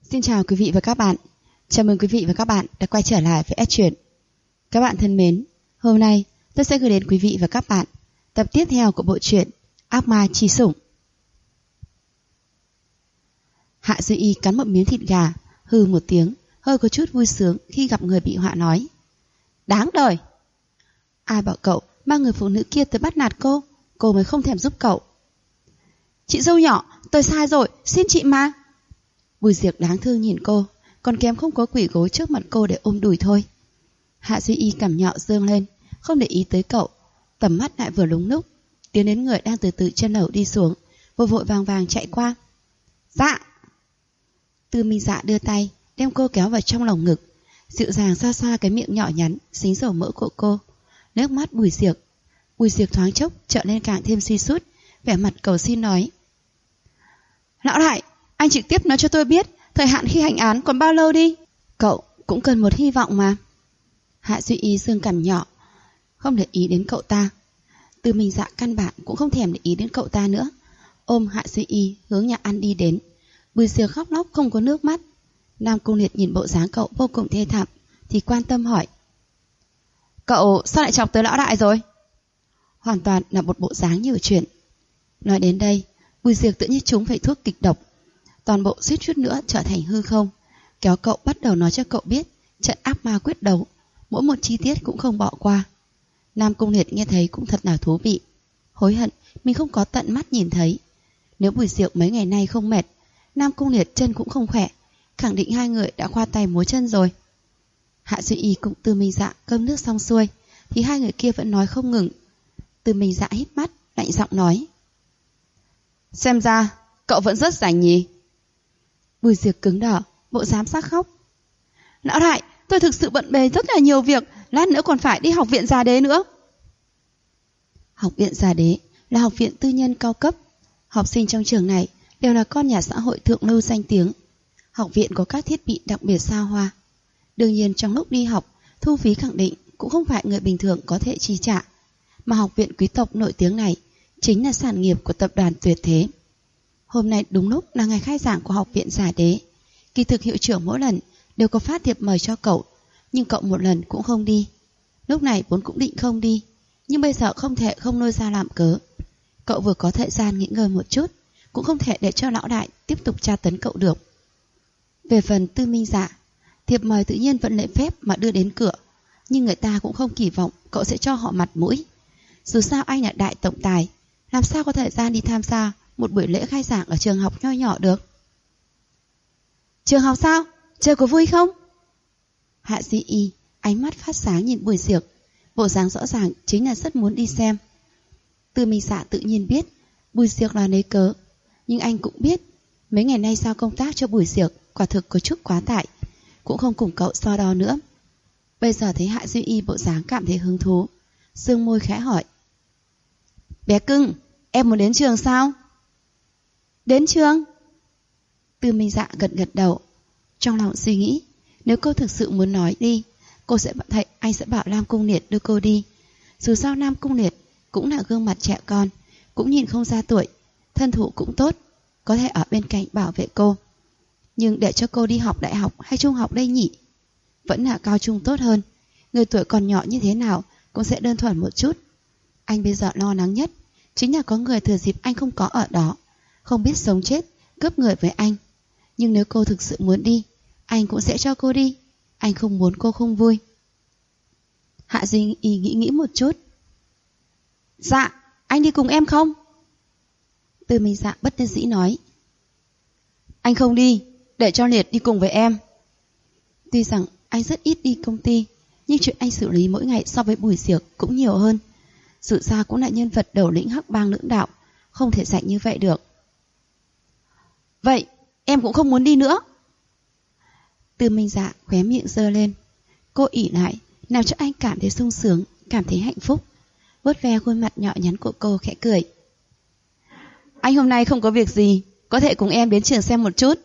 Xin chào quý vị và các bạn. Chào mừng quý vị và các bạn đã quay trở lại với S Truyện. Các bạn thân mến, hôm nay tôi sẽ gửi đến quý vị và các bạn tập tiếp theo của bộ truyện Ác Ma Chi Sủng. Hạ Duy Y cắn một miếng thịt gà, hừ một tiếng, hơi có chút vui sướng khi gặp người bị họa nói: đáng đời! Ai bảo cậu mang người phụ nữ kia tới bắt nạt cô mới không thèm giúp cậu. Chị dâu nhỏ, tôi sai rồi, xin chị mà. Bùi Diệc đáng thương nhìn cô, còn kém không có quỳ gối trước mặt cô để ôm đùi thôi. Hạ Duy Y cằm nhọ dương lên, không để ý tới cậu, tầm mắt lại vừa lúng núc, tiến đến người đang từ từ chân ẩu đi xuống, vội vội vàng vàng chạy qua. Dạ! Tư Minh Dạ đưa tay, đem cô kéo vào trong lòng ngực, dịu dàng xoa xoa cái miệng nhỏ nhắn, dính dầu mỡ của cô, liếc mắt Bùi Diệc. Bùi Diệc thoáng chốc trở nên càng thêm suy sút, vẻ mặt cầu xin nói: lão đại, anh trực tiếp nói cho tôi biết thời hạn khi hành án còn bao lâu đi. Cậu cũng cần một hy vọng mà. Hạ Duy Y dương cằm nhỏ, không để ý đến cậu ta. Tư Minh Dạ căn bản cũng không thèm để ý đến cậu ta nữa, ôm Hạ Duy Y hướng nhà ăn đi đến. Bùi Diệc khóc lóc không có nước mắt. Nam Cung Liệt nhìn bộ dáng cậu vô cùng thê thảm thì quan tâm hỏi: cậu sao lại chọc tới lão đại rồi? Hoàn toàn là một bộ dáng nhiều chuyện. Nói đến đây, Bùi Diệc tự nhiên trúng phải thuốc kịch độc, toàn bộ suýt chút nữa trở thành hư không, kéo cậu bắt đầu nói cho cậu biết trận ác ma quyết đấu, mỗi một chi tiết cũng không bỏ qua. Nam Cung Liệt nghe thấy cũng thật là thú vị, hối hận mình không có tận mắt nhìn thấy. Nếu Bùi Diệc mấy ngày nay không mệt, Nam Cung Liệt chân cũng không khỏe, khẳng định hai người đã khoa tay múa chân rồi. Hạ Duy Y cùng Tư Minh Dạ cơm nước xong xuôi thì hai người kia vẫn nói không ngừng. Tư Minh Dạ híp mắt lạnh giọng nói: xem ra cậu vẫn rất rảnh nhỉ. Bùi Diệc cứng đỏ, bộ dám sắc khóc: lão đại, tôi thực sự bận bề rất là nhiều việc, lát nữa còn phải đi học viện Già Đế nữa. Học viện Già Đế là học viện tư nhân cao cấp, học sinh trong trường này đều là con nhà xã hội thượng lưu danh tiếng. Học viện có các thiết bị đặc biệt xa hoa. Đương nhiên trong lúc đi học, thu phí khẳng định cũng không phải người bình thường có thể chi trả, mà học viện quý tộc nổi tiếng này chính là sản nghiệp của tập đoàn Tuyệt Thế. Hôm nay đúng lúc là ngày khai giảng của học viện Già Đế. Kỳ thực hiệu trưởng mỗi lần đều có phát thiệp mời cho cậu, nhưng cậu một lần cũng không đi. Lúc này vốn cũng định không đi, nhưng bây giờ không thể không lôi ra làm cớ. Cậu vừa có thời gian nghỉ ngơi một chút, cũng không thể để cho lão đại tiếp tục tra tấn cậu được. Về phần Tư Minh Dạ, thiệp mời tự nhiên vẫn lễ phép mà đưa đến cửa, nhưng người ta cũng không kỳ vọng cậu sẽ cho họ mặt mũi. Dù sao anh là đại tổng tài, làm sao có thời gian đi tham gia một buổi lễ khai giảng ở trường học nho nhỏ được. Trường học sao? Chơi có vui không? Hạ Duy Y ánh mắt phát sáng nhìn Bùi Diệc, bộ dáng rõ ràng chính là rất muốn đi xem. Tư Minh Dạ tự nhiên biết Bùi Diệc là lấy cớ, nhưng anh cũng biết mấy ngày nay giao công tác cho Bùi Diệc quả thực có chút quá tải, cũng không cùng cậu so đo nữa. Bây giờ thấy Hạ Duy Y bộ dáng cảm thấy hứng thú, sương môi khẽ hỏi: bé cưng, em muốn đến trường sao? Đến trường? Tư Minh Dạ gật gật đầu, trong lòng suy nghĩ, nếu cô thực sự muốn nói đi, cô sẽ thấy anh sẽ bảo Nam Cung Liệt đưa cô đi. Dù sao Nam Cung Liệt cũng là gương mặt trẻ con, cũng nhìn không ra tuổi, thân thủ cũng tốt, có thể ở bên cạnh bảo vệ cô. Nhưng để cho cô đi học đại học hay trung học đây nhỉ? Vẫn là cao trung tốt hơn. Người tuổi còn nhỏ như thế nào cũng sẽ đơn thuần một chút. Anh bây giờ lo lắng nhất chính là có người thừa dịp anh không có ở đó, không biết sống chết, cướp người với anh. Nhưng nếu cô thực sự muốn đi, anh cũng sẽ cho cô đi. Anh không muốn cô không vui. Hạ Duy Y nghĩ một chút: dạ, anh đi cùng em không? Tư Minh Dạ bất đắc dĩ nói: anh không đi, để cho Liệt đi cùng với em. Tuy rằng anh rất ít đi công ty, nhưng chuyện anh xử lý mỗi ngày so với Bùi Diệc cũng nhiều hơn. Dù sao cũng là nhân vật đầu lĩnh hắc bang lưỡng đạo, không thể rảnh như vậy được. Vậy em cũng không muốn đi nữa. Tư Minh Dạ khóe miệng giơ lên, cô ỉ lại làm cho anh cảm thấy sung sướng, cảm thấy hạnh phúc, vuốt ve khuôn mặt nhỏ nhắn của cô khẽ cười: anh hôm nay không có việc gì, có thể cùng em đến trường xem một chút.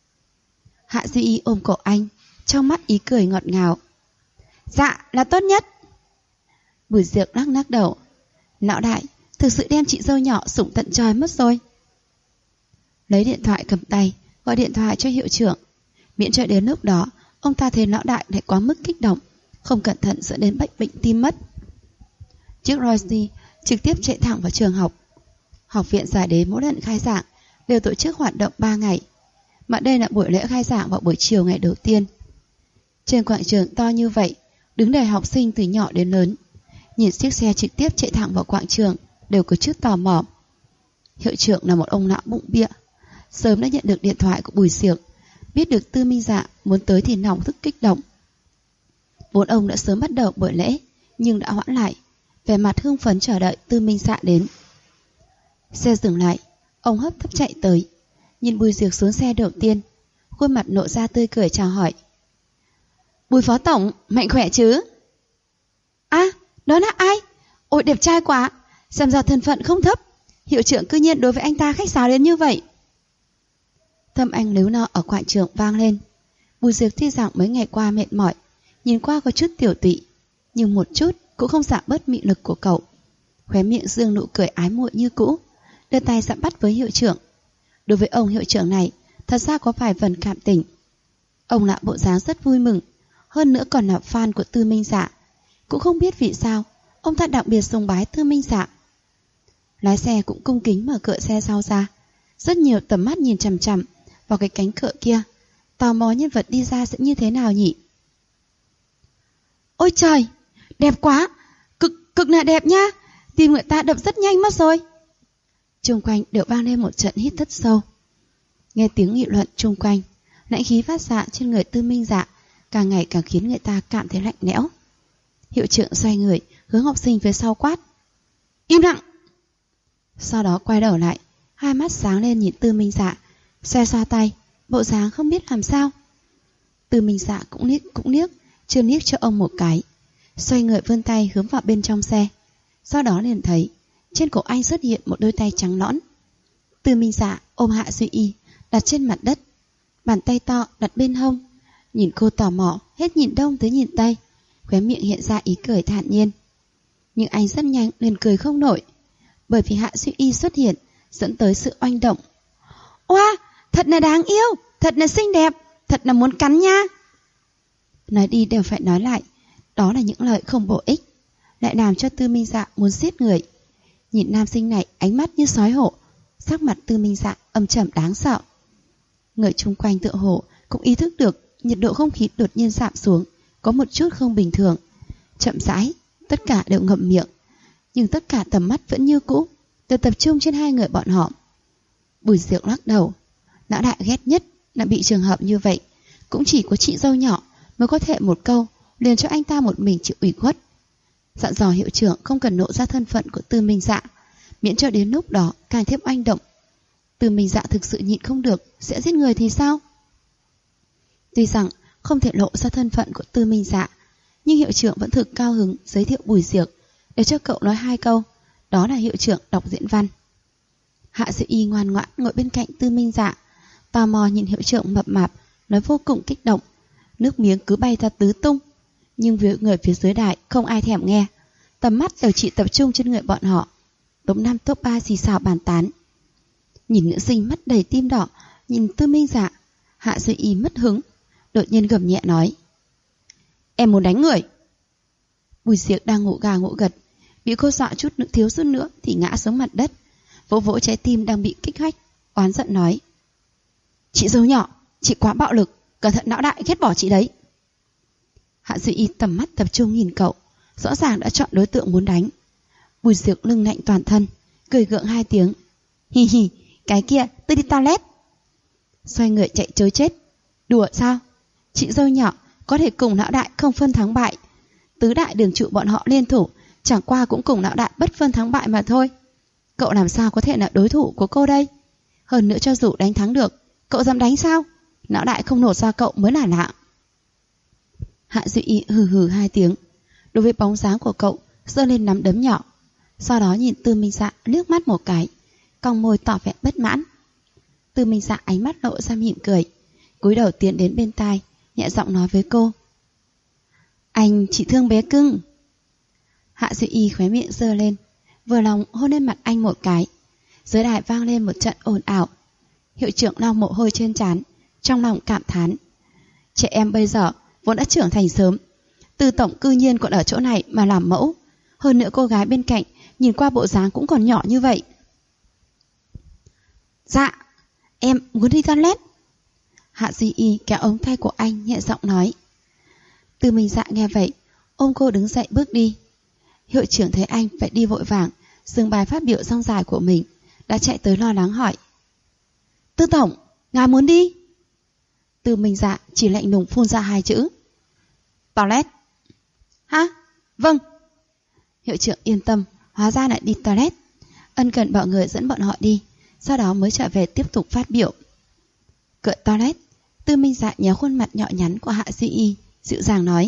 Hạ Duy Y ôm cổ anh, trong mắt ý cười ngọt ngào: dạ, là tốt nhất. Bùi Diệc lắc lắc đầu: lão đại, thực sự đem chị dâu nhỏ sủng tận trời mất rồi. Lấy điện thoại cầm tay, gọi điện thoại cho hiệu trưởng. miễn cho đến lúc đó ông ta thấy lão đại lại quá mức kích động, không cẩn thận dẫn đến bệnh tim mất. Chiếc Royce trực tiếp chạy thẳng vào trường học. Học viện Giải Đế mỗi lần khai giảng đều tổ chức hoạt động 3 ngày, mà đây là buổi lễ khai giảng vào buổi chiều ngày đầu tiên. Trên quảng trường to như vậy, đứng đầy học sinh từ nhỏ đến lớn, nhìn chiếc xe trực tiếp chạy thẳng vào quảng trường đều có chút tò mò. Hiệu trưởng là một ông lão bụng bịa, sớm đã nhận được điện thoại của Bùi Diệc, biết được Tư Minh Dạ muốn tới thì lòng thức kích động. Vốn ông đã sớm bắt đầu buổi lễ, nhưng đã hoãn lại, vẻ mặt hưng phấn chờ đợi Tư Minh Dạ đến. Xe dừng lại, ông hấp tấp chạy tới, nhìn Bùi Diệc xuống xe đầu tiên, khuôn mặt lộ ra tươi cười chào hỏi. Bùi phó tổng, mạnh khỏe chứ? À, đó là ai? Ôi đẹp trai quá, xem ra thân phận không thấp, hiệu trưởng cư nhiên đối với anh ta khách sáo đến như vậy. Thâm anh líu lo ở quảng trường vang lên. Bùi Diệc tuy rằng mấy ngày qua mệt mỏi, nhìn qua có chút tiểu tụy, nhưng một chút cũng không giảm bớt mị lực của cậu. Khóe miệng dương nụ cười ái muội như cũ, đưa tay dặm bắt với hiệu trưởng. Đối với ông hiệu trưởng này, thật ra có vài phần cảm tình. Ông lão bộ dáng rất vui mừng, hơn nữa còn là fan của Tư Minh Dạ. Cũng không biết vì sao ông ta đặc biệt sùng bái Tư Minh Dạ. Lái xe cũng cung kính mở cửa xe sau ra, rất nhiều tầm mắt nhìn chằm chằm vào cái cánh cửa kia, tò mò nhân vật đi ra sẽ như thế nào nhỉ. Ôi trời, đẹp quá, cực là đẹp nha, tim người ta đập rất nhanh mất rồi. Chung quanh đều vang lên một trận hít thất sâu. Nghe tiếng nghị luận chung quanh, lãnh khí phát xạ trên người Tư Minh Dạ càng ngày càng khiến người ta cảm thấy lạnh lẽo. Hiệu trưởng xoay người hướng học sinh phía sau quát: Im lặng! Sau đó quay đầu lại, hai mắt sáng lên nhìn Tư Minh Dạ, xoa xoa tay, bộ dáng không biết làm sao. Tư Minh Dạ cũng liếc, chưa liếc cho ông một cái, xoay người vươn tay hướng vào bên trong xe. Sau đó liền thấy trên cổ anh xuất hiện một đôi tay trắng nõn. Tư Minh Dạ ôm Hạ Duy Y đặt trên mặt đất, bàn tay to đặt bên hông, nhìn cô tò mò, hết nhìn đông tới nhìn tây, khóe miệng hiện ra ý cười thản nhiên. Nhưng anh rất nhanh liền cười không nổi, bởi vì Hạ Duy Y xuất hiện dẫn tới sự oanh động. Oa, thật là đáng yêu, thật là xinh đẹp, thật là muốn cắn nha. Nói đi đều phải nói lại, đó là những lời không bổ ích, lại làm cho Tư Minh Dạ muốn giết người. Nhìn nam sinh này ánh mắt như sói hổ, sắc mặt Tư Minh Dạ âm trầm đáng sợ. Người chung quanh tựa hồ cũng ý thức được nhiệt độ không khí đột nhiên giảm xuống, có một chút không bình thường. Chậm rãi, tất cả đều ngậm miệng, nhưng tất cả tầm mắt vẫn như cũ, đều tập trung trên hai người bọn họ. Bùi Diệc lắc đầu, lão đại ghét nhất là bị trường hợp như vậy, cũng chỉ có chị dâu nhỏ mới có thể một câu liền cho anh ta một mình chịu ủy khuất. Dặn dò hiệu trưởng không cần lộ ra thân phận của Tư Minh Dạ, miễn cho đến lúc đó càng thêm oanh động. Tư Minh Dạ thực sự nhịn không được sẽ giết người thì sao? Tuy rằng không thể lộ ra thân phận của Tư Minh Dạ, nhưng hiệu trưởng vẫn thực cao hứng giới thiệu Bùi Diệc để cho cậu nói hai câu, đó là hiệu trưởng đọc diễn văn. Hạ Duy Y ngoan ngoãn ngồi bên cạnh Tư Minh Dạ, tò mò nhìn hiệu trưởng mập mạp nói vô cùng kích động, nước miếng cứ bay ra tứ tung. Nhưng với người phía dưới đài không ai thèm nghe, tầm mắt đều chỉ tập trung trên người bọn họ. Top 5 top 3 xì xào bàn tán. Nhìn nữ sinh mắt đầy tim đỏ nhìn Tư Minh Dạ, Hạ Duy Y mất hứng, đột nhiên gầm nhẹ nói: Em muốn đánh người. Bùi Diệc đang ngủ gà ngủ gật, bị cô dọa chút nữa thiếu chút nữa thì ngã xuống mặt đất, vỗ vỗ trái tim đang bị kích thích, oán giận nói: Chị dâu nhỏ, chị quá bạo lực, cẩn thận lão đại ghét bỏ chị đấy. Hạ Duy Y tầm mắt tập trung nhìn cậu, rõ ràng đã chọn đối tượng muốn đánh. Bùi Diệc lưng lạnh toàn thân, cười gượng hai tiếng: Hi hi, cái kia tôi đi toilet. Xoay người chạy trối chết. Đùa sao? Chị dâu nhỏ có thể cùng lão đại không phân thắng bại, tứ đại đường trụ bọn họ liên thủ, chẳng qua cũng cùng lão đại bất phân thắng bại mà thôi. Cậu làm sao có thể là đối thủ của cô đây? Hơn nữa cho dù đánh thắng được, cậu dám đánh sao? Lão đại không nổ ra cậu mới là lạ. Hạ Duy Y hừ hừ hai tiếng, đối với bóng dáng của cậu giơ lên nắm đấm nhỏ, sau đó nhìn Tư Minh Dạ liếc mắt một cái, cong môi tỏ vẻ bất mãn. Tư Minh Dạ ánh mắt lộ ra mỉm cười, cúi đầu tiến đến bên tai, nhẹ giọng nói với cô: Anh chỉ thương bé cưng. Hạ Duy Y khóe miệng giơ lên, vừa lòng hôn lên mặt anh một cái. Dưới đài vang lên một trận ồn ào. Hiệu trưởng lau mồ hôi trên trán, trong lòng cảm thán: Trẻ em bây giờ vốn đã trưởng thành sớm. Tư tổng cư nhiên còn ở chỗ này mà làm mẫu. Hơn nữa cô gái bên cạnh nhìn qua bộ dáng cũng còn nhỏ như vậy. Dạ, em muốn đi toilet. Hạ Duy Y kéo ống tay của anh nhẹ giọng nói. Tư Minh Dạ nghe vậy, ôm cô đứng dậy bước đi. Hiệu trưởng thấy anh phải đi vội vàng, dừng bài phát biểu rong dài của mình, đã chạy tới lo lắng hỏi. Tư tổng, ngài muốn đi? Tư Minh Dạ chỉ lạnh lùng phun ra 2 chữ. Toilet. Hả? Vâng. Hiệu trưởng yên tâm, hóa ra lại đi toilet. Ân cần bảo người dẫn bọn họ đi, sau đó mới trở về tiếp tục phát biểu. Cởi toilet, Tư Minh Dạ nhéo khuôn mặt nhỏ nhắn của Hạ Duy Y, dịu dàng nói.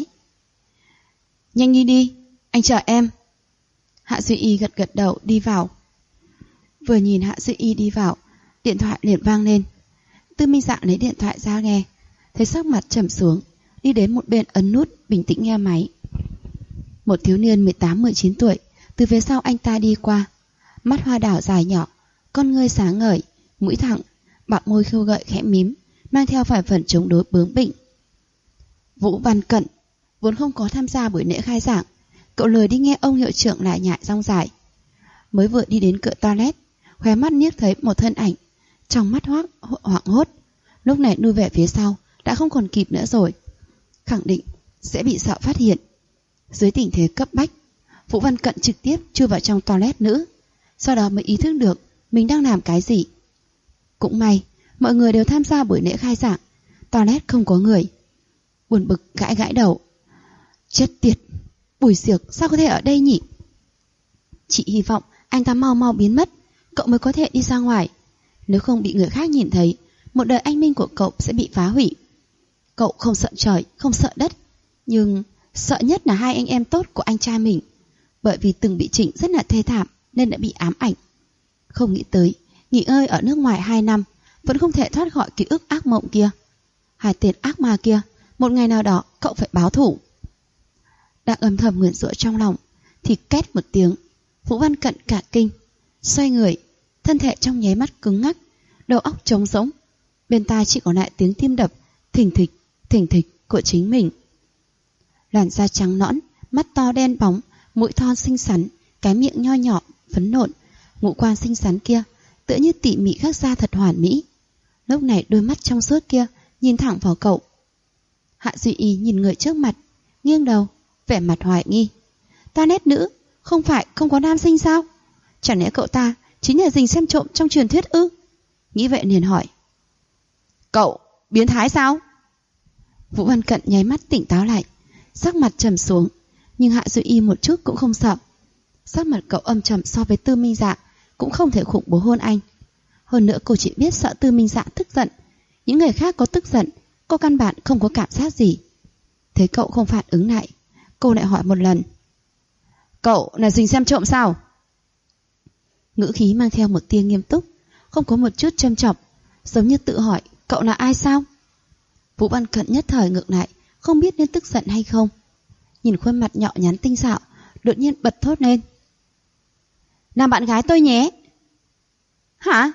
Nhanh đi đi, anh chờ em. Hạ Duy Y gật gật đầu đi vào. Vừa nhìn Hạ Duy Y đi vào, điện thoại liền vang lên. Tư Minh Dạ lấy điện thoại ra nghe, thấy sắc mặt trầm xuống, đi đến một bên ấn nút bình tĩnh nghe máy. Một thiếu niên 18-19 tuổi từ phía sau anh ta đi qua, mắt hoa đảo dài nhỏ, con ngươi sáng ngời, mũi thẳng, bạc môi khêu gợi khẽ mím, mang theo vài phần chống đối bướng bỉnh. Vũ Văn Cận vốn không có tham gia buổi lễ khai giảng, cậu lười đi nghe ông hiệu trưởng lại nhại rong dài. Mới vừa đi đến cửa toilet, khóe mắt liếc thấy một thân ảnh, trong mắt hoảng hốt, lúc này nuôi về phía sau đã không còn kịp nữa rồi, khẳng định sẽ bị sợ phát hiện. Dưới tình thế cấp bách, Vũ Văn Cận trực tiếp chui vào trong toilet nữ, sau đó mới ý thức được mình đang làm cái gì. Cũng may mọi người đều tham gia buổi lễ khai giảng, toilet không có người. Buồn bực gãi gãi đầu. Chết tiệt, Bùi Diệc sao có thể ở đây nhỉ? Chị hy vọng anh ta mau mau biến mất, cậu mới có thể đi ra ngoài. Nếu không bị người khác nhìn thấy, một đời anh minh của cậu sẽ bị phá hủy. Cậu không sợ trời, không sợ đất, nhưng sợ nhất là 2 anh em tốt của anh trai mình. Bởi vì từng bị Trịnh rất là thê thảm nên đã bị ám ảnh. Không nghĩ tới, nghỉ ngơi ở nước ngoài 2 năm vẫn không thể thoát khỏi ký ức ác mộng kia. 2 tên ác ma kia, một ngày nào đó cậu phải báo thù. Đang âm thầm nguyền rủa trong lòng thì két một tiếng, Vũ Văn Cận cả kinh, xoay người, thân thể trong nháy mắt cứng ngắc, đầu óc trống rỗng, bên tai chỉ còn lại tiếng tim đập thình thịch của chính mình. Làn da trắng nõn, mắt to đen bóng, mũi thon xinh xắn, cái miệng nho nhỏ phấn nộn, ngũ quan xinh xắn kia tựa như tỉ mỉ khắc ra thật hoàn mỹ. Lúc này đôi mắt trong suốt kia nhìn thẳng vào cậu. Hạ Duy Y nhìn người trước mặt, nghiêng đầu, vẻ mặt hoài nghi. Toilet nữ, không phải không có nam sinh sao? Chẳng lẽ cậu ta chính là Dình xem trộm trong truyền thuyết ư? Nghĩ vậy liền hỏi. Cậu, biến thái sao? Vũ Văn Cận nháy mắt tỉnh táo lại, sắc mặt trầm xuống, nhưng Hạ Duy Y một chút cũng không sợ. Sắc mặt cậu âm trầm so với Tư Minh Dạ, cũng không thể khủng bố hơn anh. Hơn nữa cô chỉ biết sợ Tư Minh Dạ tức giận. Những người khác có tức giận, cô căn bản không có cảm giác gì. Thấy cậu không phản ứng lại, cô lại hỏi một lần. Cậu là Dình xem trộm sao? Ngữ khí mang theo một tia nghiêm túc, không có một chút châm chọc, giống như tự hỏi cậu là ai sao? Vũ Văn Cận nhất thời ngược lại, không biết nên tức giận hay không. Nhìn khuôn mặt nhỏ nhắn tinh xảo, đột nhiên bật thốt lên. Làm bạn gái tôi nhé. Hả?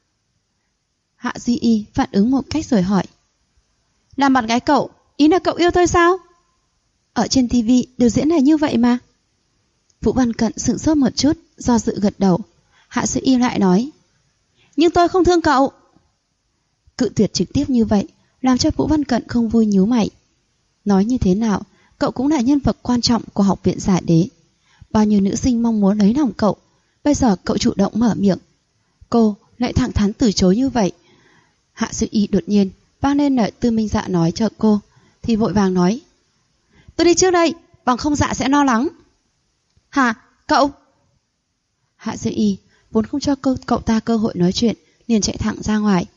Hạ Duy Y phản ứng một cách rồi hỏi. Làm bạn gái cậu, ý là cậu yêu tôi sao? Ở trên TV đều diễn là như vậy mà. Vũ Văn Cận sững sốt một chút, do dự gật đầu. Hạ Duy Y lại nói. Nhưng tôi không thương cậu. Cự tuyệt trực tiếp như vậy làm cho Vũ Văn Cận không vui nhíu mày. Nói như thế nào, cậu cũng là nhân vật quan trọng của học viện Giải Đế. Bao nhiêu nữ sinh mong muốn lấy lòng cậu, bây giờ cậu chủ động mở miệng, cô lại thẳng thắn từ chối như vậy. Hạ Duy Y đột nhiên vang lên lời Tư Minh Dạ nói cho cô, thì vội vàng nói. Tôi đi trước đây, bằng không Dạ sẽ lo lắng. Hả, cậu? Hạ Duy Y vốn không cho cậu ta cơ hội nói chuyện, liền chạy thẳng ra ngoài.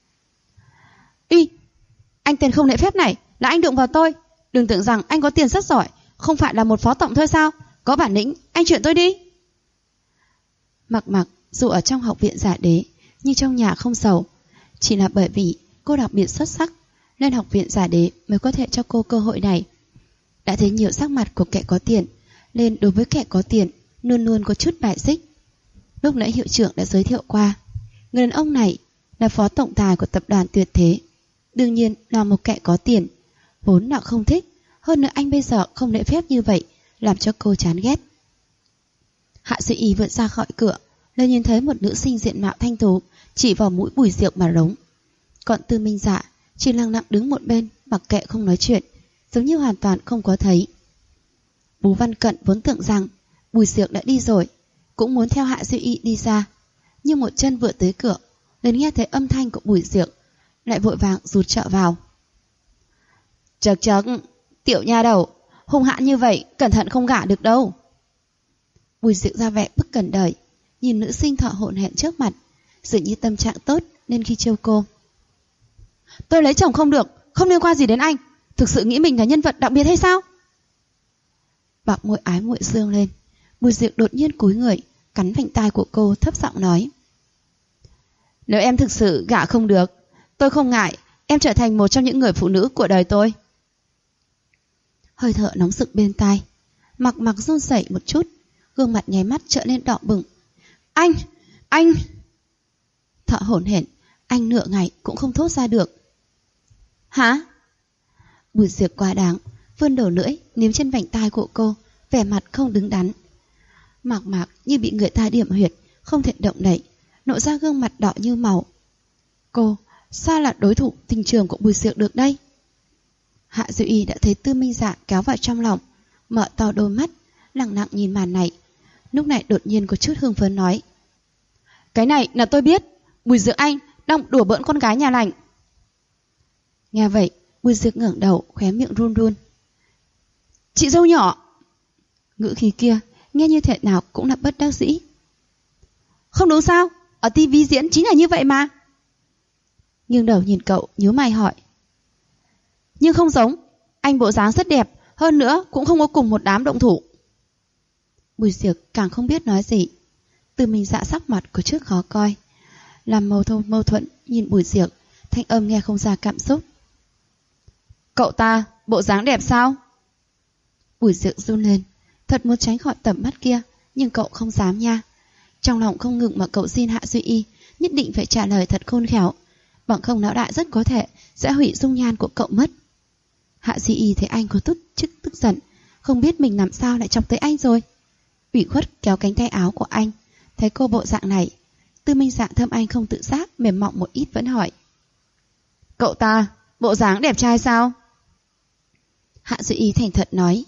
Đi, anh tên không lễ phép này, là anh đụng vào tôi. Đừng tưởng rằng anh có tiền rất giỏi, không phải là một phó tổng thôi sao? Có bản lĩnh, anh chuyển tôi đi. Mặc dù ở trong học viện Giải Đế, nhưng trong nhà không giàu. Chỉ là bởi vì cô đặc biệt xuất sắc, nên học viện Giải Đế mới có thể cho cô cơ hội này. Đã thấy nhiều sắc mặt của kẻ có tiền, nên đối với kẻ có tiền luôn luôn có chút bài xích. Lúc nãy hiệu trưởng đã giới thiệu qua, người đàn ông này là phó tổng tài của tập đoàn Tuyệt Thế, đương nhiên là một kẻ có tiền. vốn là không thích. Hơn nữa anh bây giờ không lễ phép như vậy, làm cho cô chán ghét. Hạ Duy Y vượt ra khỏi cửa, liền nhìn thấy một nữ sinh diện mạo thanh tú chỉ vào mũi Bùi Diệu mà rống. Còn Tư Minh Dạ chỉ lặng lặng đứng một bên, mặc kệ không nói chuyện, giống như hoàn toàn không có thấy. Bú Văn Cận vốn tưởng rằng Bùi Diệu đã đi rồi, cũng muốn theo Hạ Duy Y đi ra, nhưng một chân vừa tới cửa, liền nghe thấy âm thanh của Bùi Diệu, lại vội vàng rụt trở vào. Chậc chậc, tiểu nha đầu, hung hãn như vậy, cẩn thận không gả được đâu. Bùi Diệu ra vẻ bất cần đời, nhìn nữ sinh thở hổn hển trước mặt, dường như tâm trạng tốt nên khi trêu cô. Tôi lấy chồng không được, không liên quan gì đến anh, thực sự nghĩ mình là nhân vật đặc biệt hay sao? Bọc môi ái muội dương lên, Bùi Diệu đột nhiên cúi người, cắn vành tai của cô thấp giọng nói. Nếu em thực sự gả không được, tôi không ngại em trở thành một trong những người phụ nữ của đời tôi. Hơi thở nóng rực bên tai, Mặc run rẩy một chút, gương mặt nháy mắt trở nên đỏ bừng. Anh! Thở hổn hển, anh nửa ngày cũng không thốt ra được. Hả? Bùi Diệp quá đáng, vươn đầu lưỡi nếm trên vành tai của cô, vẻ mặt không đứng đắn. Mạc như bị người ta điểm huyệt, không thể động đậy, lộ ra gương mặt đỏ như màu. Cô sao là đối thủ tình trường của Bùi Diệp được đây? Hạ Duy Y đã thấy Tư Minh Dạ kéo vào trong lòng, mở to đôi mắt, lặng lặng nhìn màn này. Lúc này đột nhiên có chút hưng phấn nói. Cái này là tôi biết, Bùi Diệp anh đang đùa bỡn con gái nhà lành. Nghe vậy, Bùi Diệp ngẩng đầu, khóe miệng run run. Chị dâu nhỏ! Ngữ khí kia nghe như thế nào cũng là bất đắc dĩ. Không đúng sao, ở tivi diễn chính là như vậy mà. Nghiêng đầu nhìn cậu, nhíu mày hỏi. Nhưng không giống, anh bộ dáng rất đẹp, hơn nữa cũng không có cùng một đám động thủ. Bùi Diệp càng không biết nói gì. Tư Minh Dạ sắc mặt có chút khó coi, làm mâu thuẫn nhìn Bùi Diệp, thanh âm nghe không ra cảm xúc. Cậu ta bộ dáng đẹp sao? Bùi Diệp run lên, thật muốn tránh khỏi tầm mắt kia, nhưng cậu không dám nha. Trong lòng không ngừng mà cậu xin Hạ Duy Y nhất định phải trả lời thật khôn khéo, bằng không não đại rất có thể sẽ hủy dung nhan của cậu mất. Hạ Duy Y thấy anh có tức giận, không biết mình làm sao lại chọc tới anh rồi. Ủy khuất kéo cánh tay áo của anh, thấy cô bộ dạng này, Tư Minh Dạ thơm anh không tự giác mềm mỏng một ít vẫn hỏi. Cậu ta bộ dáng đẹp trai sao? Hạ Duy Y thành thật nói.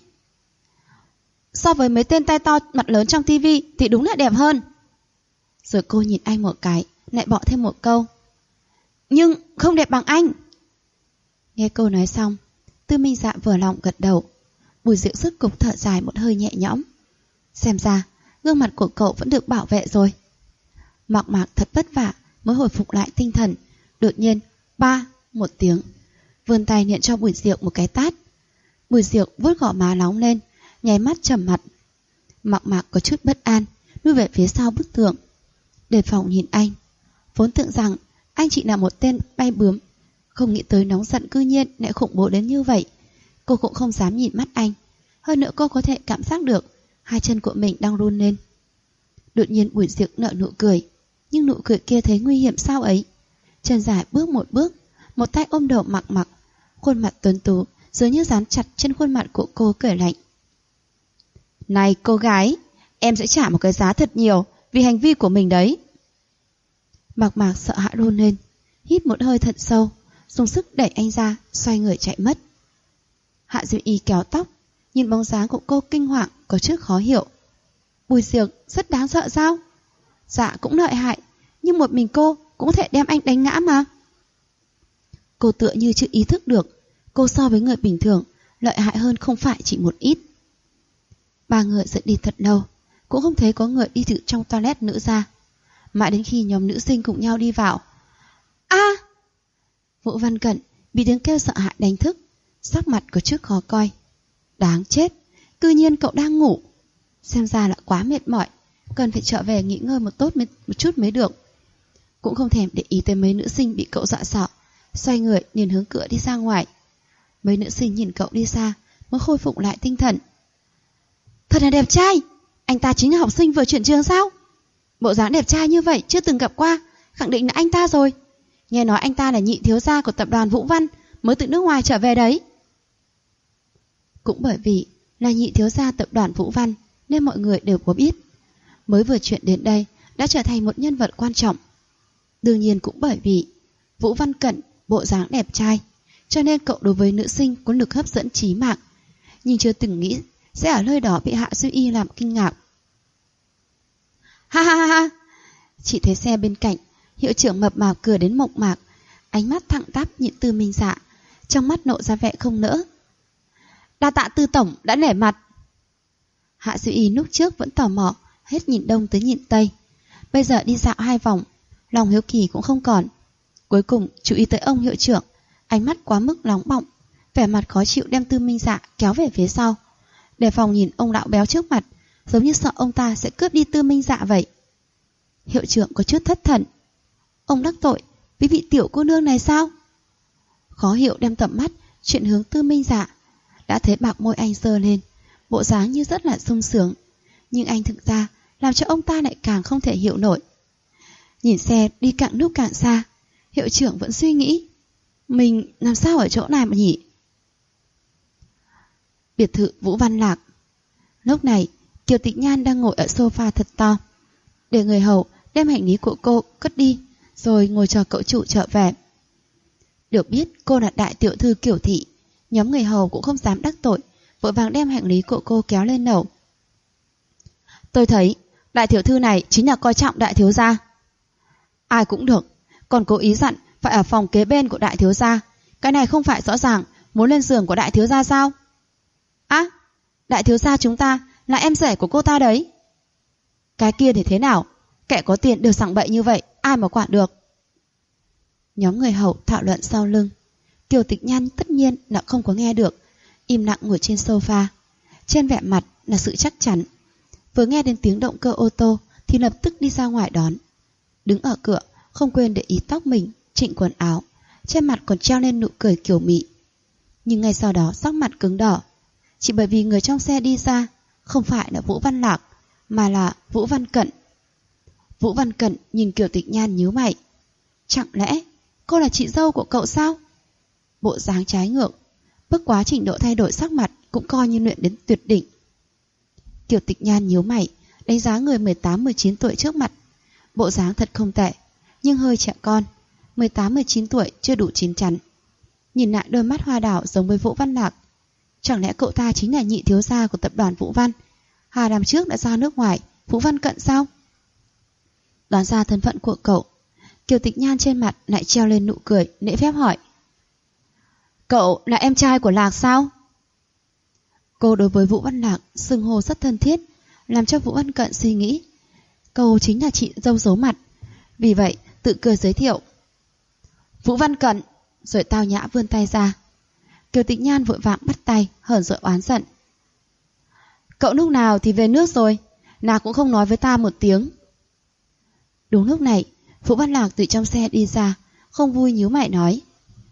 So với mấy tên tay to mặt lớn trong tivi thì đúng là đẹp hơn. Rồi cô nhìn anh một cái, lại bỏ thêm một câu. Nhưng không đẹp bằng anh. Nghe cô nói xong, Tư Minh Dạ vừa lòng gật đầu. Bùi Diệu rốt cục thở dài một hơi nhẹ nhõm. Xem ra gương mặt của cậu vẫn được bảo vệ rồi. Mạc thật vất vả mới hồi phục lại tinh thần, đột nhiên ba một tiếng, vươn tay nhận cho Bùi Diệu một cái tát. Bùi Diệu vuốt gò má nóng lên, nháy mắt trầm mặt. Mạc có chút bất an, lui về phía sau bức tường, đề phòng nhìn anh. Vốn tưởng rằng anh chỉ là một tên bay bướm, không nghĩ tới nóng giận cư nhiên lại khủng bố đến như vậy. Cô cũng không dám nhìn mắt anh, hơn nữa cô có thể cảm giác được hai chân của mình đang run lên. Đột nhiên Bùi Diệu nở nụ cười, nhưng nụ cười kia thấy nguy hiểm sao ấy. Chân dài bước, một tay ôm đầu Mạc, khuôn mặt tuấn tú dường như dán chặt trên khuôn mặt của cô, cười lạnh. Này cô gái, em sẽ trả một cái giá thật nhiều vì hành vi của mình đấy. Mạc sợ hãi run lên, hít một hơi thật sâu, dùng sức đẩy anh ra, xoay người chạy mất. Hạ Duy Y kéo tóc, nhìn bóng dáng của cô kinh hoàng, có chút khó hiểu. Bùi Diệp rất đáng sợ sao? Dạ cũng lợi hại, nhưng một mình cô cũng có thể đem anh đánh ngã mà. Cô tựa như chưa ý thức được, cô so với người bình thường lợi hại hơn không phải chỉ một ít. Ba người dẫn đi thật lâu, cũng không thấy có người đi từ trong toilet nữ ra. Mãi đến khi nhóm nữ sinh cùng nhau đi vào. Vũ Văn Cận bị tiếng kêu sợ hãi đánh thức, sắc mặt có chút khó coi. Đáng chết, cư nhiên cậu đang ngủ. Xem ra là quá mệt mỏi, cần phải trở về nghỉ ngơi một chút mới được. Cũng không thèm để ý tới mấy nữ sinh bị cậu dọa sợ, xoay người nhìn hướng cửa đi ra ngoài. Mấy nữ sinh nhìn cậu đi xa mới khôi phục lại tinh thần. Thật là đẹp trai, anh ta chính là học sinh vừa chuyển trường sao? Bộ dáng đẹp trai như vậy chưa từng gặp qua, khẳng định là anh ta rồi. Nghe nói anh ta là nhị thiếu gia của tập đoàn Vũ Văn, mới từ nước ngoài trở về đấy. Cũng bởi vì là nhị thiếu gia tập đoàn Vũ Văn nên mọi người đều có biết. Mới vừa chuyện đến đây đã trở thành một nhân vật quan trọng. Đương nhiên cũng bởi vì Vũ Văn Cận bộ dáng đẹp trai, cho nên cậu đối với nữ sinh có lực hấp dẫn chí mạng, nhưng chưa từng nghĩ sẽ ở nơi đó bị Hạ Duy Y làm kinh ngạc. Ha ha ha ha! Chỉ thấy xe bên cạnh, hiệu trưởng mập mạp cười đến mộc mạc, ánh mắt thẳng tắp nhìn Tư Minh Dạ, trong mắt nộ ra vẻ không nỡ. Đa tạ Tư tổng đã nể mặt. Hạ Duy Y lúc trước vẫn tò mò, hết nhìn đông tới nhìn tây, bây giờ đi dạo 2 vòng, lòng hiếu kỳ cũng không còn. Cuối cùng chú ý tới ông hiệu trưởng, ánh mắt quá mức nóng bỏng, vẻ mặt khó chịu đem Tư Minh Dạ kéo về phía sau, đề phòng nhìn ông lão béo trước mặt, giống như sợ ông ta sẽ cướp đi Tư Minh Dạ vậy. Hiệu trưởng có chút thất thần. Ông đắc tội với vị tiểu cô nương này sao? Khó hiểu đem tầm mắt chuyển hướng Tư Minh Dạ, đã thấy bạc môi anh giơ lên, bộ dáng như rất là sung sướng, nhưng anh thực ra làm cho ông ta lại càng không thể hiểu nổi. Nhìn xe đi càng lúc càng xa, hiệu trưởng vẫn suy nghĩ, mình làm sao ở chỗ này mà nhỉ? Biệt thự Vũ Văn Lạc. Lúc này Kiều Tịch Nhan đang ngồi ở sofa thật to, để người hầu đem hành lý của cô cất đi, rồi ngồi chờ cậu chủ trở về. Được biết cô là đại tiểu thư Kiều thị, nhóm người hầu cũng không dám đắc tội, vội vàng đem hành lý của cô kéo lên lầu. Tôi thấy đại tiểu thư này chính là coi trọng đại thiếu gia. Ai cũng được, còn cố ý dặn phải ở phòng kế bên của đại thiếu gia, cái này không phải rõ ràng muốn lên giường của đại thiếu gia sao? Á, đại thiếu gia chúng ta là em rể của cô ta đấy. Cái kia thì thế nào? Kẻ có tiền đều sảng bậy như vậy, ai mà quản được? Nhóm người hầu thảo luận sau lưng. Kiều Tịch Nhan tất nhiên là không có nghe được, im lặng ngồi trên sofa, trên vẻ mặt là sự chắc chắn. Vừa nghe đến tiếng động cơ ô tô thì lập tức đi ra ngoài đón. Đứng ở cửa không quên để ý tóc mình, chỉnh quần áo, trên mặt còn treo lên nụ cười kiều mị. Nhưng ngay sau đó sắc mặt cứng đỏ, chỉ bởi vì người trong xe đi ra không phải là Vũ Văn Lạc, mà là Vũ Văn Cận. Vũ Văn Cận nhìn Kiều Tịch Nhan nhíu mày. Chẳng lẽ cô là chị dâu của cậu sao? Bộ dáng trái ngược, bất quá trình độ thay đổi sắc mặt cũng coi như luyện đến tuyệt đỉnh. Kiều Tịch Nhan nhíu mày, đánh giá người 18-19 tuổi trước mặt. Bộ dáng thật không tệ, nhưng hơi trẻ con, 18-19 tuổi chưa đủ chín chắn. Nhìn lại đôi mắt hoa đào giống với Vũ Văn Lạc. Chẳng lẽ cậu ta chính là nhị thiếu gia của tập đoàn Vũ Văn, 2 năm trước đã ra nước ngoài, Vũ Văn Cận sao? Đoán ra thân phận của cậu, Kiều Tịch Nhan trên mặt lại treo lên nụ cười, lễ phép hỏi. Cậu là em trai của Lạc sao? Cô đối với Vũ Văn Lạc xưng hô rất thân thiết, làm cho Vũ Văn Cận suy nghĩ cô chính là chị dâu giấu mặt, vì vậy tự cười giới thiệu. Vũ Văn Cận, rồi tao nhã vươn tay ra. Kiều Tịch Nhan vội vàng bắt tay, hờn dỗi oán giận. Cậu lúc nào thì về nước rồi, nào cũng không nói với ta một tiếng. Đúng lúc này, Vũ Văn Lạc từ trong xe đi ra, không vui nhíu mày nói.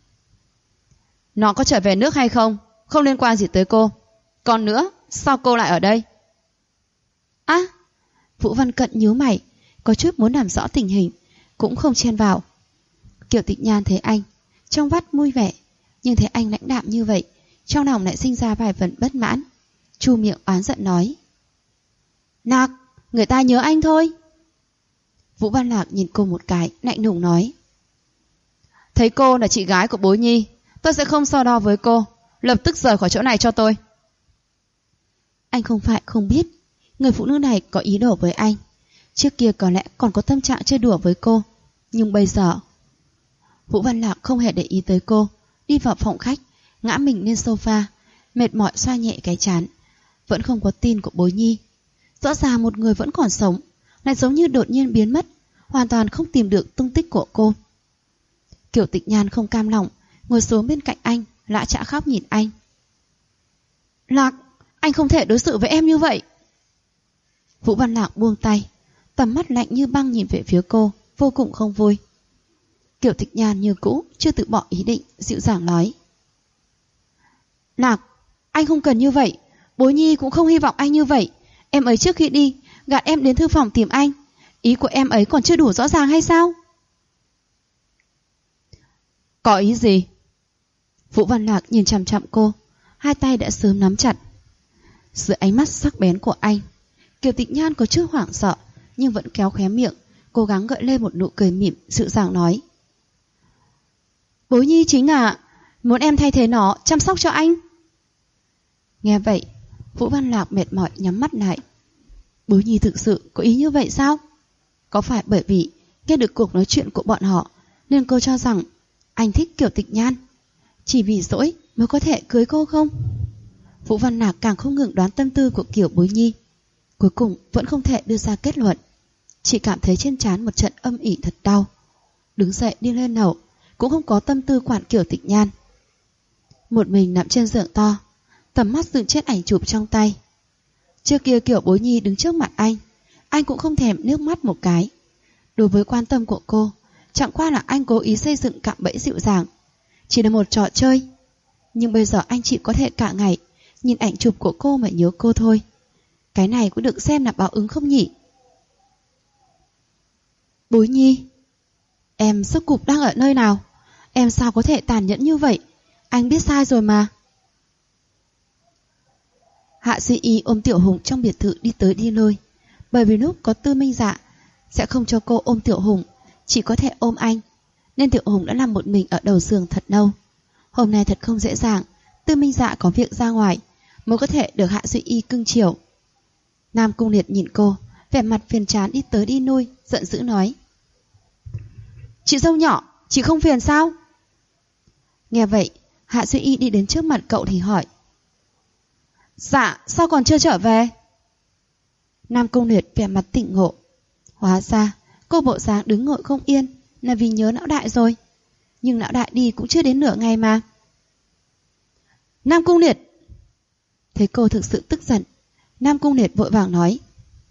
Nó có trở về nước hay không, không liên quan gì tới cô. Còn nữa, sao cô lại ở đây? Á, Vũ Văn Cận nhíu mày, có chút muốn làm rõ tình hình, cũng không chen vào. Kiều Tịch Nhan thấy anh, trong vắt vui vẻ, nhưng thấy anh lãnh đạm như vậy, trong lòng lại sinh ra vài phần bất mãn. Chu miệng oán giận nói. Lạc, người ta nhớ anh thôi. Vũ Văn Lạc nhìn cô một cái, lạnh lùng nói. Thấy cô là chị gái của Bối Nhi, tôi sẽ không so đo với cô, lập tức rời khỏi chỗ này cho tôi. Anh không phải không biết, người phụ nữ này có ý đồ với anh. Trước kia có lẽ còn có tâm trạng chơi đùa với cô, nhưng bây giờ... Vũ Văn Lạc không hề để ý tới cô, đi vào phòng khách, ngã mình lên sofa, mệt mỏi xoa nhẹ cái trán. Vẫn không có tin của Bối Nhi. Rõ ràng một người vẫn còn sống, lại giống như đột nhiên biến mất, hoàn toàn không tìm được tung tích của cô. Kiều Tịch Nhan không cam lòng, ngồi xuống bên cạnh anh, lã chã khóc nhìn anh. Lạc, anh không thể đối xử với em như vậy. Vũ Văn Lạc buông tay, tầm mắt lạnh như băng nhìn về phía cô, vô cùng không vui. Kiều Tịch Nhan như cũ, chưa từ bỏ ý định, dịu dàng nói. Lạc, anh không cần như vậy, Bối Nhi cũng không hy vọng anh như vậy. Em ấy trước khi đi, gạt em đến thư phòng tìm anh. Ý của em ấy còn chưa đủ rõ ràng hay sao? Có ý gì? Vũ Văn Lạc nhìn chằm chằm cô, hai tay đã sớm nắm chặt. Dưới ánh mắt sắc bén của anh, Kiều Tịch Nhan có chút hoảng sợ, nhưng vẫn kéo khóe miệng, cố gắng gợi lên một nụ cười mỉm, dịu dàng nói: Bối Nhi chính là muốn em thay thế nó chăm sóc cho anh. Nghe vậy, Vũ Văn Lạc mệt mỏi nhắm mắt lại. Bối Nhi thực sự có ý như vậy sao? Có phải bởi vì nghe được cuộc nói chuyện của bọn họ nên cô cho rằng anh thích Kiều Tịch Nhan, chỉ vì dỗi mới có thể cưới cô không? Vũ Văn Lạc càng không ngừng đoán tâm tư của Kiều Bối Nhi, cuối cùng vẫn không thể đưa ra kết luận, chỉ cảm thấy trên trán một trận âm ỉ thật đau. Đứng dậy đi lên lầu, cũng không có tâm tư quản Kiều Tịch Nhan. Một mình nằm trên giường to, tầm mắt dừng trên ảnh chụp trong tay. Trước kia Kiều Bối Nhi đứng trước mặt anh cũng không thèm nước mắt một cái. Đối với quan tâm của cô, chẳng qua là anh cố ý xây dựng cạm bẫy dịu dàng, chỉ là một trò chơi. Nhưng bây giờ anh chỉ có thể cả ngày nhìn ảnh chụp của cô mà nhớ cô thôi. Cái này cũng được xem là báo ứng không nhỉ? Bối Nhi, em rốt cục đang ở nơi nào? Em sao có thể tàn nhẫn như vậy? Anh biết sai rồi mà. Hạ Duy Y ôm Tiểu Hùng trong biệt thự đi tới đi lui. Bởi vì lúc có Tư Minh Dạ sẽ không cho cô ôm Tiểu Hùng, chỉ có thể ôm anh, nên Tiểu Hùng đã nằm một mình ở đầu giường thật lâu. Hôm nay thật không dễ dàng, Tư Minh Dạ có việc ra ngoài mới có thể được Hạ Duy Y cưng chiều. Nam Cung Liệt nhìn cô, vẻ mặt phiền chán đi tới đi lui, giận dữ nói: Chị dâu nhỏ, chị không phiền sao? Nghe vậy, Hạ Duy Y đi đến trước mặt cậu thì hỏi: Dạ, sao còn chưa trở về? Nam Cung Liệt vẻ mặt tỉnh ngộ. Hóa ra, cô bộ dáng đứng ngồi không yên là vì nhớ lão đại rồi. Nhưng lão đại đi cũng chưa đến nửa ngày mà. Nam Cung Liệt! Thấy cô thực sự tức giận, Nam Cung Liệt vội vàng nói: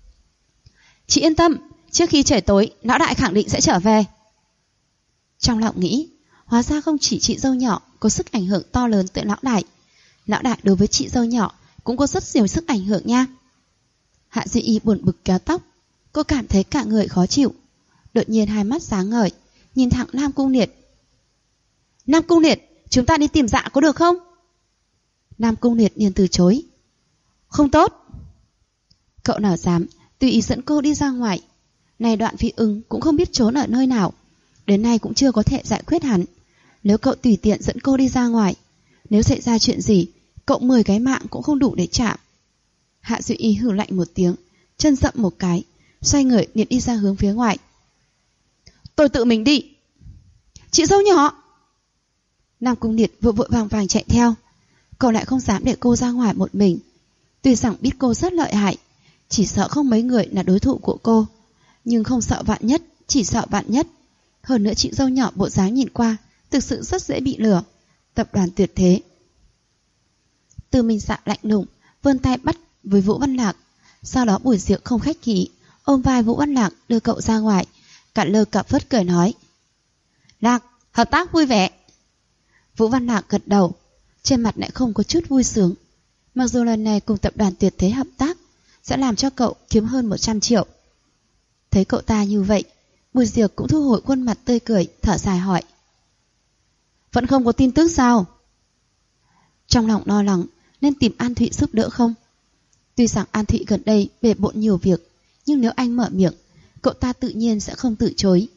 Chị yên tâm, trước khi trời tối, lão đại khẳng định sẽ trở về. Trong lòng nghĩ, hóa ra không chỉ chị dâu nhỏ có sức ảnh hưởng to lớn tới lão đại đối với chị dâu nhỏ cũng có rất nhiều sức ảnh hưởng nha. Hạ Duy Y buồn bực kéo tóc, cô cảm thấy cả người khó chịu. Đột nhiên hai mắt sáng ngời, nhìn thẳng Nam Cung Liệt. Nam Cung Liệt, chúng ta đi tìm Dạ có được không? Nam Cung Liệt liền từ chối. Không tốt. Cậu nào dám tùy ý dẫn cô đi ra ngoài. Này Đoạn Phi Ưng cũng không biết trốn ở nơi nào, đến nay cũng chưa có thể giải quyết hắn. Nếu cậu tùy tiện dẫn cô đi ra ngoài, nếu xảy ra chuyện gì, cậu 10 cái mạng cũng không đủ để chạm. Hạ Duy Y hừ lạnh một tiếng, chân dậm một cái, xoay người liền đi ra hướng phía ngoài. Tôi tự mình đi. Chị dâu nhỏ! Nam Cung Liệt vội vội vàng vàng chạy theo. Cậu lại không dám để cô ra ngoài một mình. Tuy rằng biết cô rất lợi hại, chỉ sợ không mấy người là đối thủ của cô, nhưng không sợ vạn nhất, chỉ sợ vạn nhất. Hơn nữa chị dâu nhỏ bộ dáng nhìn qua thực sự rất dễ bị lừa. Tập đoàn tuyệt thế. Tư Minh Dạ lạnh lùng vươn tay bắt với Vũ Văn Lạc. Sau đó Bùi Diệu không khách khí ôm vai Vũ Văn Lạc đưa cậu ra ngoài, cạn lơ cặp phất cười nói: Lạc, hợp tác vui vẻ. Vũ Văn Lạc gật đầu, trên mặt lại không có chút vui sướng. Mặc dù lần này cùng tập đoàn tuyệt thế hợp tác sẽ làm cho cậu kiếm hơn 100 triệu. Thấy cậu ta như vậy, Bùi Diệu cũng thu hồi khuôn mặt tươi cười, thở dài hỏi: Vẫn không có tin tức sao? Trong lòng lo lắng nên tìm An Thụy giúp đỡ không? Tuy rằng An Thụy gần đây bề bộn nhiều việc, nhưng nếu anh mở miệng, cậu ta tự nhiên sẽ không từ chối.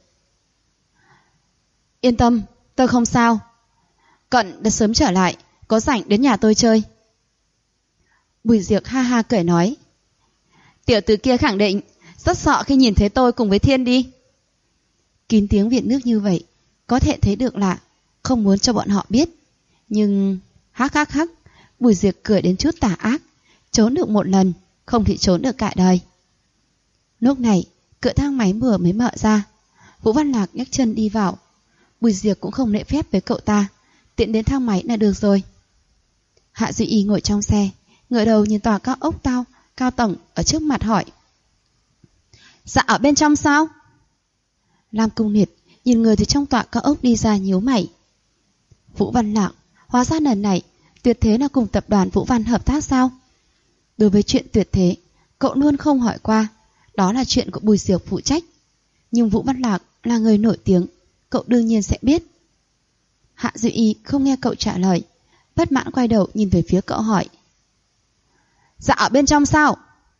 Yên tâm, tôi không sao. Cận đã sớm trở lại, có rảnh đến nhà tôi chơi. Bùi Diệc ha ha cười nói: Tiểu tử kia khẳng định rất sợ khi nhìn thấy tôi cùng với Thiên đi. Kín tiếng Việt nước như vậy, có thể thấy được là không muốn cho bọn họ biết. Nhưng hắc hắc hắc, Bùi Diệc cười đến chút tà ác. Trốn được một lần, không thể trốn được cả đời. Lúc này, cửa thang máy vừa mới mở ra, Vũ Văn Lạc nhấc chân đi vào. Bùi Diệc cũng không lễ phép với cậu ta, tiện đến thang máy là được rồi. Hạ Duy Y ngồi trong xe, ngửa đầu nhìn tòa cao ốc cao tầng ở trước mặt hỏi: Dạ ở bên trong sao? Lam Cung Liệt nhìn người từ trong tòa cao ốc đi ra nhíu mày. Vũ Văn Lạc, hóa ra lần này tuyệt thế là cùng tập đoàn Vũ Văn hợp tác sao? Đối với chuyện tuyệt thế, cậu luôn không hỏi qua, đó là chuyện của Bùi Diệc phụ trách. Nhưng Vũ Văn Lạc là người nổi tiếng, cậu đương nhiên sẽ biết. Hạ Duy Y không nghe cậu trả lời, bất mãn quay đầu nhìn về phía cậu hỏi. Dạ ở bên trong sao?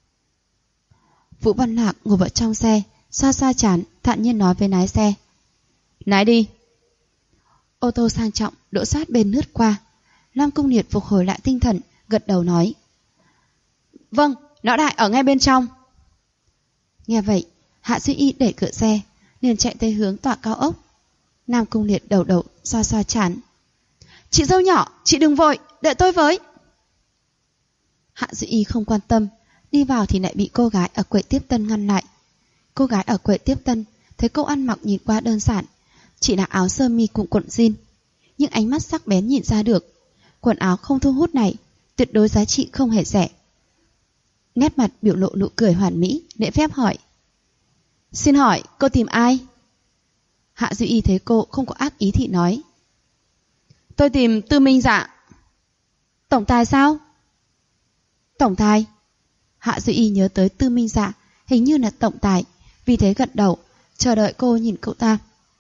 Vũ Văn Lạc ngồi vào trong xe, xoa xoa trán, thản nhiên nói với lái xe. Lái đi. Ô tô sang trọng đỗ sát bên lướt qua. Lam Cung Liệt phục hồi lại tinh thần, gật đầu nói. Vâng, lão đại ở ngay bên trong. Nghe vậy, Hạ Duy Y đẩy cửa xe, liền chạy tới hướng tòa cao ốc. Nam Cung Liệt đầu đầu xoa xoa trán. Chị dâu nhỏ, chị đừng vội, đợi tôi với. Hạ Duy Y không quan tâm, đi vào thì lại bị cô gái ở quầy tiếp tân ngăn lại. Cô gái ở quầy tiếp tân thấy cô ăn mặc nhìn qua đơn giản, chỉ là áo sơ mi cùng quần jean, nhưng ánh mắt sắc bén nhìn ra được quần áo không thu hút này tuyệt đối giá trị không hề rẻ. Nét mặt biểu lộ nụ cười hoàn mỹ, lễ phép hỏi. Xin hỏi cô tìm ai? Hạ Duy Y thấy cô không có ác ý thì nói. Tôi tìm Tư Minh Dạ. Tổng tài sao? Tổng tài? Hạ Duy Y nhớ tới Tư Minh Dạ hình như là tổng tài, vì thế gật đầu, chờ đợi cô nhìn cậu ta.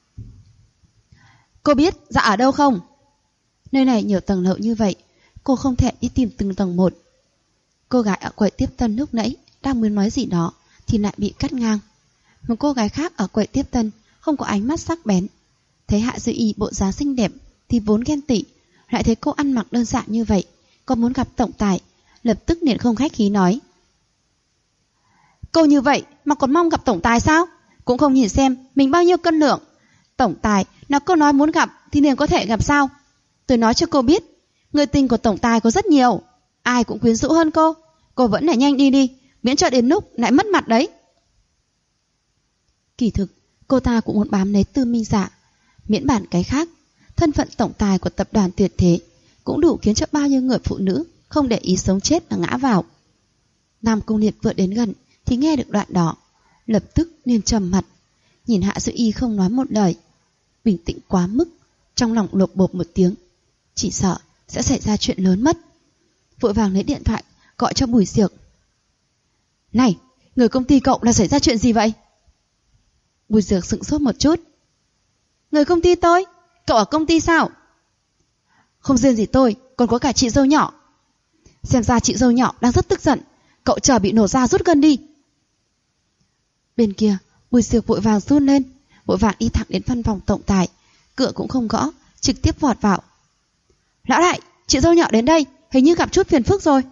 Cô biết Dạ ở đâu không? Nơi này nhiều tầng lầu như vậy, cô không thể đi tìm từng tầng một. Cô gái ở quầy tiếp tân lúc nãy đang muốn nói gì đó thì lại bị cắt ngang. Một cô gái khác ở quầy tiếp tân không có ánh mắt sắc bén, thấy Hạ Duy Y bộ dáng xinh đẹp thì vốn ghen tị, lại thấy cô ăn mặc đơn giản như vậy, còn muốn gặp tổng tài, lập tức liền không khách khí nói. Cô như vậy mà còn mong gặp tổng tài sao? Cũng không nhìn xem mình bao nhiêu cân lượng. Tổng tài nào cô nói muốn gặp thì liền có thể gặp sao? Tôi nói cho cô biết, người tình của tổng tài có rất nhiều, ai cũng quyến rũ hơn cô. Cô vẫn phải nhanh đi đi, miễn cho đến lúc lại mất mặt đấy. Kỳ thực cô ta cũng muốn bám lấy Tư Minh Dạ, miễn bản cái khác, thân phận tổng tài của tập đoàn tuyệt thế cũng đủ khiến cho bao nhiêu người phụ nữ không để ý sống chết mà ngã vào. Nam Cung Liệt vừa đến gần thì nghe được đoạn đó, lập tức liền trầm mặt, nhìn Hạ Duy Y không nói một lời, bình tĩnh quá mức, trong lòng lột bột một tiếng, chỉ sợ sẽ xảy ra chuyện lớn mất. Vội vàng lấy điện thoại gọi cho Bùi Diệc. Này, người công ty cậu là xảy ra chuyện gì vậy? Bùi Diệc sững sốt một chút. Người công ty tôi? Cậu ở công ty sao? Không riêng gì tôi, còn có cả chị dâu nhỏ. Xem ra chị dâu nhỏ đang rất tức giận, cậu chờ bị nổ ra rút gân đi. Bên kia Bùi Diệc vội vàng run lên, vội vàng đi thẳng đến văn phòng tổng tài, cửa cũng không gõ, trực tiếp vọt vào. Lão đại, chị dâu nhỏ đến đây, hình như gặp chút phiền phức rồi.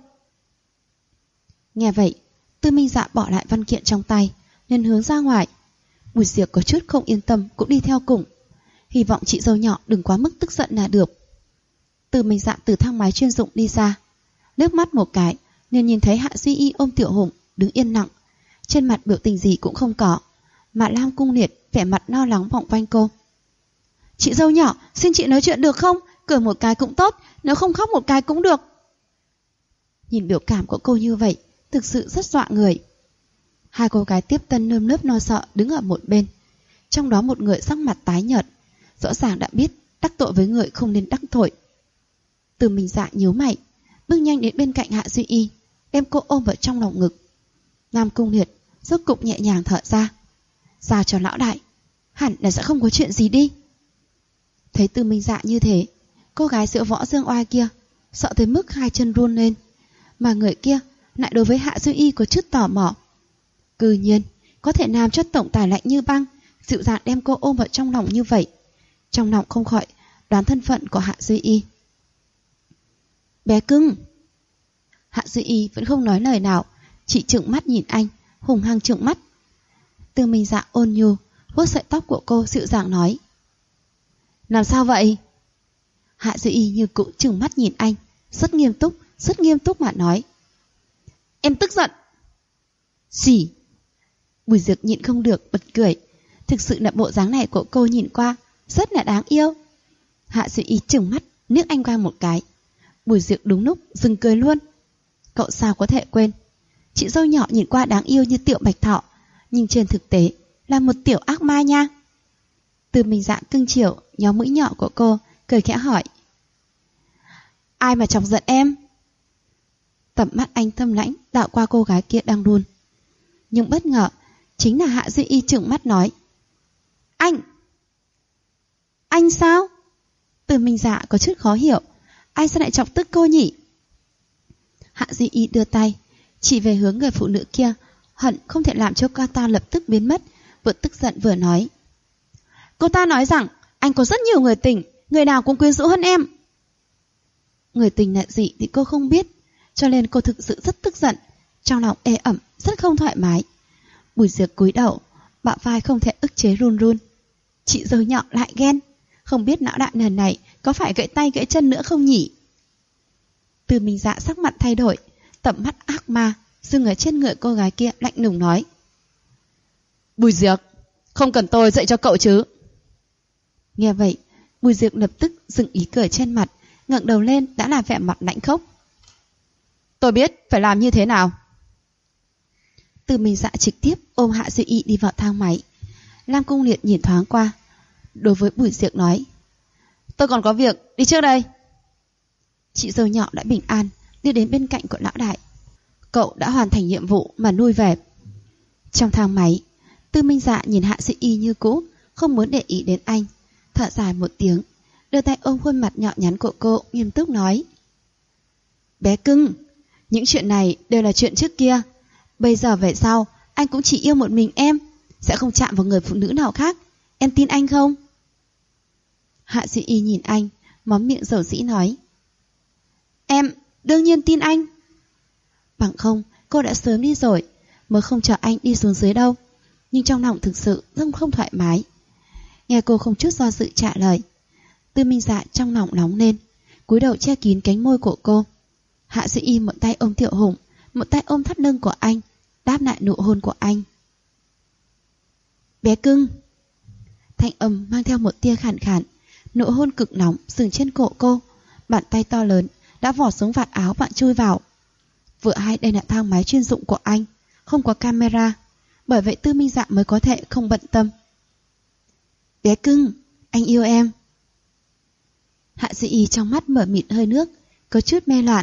Nghe vậy, Tư Minh Dạ bỏ lại văn kiện trong tay, nên hướng ra ngoài. Bùi Diệc có chút không yên tâm cũng đi theo cùng, hy vọng chị dâu nhỏ đừng quá mức tức giận là được. Tư Minh Dạ từ thang máy chuyên dụng đi ra, liếc mắt một cái nên nhìn thấy Hạ Duy Y ôm Tiểu Hùng đứng yên lặng, trên mặt biểu tình gì cũng không có, mà Lam Cung Liệt vẻ mặt lo lắng vòng quanh cô. Chị dâu nhỏ, xin chị nói chuyện được không? Cười một cái cũng tốt, nếu không khóc một cái cũng được. Nhìn biểu cảm của cô như vậy, thực sự rất dọa người. Hai cô gái tiếp tân nơm nớp lo sợ đứng ở một bên, trong đó một người sắc mặt tái nhợt, rõ ràng đã biết đắc tội với người không nên đắc tội. Từ Minh Dạ nhíu mày, bước nhanh đến bên cạnh Hạ Duy Y, đem cô ôm vào trong lòng ngực. Nam Cung Liệt rốt cục nhẹ nhàng thở ra, giao cho lão đại, hẳn là sẽ không có chuyện gì đi. Thấy Từ Minh Dạ như thế, cô gái Diệu Võ Dương Oai kia sợ tới mức hai chân run lên, mà người kia lại đối với Hạ Duy Y có chút tò mò. Cư nhiên có thể làm cho tổng tài lạnh như băng dịu dàng đem cô ôm vào trong lòng như vậy, trong lòng không khỏi đoán thân phận của Hạ Duy Y. Bé cưng. Hạ Duy Y vẫn không nói lời nào, chỉ trừng mắt nhìn anh, hùng hăng trừng mắt. Từ Minh Dạ ôn nhu vuốt sợi tóc của cô, dịu dàng nói. Làm sao vậy? Hạ Duy Y như cũ trừng mắt nhìn anh, rất nghiêm túc mà nói. Em tức giận. Gì? Bùi Diệc nhịn không được bật cười, thực sự là bộ dáng này của cô nhìn qua rất là đáng yêu. Hạ Duy Y trừng mắt liếc anh qua một cái, Bùi Diệc đúng lúc dừng cười luôn. Cậu sao có thể quên, chị dâu nhỏ nhìn qua đáng yêu như tiểu bạch thỏ, nhưng trên thực tế là một tiểu ác ma nha. Từ Minh Dạ cưng chiều nhóm mũi nhỏ của cô, cười khẽ hỏi. Ai mà chọc giận em? Tầm mắt anh thâm lãnh đảo qua cô gái kia đang run. Nhưng bất ngờ chính là Hạ Duy Y trừng mắt nói. Anh sao? Từ Minh Dạ có chút khó hiểu, Anh sao lại chọc tức cô nhỉ? Hạ Duy Y đưa tay chỉ về hướng người phụ nữ kia, hận không thể làm cho cô ta lập tức biến mất, vừa tức giận vừa nói. Cô ta nói rằng anh có rất nhiều người tình, người nào cũng quyến rũ hơn em. Người tình là gì thì cô không biết, cho nên cô thực sự rất tức giận, trong lòng ê ẩm, rất không thoải mái. Bùi Diệp cúi đầu, bả vai không thể ức chế run run. Chị Dâu Nhỏ lại ghen, không biết não đại lần này có phải gãy tay gãy chân nữa không nhỉ? Từ Minh Dạ sắc mặt thay đổi, tầm mắt ác ma dừng ở trên người cô gái kia, lạnh lùng nói. Bùi Diệp, không cần tôi dạy cho cậu chứ? Nghe vậy, Bùi Diệp lập tức dừng ý cười trên mặt, ngẩng đầu lên đã là vẻ mặt lạnh khốc. Tôi biết phải làm như thế nào. Từ Minh Dạ trực tiếp ôm Hạ Duy Y đi vào thang máy. Lam Cung Liệt nhìn thoáng qua, đối với Bùi Diệp nói. Tôi còn có việc, đi trước đây. Chị Dâu Nhỏ đã bình an đi đến bên cạnh của lão đại. Cậu đã hoàn thành nhiệm vụ mà nuôi về. Trong thang máy, Tư Minh Dạ nhìn Hạ Duy Y như cũ, không muốn để ý đến anh, thở dài một tiếng, đưa tay ôm khuôn mặt nhỏ nhắn của cô, nghiêm túc nói. Bé cưng, những chuyện này đều là chuyện trước kia. Bây giờ về sau, anh cũng chỉ yêu một mình em, sẽ không chạm vào người phụ nữ nào khác. Em tin anh không? Hạ Duy Y nhìn anh, móm miệng dầu dĩ nói. Em đương nhiên tin anh. Bằng không, cô đã sớm đi rồi, mới không chờ anh đi xuống dưới đâu. Nhưng trong lòng thực sự rất không thoải mái. Nghe cô không chút do dự trả lời, Tư Minh Dạ trong lòng nóng lên, cúi đầu che kín cánh môi của cô. Hạ Duy Y một tay ôm Tiểu Hùng, một tay ôm thắt lưng của anh, đáp lại nụ hôn của anh. Bé cưng. Thanh âm mang theo một tia khàn khàn, nụ hôn cực nóng dừng trên cổ cô. Bàn tay to lớn đã vỏ xuống vạt áo bạn chui vào. Vừa hay đây là thang máy chuyên dụng của anh, không có camera, bởi vậy Tư Minh Dạ mới có thể không bận tâm. Bé cưng, anh yêu em. Hạ Duy Y trong mắt mở mịt hơi nước, có chút mê loạn.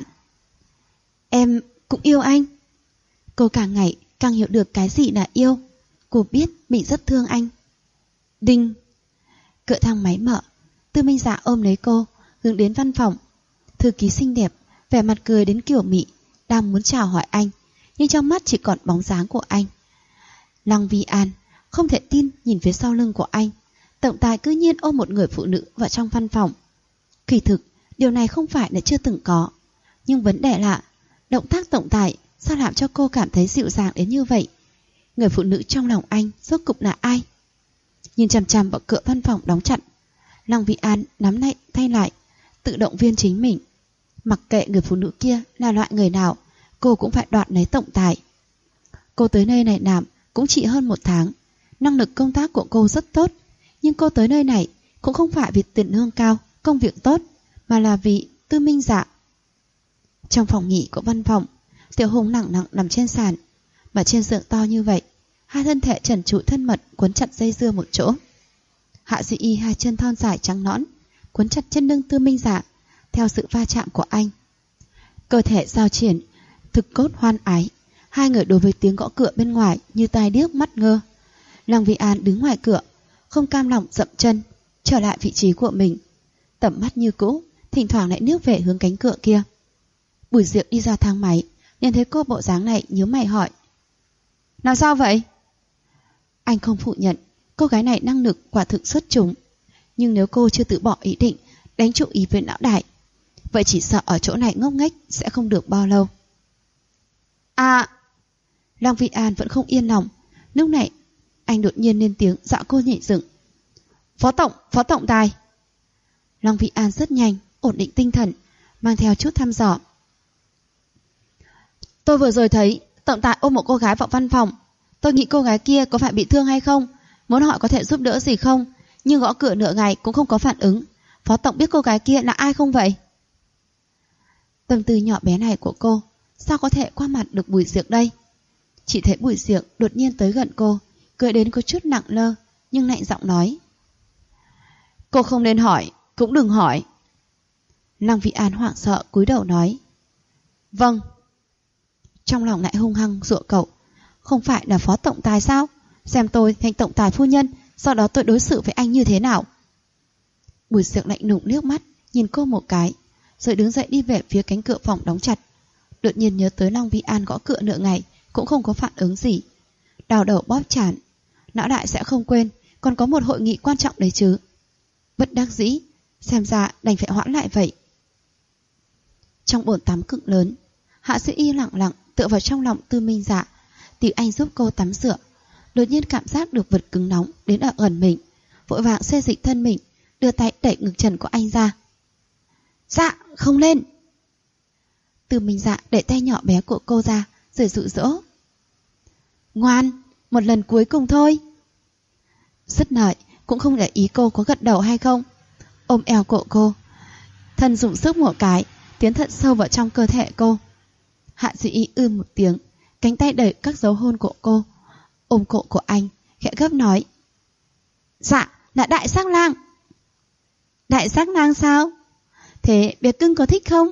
Em cũng yêu anh. Cô càng ngày càng hiểu được cái gì là yêu. Cô biết mình rất thương anh. Đinh. Cửa thang máy mở, Tư Minh Dạ ôm lấy cô, hướng đến văn phòng. Thư ký xinh đẹp, vẻ mặt cười đến kiểu mị, đang muốn chào hỏi anh, nhưng trong mắt chỉ còn bóng dáng của anh. Lăng Vi An không thể tin nhìn phía sau lưng của anh, tổng tài cư nhiên ôm một người phụ nữ vào trong văn phòng. Kỳ thực, điều này không phải là chưa từng có, nhưng vấn đề là động tác tổng tài sao làm cho cô cảm thấy dịu dàng đến như vậy. Người phụ nữ trong lòng anh rốt cục là ai? Nhìn chằm chằm vào cửa văn phòng đóng chặt, Lăng Vi An nắm tay lại, tự động viên chính mình. Mặc kệ người phụ nữ kia là loại người nào, cô cũng phải đoạt lấy tổng tài. Cô tới nơi này làm cũng chỉ hơn 1 tháng, năng lực công tác của cô rất tốt, nhưng cô tới nơi này cũng không phải vì tiền lương cao, công việc tốt, mà là vì Tư Minh Dạ. Trong phòng nghỉ của văn phòng, Tiểu Hùng lẳng lặng nằm trên sàn, mà trên giường to như vậy, hai thân thể trần trụi thân mật quấn chặt dây dưa một chỗ. Hạ Duy Y hai chân thon dài trắng nõn quấn chặt trên lưng Tư Minh Dạ, theo sự va chạm của anh. Cơ thể giao triển, thực cốt hoan ái. Hai người đối với tiếng gõ cửa bên ngoài như tai điếc mắt ngơ. Lăng Vi An đứng ngoài cửa, không cam lòng dậm chân, trở lại vị trí của mình. Tầm mắt như cũ, thỉnh thoảng lại liếc về hướng cánh cửa kia. Bùi Diệp đi ra thang máy, nhìn thấy cô bộ dáng này nhíu mày hỏi. Làm sao vậy? Anh không phủ nhận, cô gái này năng lực quả thực xuất chúng. Nhưng nếu cô chưa từ bỏ ý định đánh chú ý với lão đại, vậy chỉ sợ ở chỗ này ngốc nghếch sẽ không được bao lâu. À! Lăng Vi An vẫn không yên lòng. Lúc này anh đột nhiên lên tiếng dọa cô nhảy dựng. Phó tổng tài. Lăng Vi An rất nhanh ổn định tinh thần, mang theo chút thăm dò. Tôi vừa rồi thấy tổng tài ôm một cô gái vào văn phòng. Tôi nghĩ cô gái kia có phải bị thương hay không, muốn hỏi có thể giúp đỡ gì không, nhưng gõ cửa nửa ngày cũng không có phản ứng. Phó tổng biết cô gái kia là ai không vậy? Tâm tư nhỏ bé này của cô sao có thể qua mặt được Bùi Diệp đây? Chỉ thấy Bùi Diệp đột nhiên tới gần cô, cười đến có chút nặng lơ, nhưng lạnh giọng nói. Cô không nên hỏi, cũng đừng hỏi. Lăng Vi An hoảng sợ cúi đầu nói. Vâng. Trong lòng lại hung hăng dụa cậu. Không phải là phó tổng tài sao? Xem tôi thành tổng tài phu nhân, sau đó tôi đối xử với anh như thế nào? Bùi Diệp lạnh lùng liếc mắt nhìn cô một cái, rồi đứng dậy đi về phía cánh cửa phòng đóng chặt. Đột nhiên nhớ tới Long Vĩ An gõ cửa nửa ngày cũng không có phản ứng gì. Đau đầu bóp trán. Não đại sẽ không quên, còn có một hội nghị quan trọng đấy chứ. Bất đắc dĩ, xem ra đành phải hoãn lại vậy. Trong bồn tắm cực lớn, Hạ Sư Y lặng lặng tựa vào trong lòng Tư Minh Dạ, tìm anh giúp cô tắm rửa. Đột nhiên cảm giác được vật cứng nóng đến ở gần mình, vội vàng xê dịch thân mình, đưa tay đẩy ngực trần của anh ra. Dạ, không lên. Tư Minh Dạ đẩy tay nhỏ bé của cô ra, rồi dụ dỗ. Ngoan, một lần cuối cùng thôi. Dứt lời, cũng không để ý cô có gật đầu hay không. Ôm eo cổ cô, thân dùng sức một cái, tiến thật sâu vào trong cơ thể cô. Hạ Duy Y một tiếng, cánh tay đẩy các dấu hôn của cô, ôm cổ của anh, khẽ gấp nói. Dạ, là đại sắc lang. Đại sắc lang sao? Thế bé cưng có thích không?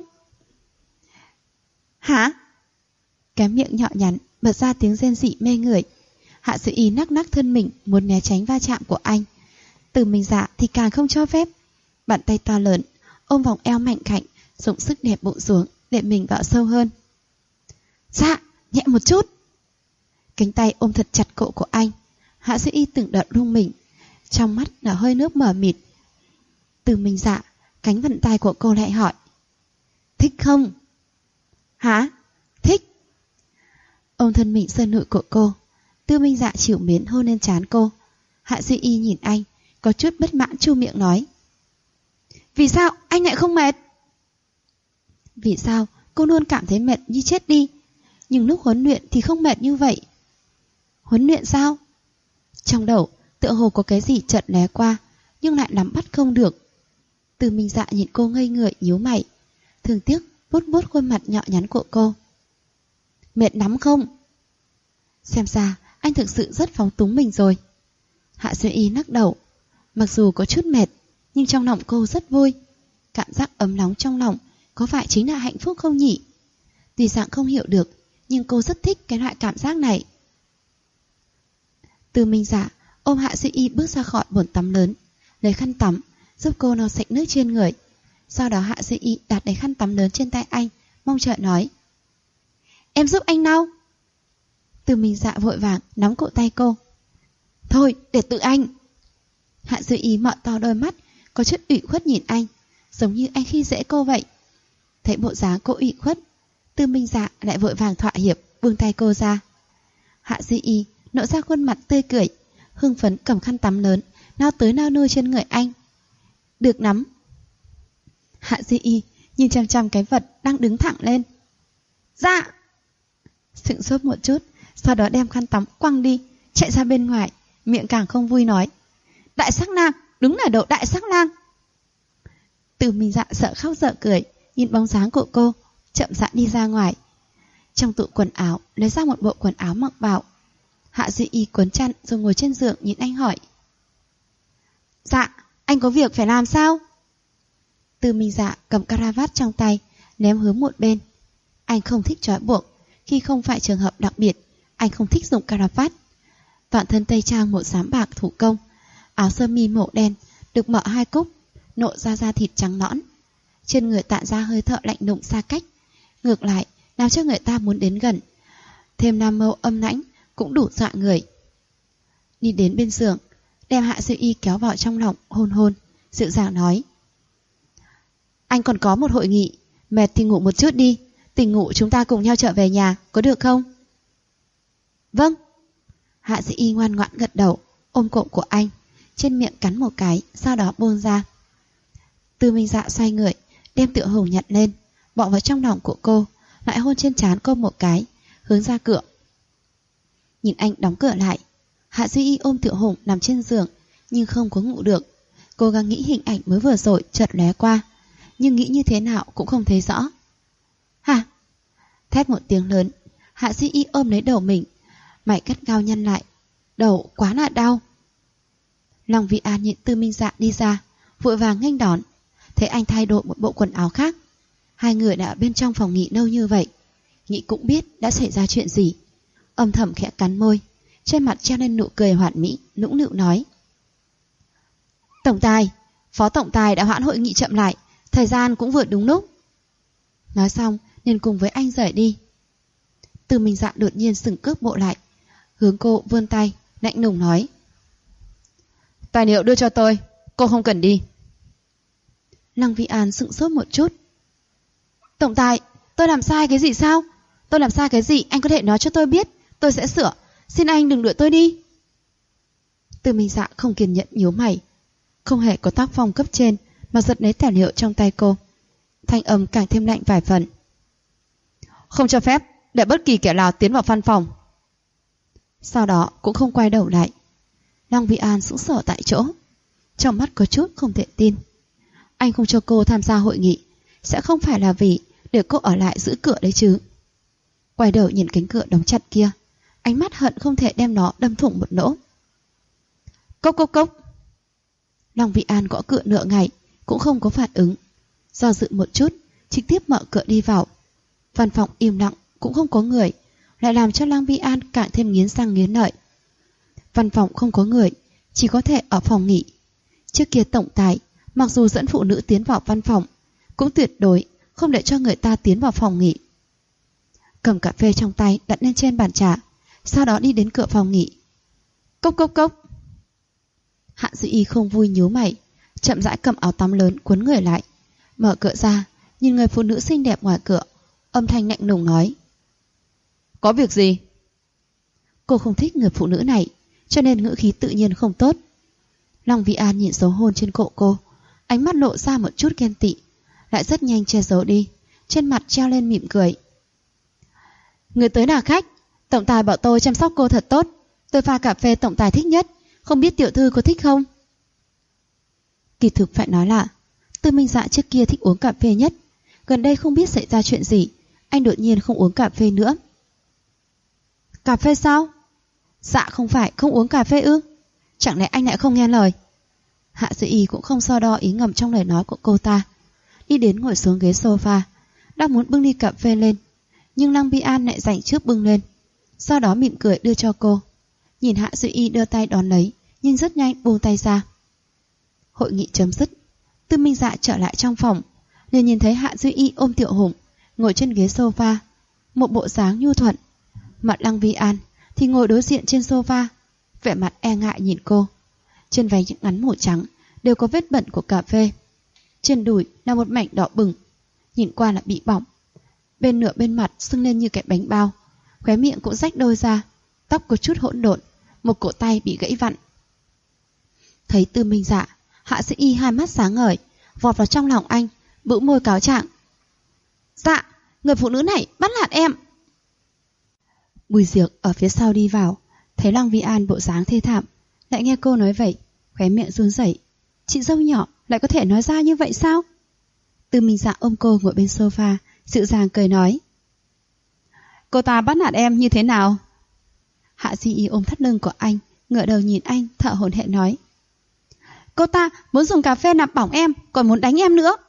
Hả? Cái miệng nhỏ nhắn bật ra tiếng rên rỉ mê người. Hạ Duy Y nắc nắc thân mình muốn né tránh va chạm của anh. Từ mình dạ thì càng không cho phép. Bàn tay to lớn ôm vòng eo mạnh khảnh, dùng sức đè bụng xuống để mình vào sâu hơn. Dạ, nhẹ một chút. Cánh tay ôm thật chặt cổ của anh. Hạ Duy Y từng đợt rung mình, trong mắt là hơi nước mờ mịt. Từ mình dạ, cánh vặn tay của cô lại hỏi. Thích không? Hả? Thích. Ôm thân mình sơn nụi của cô, Tư Minh Dạ chịu mến hôn lên trán cô. Hạ Duy Y nhìn anh, có chút bất mãn chu miệng nói. Vì sao anh lại không mệt? Vì sao cô luôn cảm thấy mệt như chết đi, nhưng lúc huấn luyện thì không mệt như vậy? Huấn luyện sao? Trong đầu tựa hồ có cái gì chợt lóe qua, nhưng lại nắm bắt không được. Tư Minh Dạ nhìn cô ngây người nhíu mày, thương tiếc vuốt vuốt khuôn mặt nhỏ nhắn của cô. Mệt lắm không? Xem ra anh thực sự rất phóng túng mình rồi. Hạ Duy Y lắc đầu. Mặc dù có chút mệt, nhưng trong lòng cô rất vui. Cảm giác ấm nóng trong lòng có phải chính là hạnh phúc không nhỉ? Tuy rằng không hiểu được, nhưng cô rất thích cái loại cảm giác này. Tư Minh Dạ ôm Hạ Duy Y bước ra khỏi bồn tắm lớn, lấy khăn tắm giúp cô lau sạch nước trên người. Sau đó Hạ Duy Y đặt đầy khăn tắm lớn trên tay anh, mong chờ nói. Em giúp anh lau. Tư Minh Dạ vội vàng nắm cổ tay cô. Thôi, để tự anh. Hạ Duy Y mở to đôi mắt, có chút ủy khuất nhìn anh, giống như anh khi dễ cô vậy. Thấy bộ dáng cô ủy khuất, Tư Minh Dạ lại vội vàng thỏa hiệp, buông tay cô ra. Hạ Duy Y nở ra khuôn mặt tươi cười, hưng phấn cầm khăn tắm lớn, nao tới nao nuôi trên người anh. Được lắm. Hạ Duy Y nhìn chằm chằm cái vật đang đứng thẳng lên. Dạ. Sững sốt một chút, sau đó đem khăn tắm quăng đi, chạy ra bên ngoài, miệng càng không vui nói. Đại sắc lang, đúng là độ đại sắc lang. Từ Minh Dạ sợ khóc sợ cười, nhìn bóng dáng của cô, chậm rãi đi ra ngoài. Trong tủ quần áo lấy ra một bộ quần áo mặc vào. Hạ Duy Y cuốn chăn rồi ngồi trên giường nhìn anh hỏi. Dạ, anh có việc phải làm sao? Từ Minh Dạ cầm caravat trong tay, ném hướng một bên. Anh không thích trói buộc, khi không phải trường hợp đặc biệt, anh không thích dùng caravat. Toàn thân tây trang màu xám bạc thủ công, áo sơ mi màu đen được mở hai cúc, lộ ra da thịt trắng nõn. Trên người tản ra hơi thở lạnh lùng xa cách, ngược lại làm cho người ta muốn đến gần. Thêm nam mâu âm lãnh cũng đủ dọa người. Đi đến bên giường, đem Hạ Duy Y kéo vào trong lòng hôn hôn, dịu dàng nói. Anh còn có một hội nghị, mệt thì ngủ một chút đi, tỉnh ngủ chúng ta cùng nhau trở về nhà, có được không? Vâng. Hạ Duy Y ngoan ngoãn gật đầu, ôm cổ của anh, trên miệng cắn một cái, sau đó buông ra. Tư Minh Dạ xoay người, đem Tiểu Hùng nhặt lên, bỏ vào trong lòng của cô, lại hôn trên trán cô một cái, hướng ra cửa. Nhìn anh đóng cửa lại, Hạ Duy Y ôm Tiểu Hùng nằm trên giường, nhưng không có ngủ được. Cố gắng nghĩ hình ảnh mới vừa rồi chợt lóe qua, nhưng nghĩ như thế nào cũng không thấy rõ. Hả? Thét một tiếng lớn, Hạ Duy Y ôm lấy đầu mình, mày cắt gao nhăn lại, đầu quá là đau. Long Vĩ An nhìn Tư Minh Dạ đi ra, vội vàng nghênh đón. Thấy anh thay đổi một bộ quần áo khác. Hai người đã ở bên trong phòng nghỉ lâu như vậy, nghĩ cũng biết đã xảy ra chuyện gì. Âm thầm khẽ cắn môi, trên mặt treo lên nụ cười hoàn mỹ, nũng nịu nói. Tổng tài, phó tổng tài đã hoãn hội nghị chậm lại, thời gian cũng vừa đúng lúc. Nói xong liền cùng với anh rời đi. Từ Minh Dạ đột nhiên dừng cước bộ lại, hướng cô vươn tay, lạnh lùng nói: Tài liệu đưa cho tôi, cô không cần đi. Lăng Vi An sững sốt một chút. Tổng tài, tôi làm sai cái gì sao? Tôi làm sai cái gì anh có thể nói cho tôi biết, tôi sẽ sửa. Xin anh đừng đuổi tôi đi. Từ Minh Dạ không kiên nhẫn nhíu mày, không hề có tác phong cấp trên mà giật lấy tài liệu trong tay cô. Thanh âm càng thêm lạnh vài phần. Không cho phép để bất kỳ kẻ nào tiến vào văn phòng. Sau đó cũng không quay đầu lại. Lăng Vi An sững sờ tại chỗ, trong mắt có chút không thể tin. Anh không cho cô tham gia hội nghị sẽ không phải là vì để cô ở lại giữ cửa đấy chứ. Quay đầu nhìn cánh cửa đóng chặt kia, ánh mắt hận không thể đem nó đâm thủng một lỗ. Cốc cốc cốc. Lăng Vi An gõ cửa nửa ngày cũng không có phản ứng. Do dự một chút, trực tiếp mở cửa đi vào. Văn phòng im lặng, cũng không có người, lại làm cho Lăng Vi An càng thêm nghiến răng nghiến lợi. Văn phòng không có người, chỉ có thể ở phòng nghỉ. Trước kia tổng tài mặc dù dẫn phụ nữ tiến vào văn phòng, cũng tuyệt đối không để cho người ta tiến vào phòng nghỉ. Cầm cà phê trong tay đặt lên trên bàn trà, sau đó đi đến cửa phòng nghỉ. Cốc cốc cốc. Hạ Dĩ Y không vui nhíu mày, chậm rãi cầm áo tắm lớn cuốn người lại, mở cửa ra, nhìn người phụ nữ xinh đẹp ngoài cửa, âm thanh lạnh lùng nói: Có việc gì? Cô không thích người phụ nữ này, cho nên ngữ khí tự nhiên không tốt. Lăng Vi An nhìn dấu hôn trên cổ cô, ánh mắt lộ ra một chút ghen tị, lại rất nhanh che giấu đi, trên mặt treo lên mỉm cười. Người tới là khách, tổng tài bảo tôi chăm sóc cô thật tốt, tôi pha cà phê tổng tài thích nhất, không biết tiểu thư có thích không? Kỳ thực phải nói là Từ Minh Dạ trước kia thích uống cà phê nhất, gần đây không biết xảy ra chuyện gì, anh đột nhiên không uống cà phê nữa. Cà phê sao? Dạ không phải không uống cà phê ư? Chẳng lẽ anh lại không nghe lời? Hạ Dĩ Y cũng không so đo ý ngầm trong lời nói của cô ta, đi đến ngồi xuống ghế sofa, đang muốn bưng ly cà phê lên, nhưng Lăng Vi An lại dành trước bưng lên, sau đó mỉm cười đưa cho cô. Nhìn Hạ Dĩ Y đưa tay đón lấy, nhưng rất nhanh buông tay ra. Hội nghị chấm dứt, Từ Minh Dạ trở lại trong phòng, liền nhìn thấy Hạ Dĩ Y ôm Tiểu Hùng ngồi trên ghế sofa, một bộ dáng nhu thuận. Mặt Lăng Vi An thì ngồi đối diện trên sofa, vẻ mặt e ngại nhìn cô. Trên váy ngắn màu trắng đều có vết bẩn của cà phê, trên đùi là một mảnh đỏ bừng, nhìn qua là bị bỏng. Bên nửa bên mặt sưng lên như cái bánh bao, khóe miệng cũng rách đôi ra, tóc có chút hỗn độn, một cổ tay bị gãy vặn. Thấy Từ Minh Dạ, Hạ Dĩ Y hai mắt sáng ngời, vọt vào trong lòng anh, bĩu môi cáo trạng. Dạ, người phụ nữ này bắt nạt em. Bùi Diệc ở phía sau đi vào, thấy Lăng Vi An bộ dáng thê thảm, lại nghe cô nói vậy, khóe miệng run rẩy. Chị dâu nhỏ lại có thể nói ra như vậy sao? Từ Minh Dạ ôm cô ngồi bên sofa, dịu dàng cười nói. Cô ta bắt nạt em như thế nào? Hạ Dĩ Y ôm thắt lưng của anh, ngửa đầu nhìn anh, thở hổn hển nói. Cô ta muốn dùng cà phê làm bỏng em, còn muốn đánh em nữa.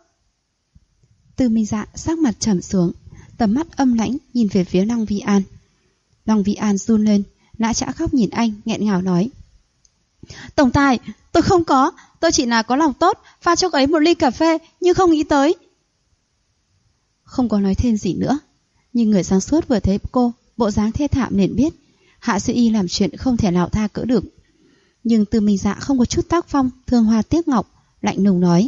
Từ Minh Dạ sắc mặt trầm xuống, tầm mắt âm lãnh nhìn về phía Lăng Vi An. Lăng Vi An run lên, nã chã khóc nhìn anh, nghẹn ngào nói. Tổng tài, tôi không có, tôi chỉ là có lòng tốt, pha cho ấy một ly cà phê, nhưng không nghĩ tới. Không có nói thêm gì nữa, nhưng người sáng suốt vừa thấy cô bộ dáng thê thảm nên biết Hạ Dĩ Y làm chuyện không thể nào tha cỡ được. Nhưng Từ Minh Dạ không có chút tác phong thương hoa tiếc ngọc, lạnh lùng nói.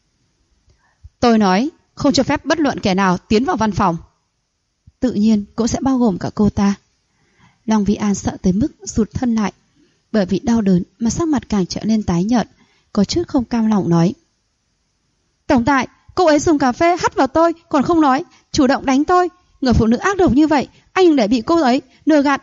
Tôi nói không cho phép bất luận kẻ nào tiến vào văn phòng. Tự nhiên cũng sẽ bao gồm cả cô ta. Lăng Vi An sợ tới mức rụt thân lại, bởi vì đau đớn mà sắc mặt càng trở nên tái nhợt, có chút không cam lòng nói. Tổng tài, cô ấy dùng cà phê hắt vào tôi, còn không nói, chủ động đánh tôi. Người phụ nữ ác độc như vậy, anh đừng để bị cô ấy lừa gạt.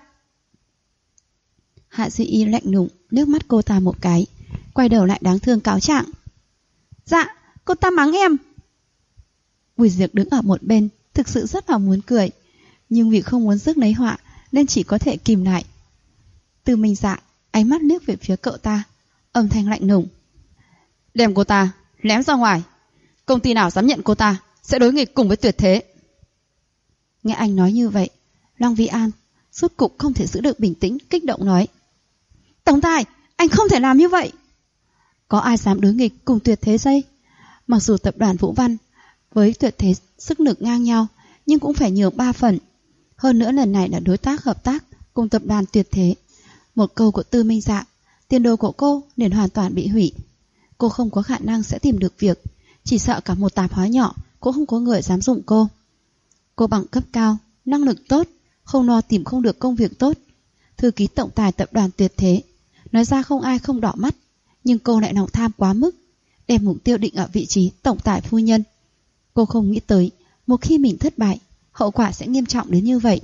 Hạ Dĩ Y lạnh lùng nước mắt cô ta một cái, quay đầu lại đáng thương cáo trạng. Dạ, cô ta mắng em. Bùi Diệc đứng ở một bên, thực sự rất là muốn cười, nhưng vì không muốn rước lấy họa nên chỉ có thể kìm lại. Từ Minh Dạ ánh mắt liếc về phía cậu ta, âm thanh lạnh lùng. Đem cô ta ném ra ngoài, công ty nào dám nhận cô ta sẽ đối nghịch cùng với Tuyệt Thế. Nghe anh nói như vậy, Lăng Vi An rốt cục không thể giữ được bình tĩnh, kích động nói. Tổng tài, anh không thể làm như vậy. Có ai dám đối nghịch cùng Tuyệt Thế dây? Mặc dù tập đoàn Vũ Văn Với Tuyệt Thế sức lực ngang nhau, nhưng cũng phải nhường 3 phần. Hơn nữa lần này là đối tác hợp tác cùng tập đoàn Tuyệt Thế. Một câu của Tư Minh Dạ, tiền đồ của cô liền hoàn toàn bị hủy. Cô không có khả năng sẽ tìm được việc, chỉ sợ cả một tạp hóa nhỏ cũng không có người dám dụng cô. Cô bằng cấp cao, năng lực tốt, không lo tìm không được công việc tốt. Thư ký tổng tài tập đoàn Tuyệt Thế, nói ra không ai không đỏ mắt, nhưng cô lại lòng tham quá mức, đem mục tiêu định ở vị trí tổng tài phu nhân. Cô không nghĩ tới, một khi mình thất bại, hậu quả sẽ nghiêm trọng đến như vậy.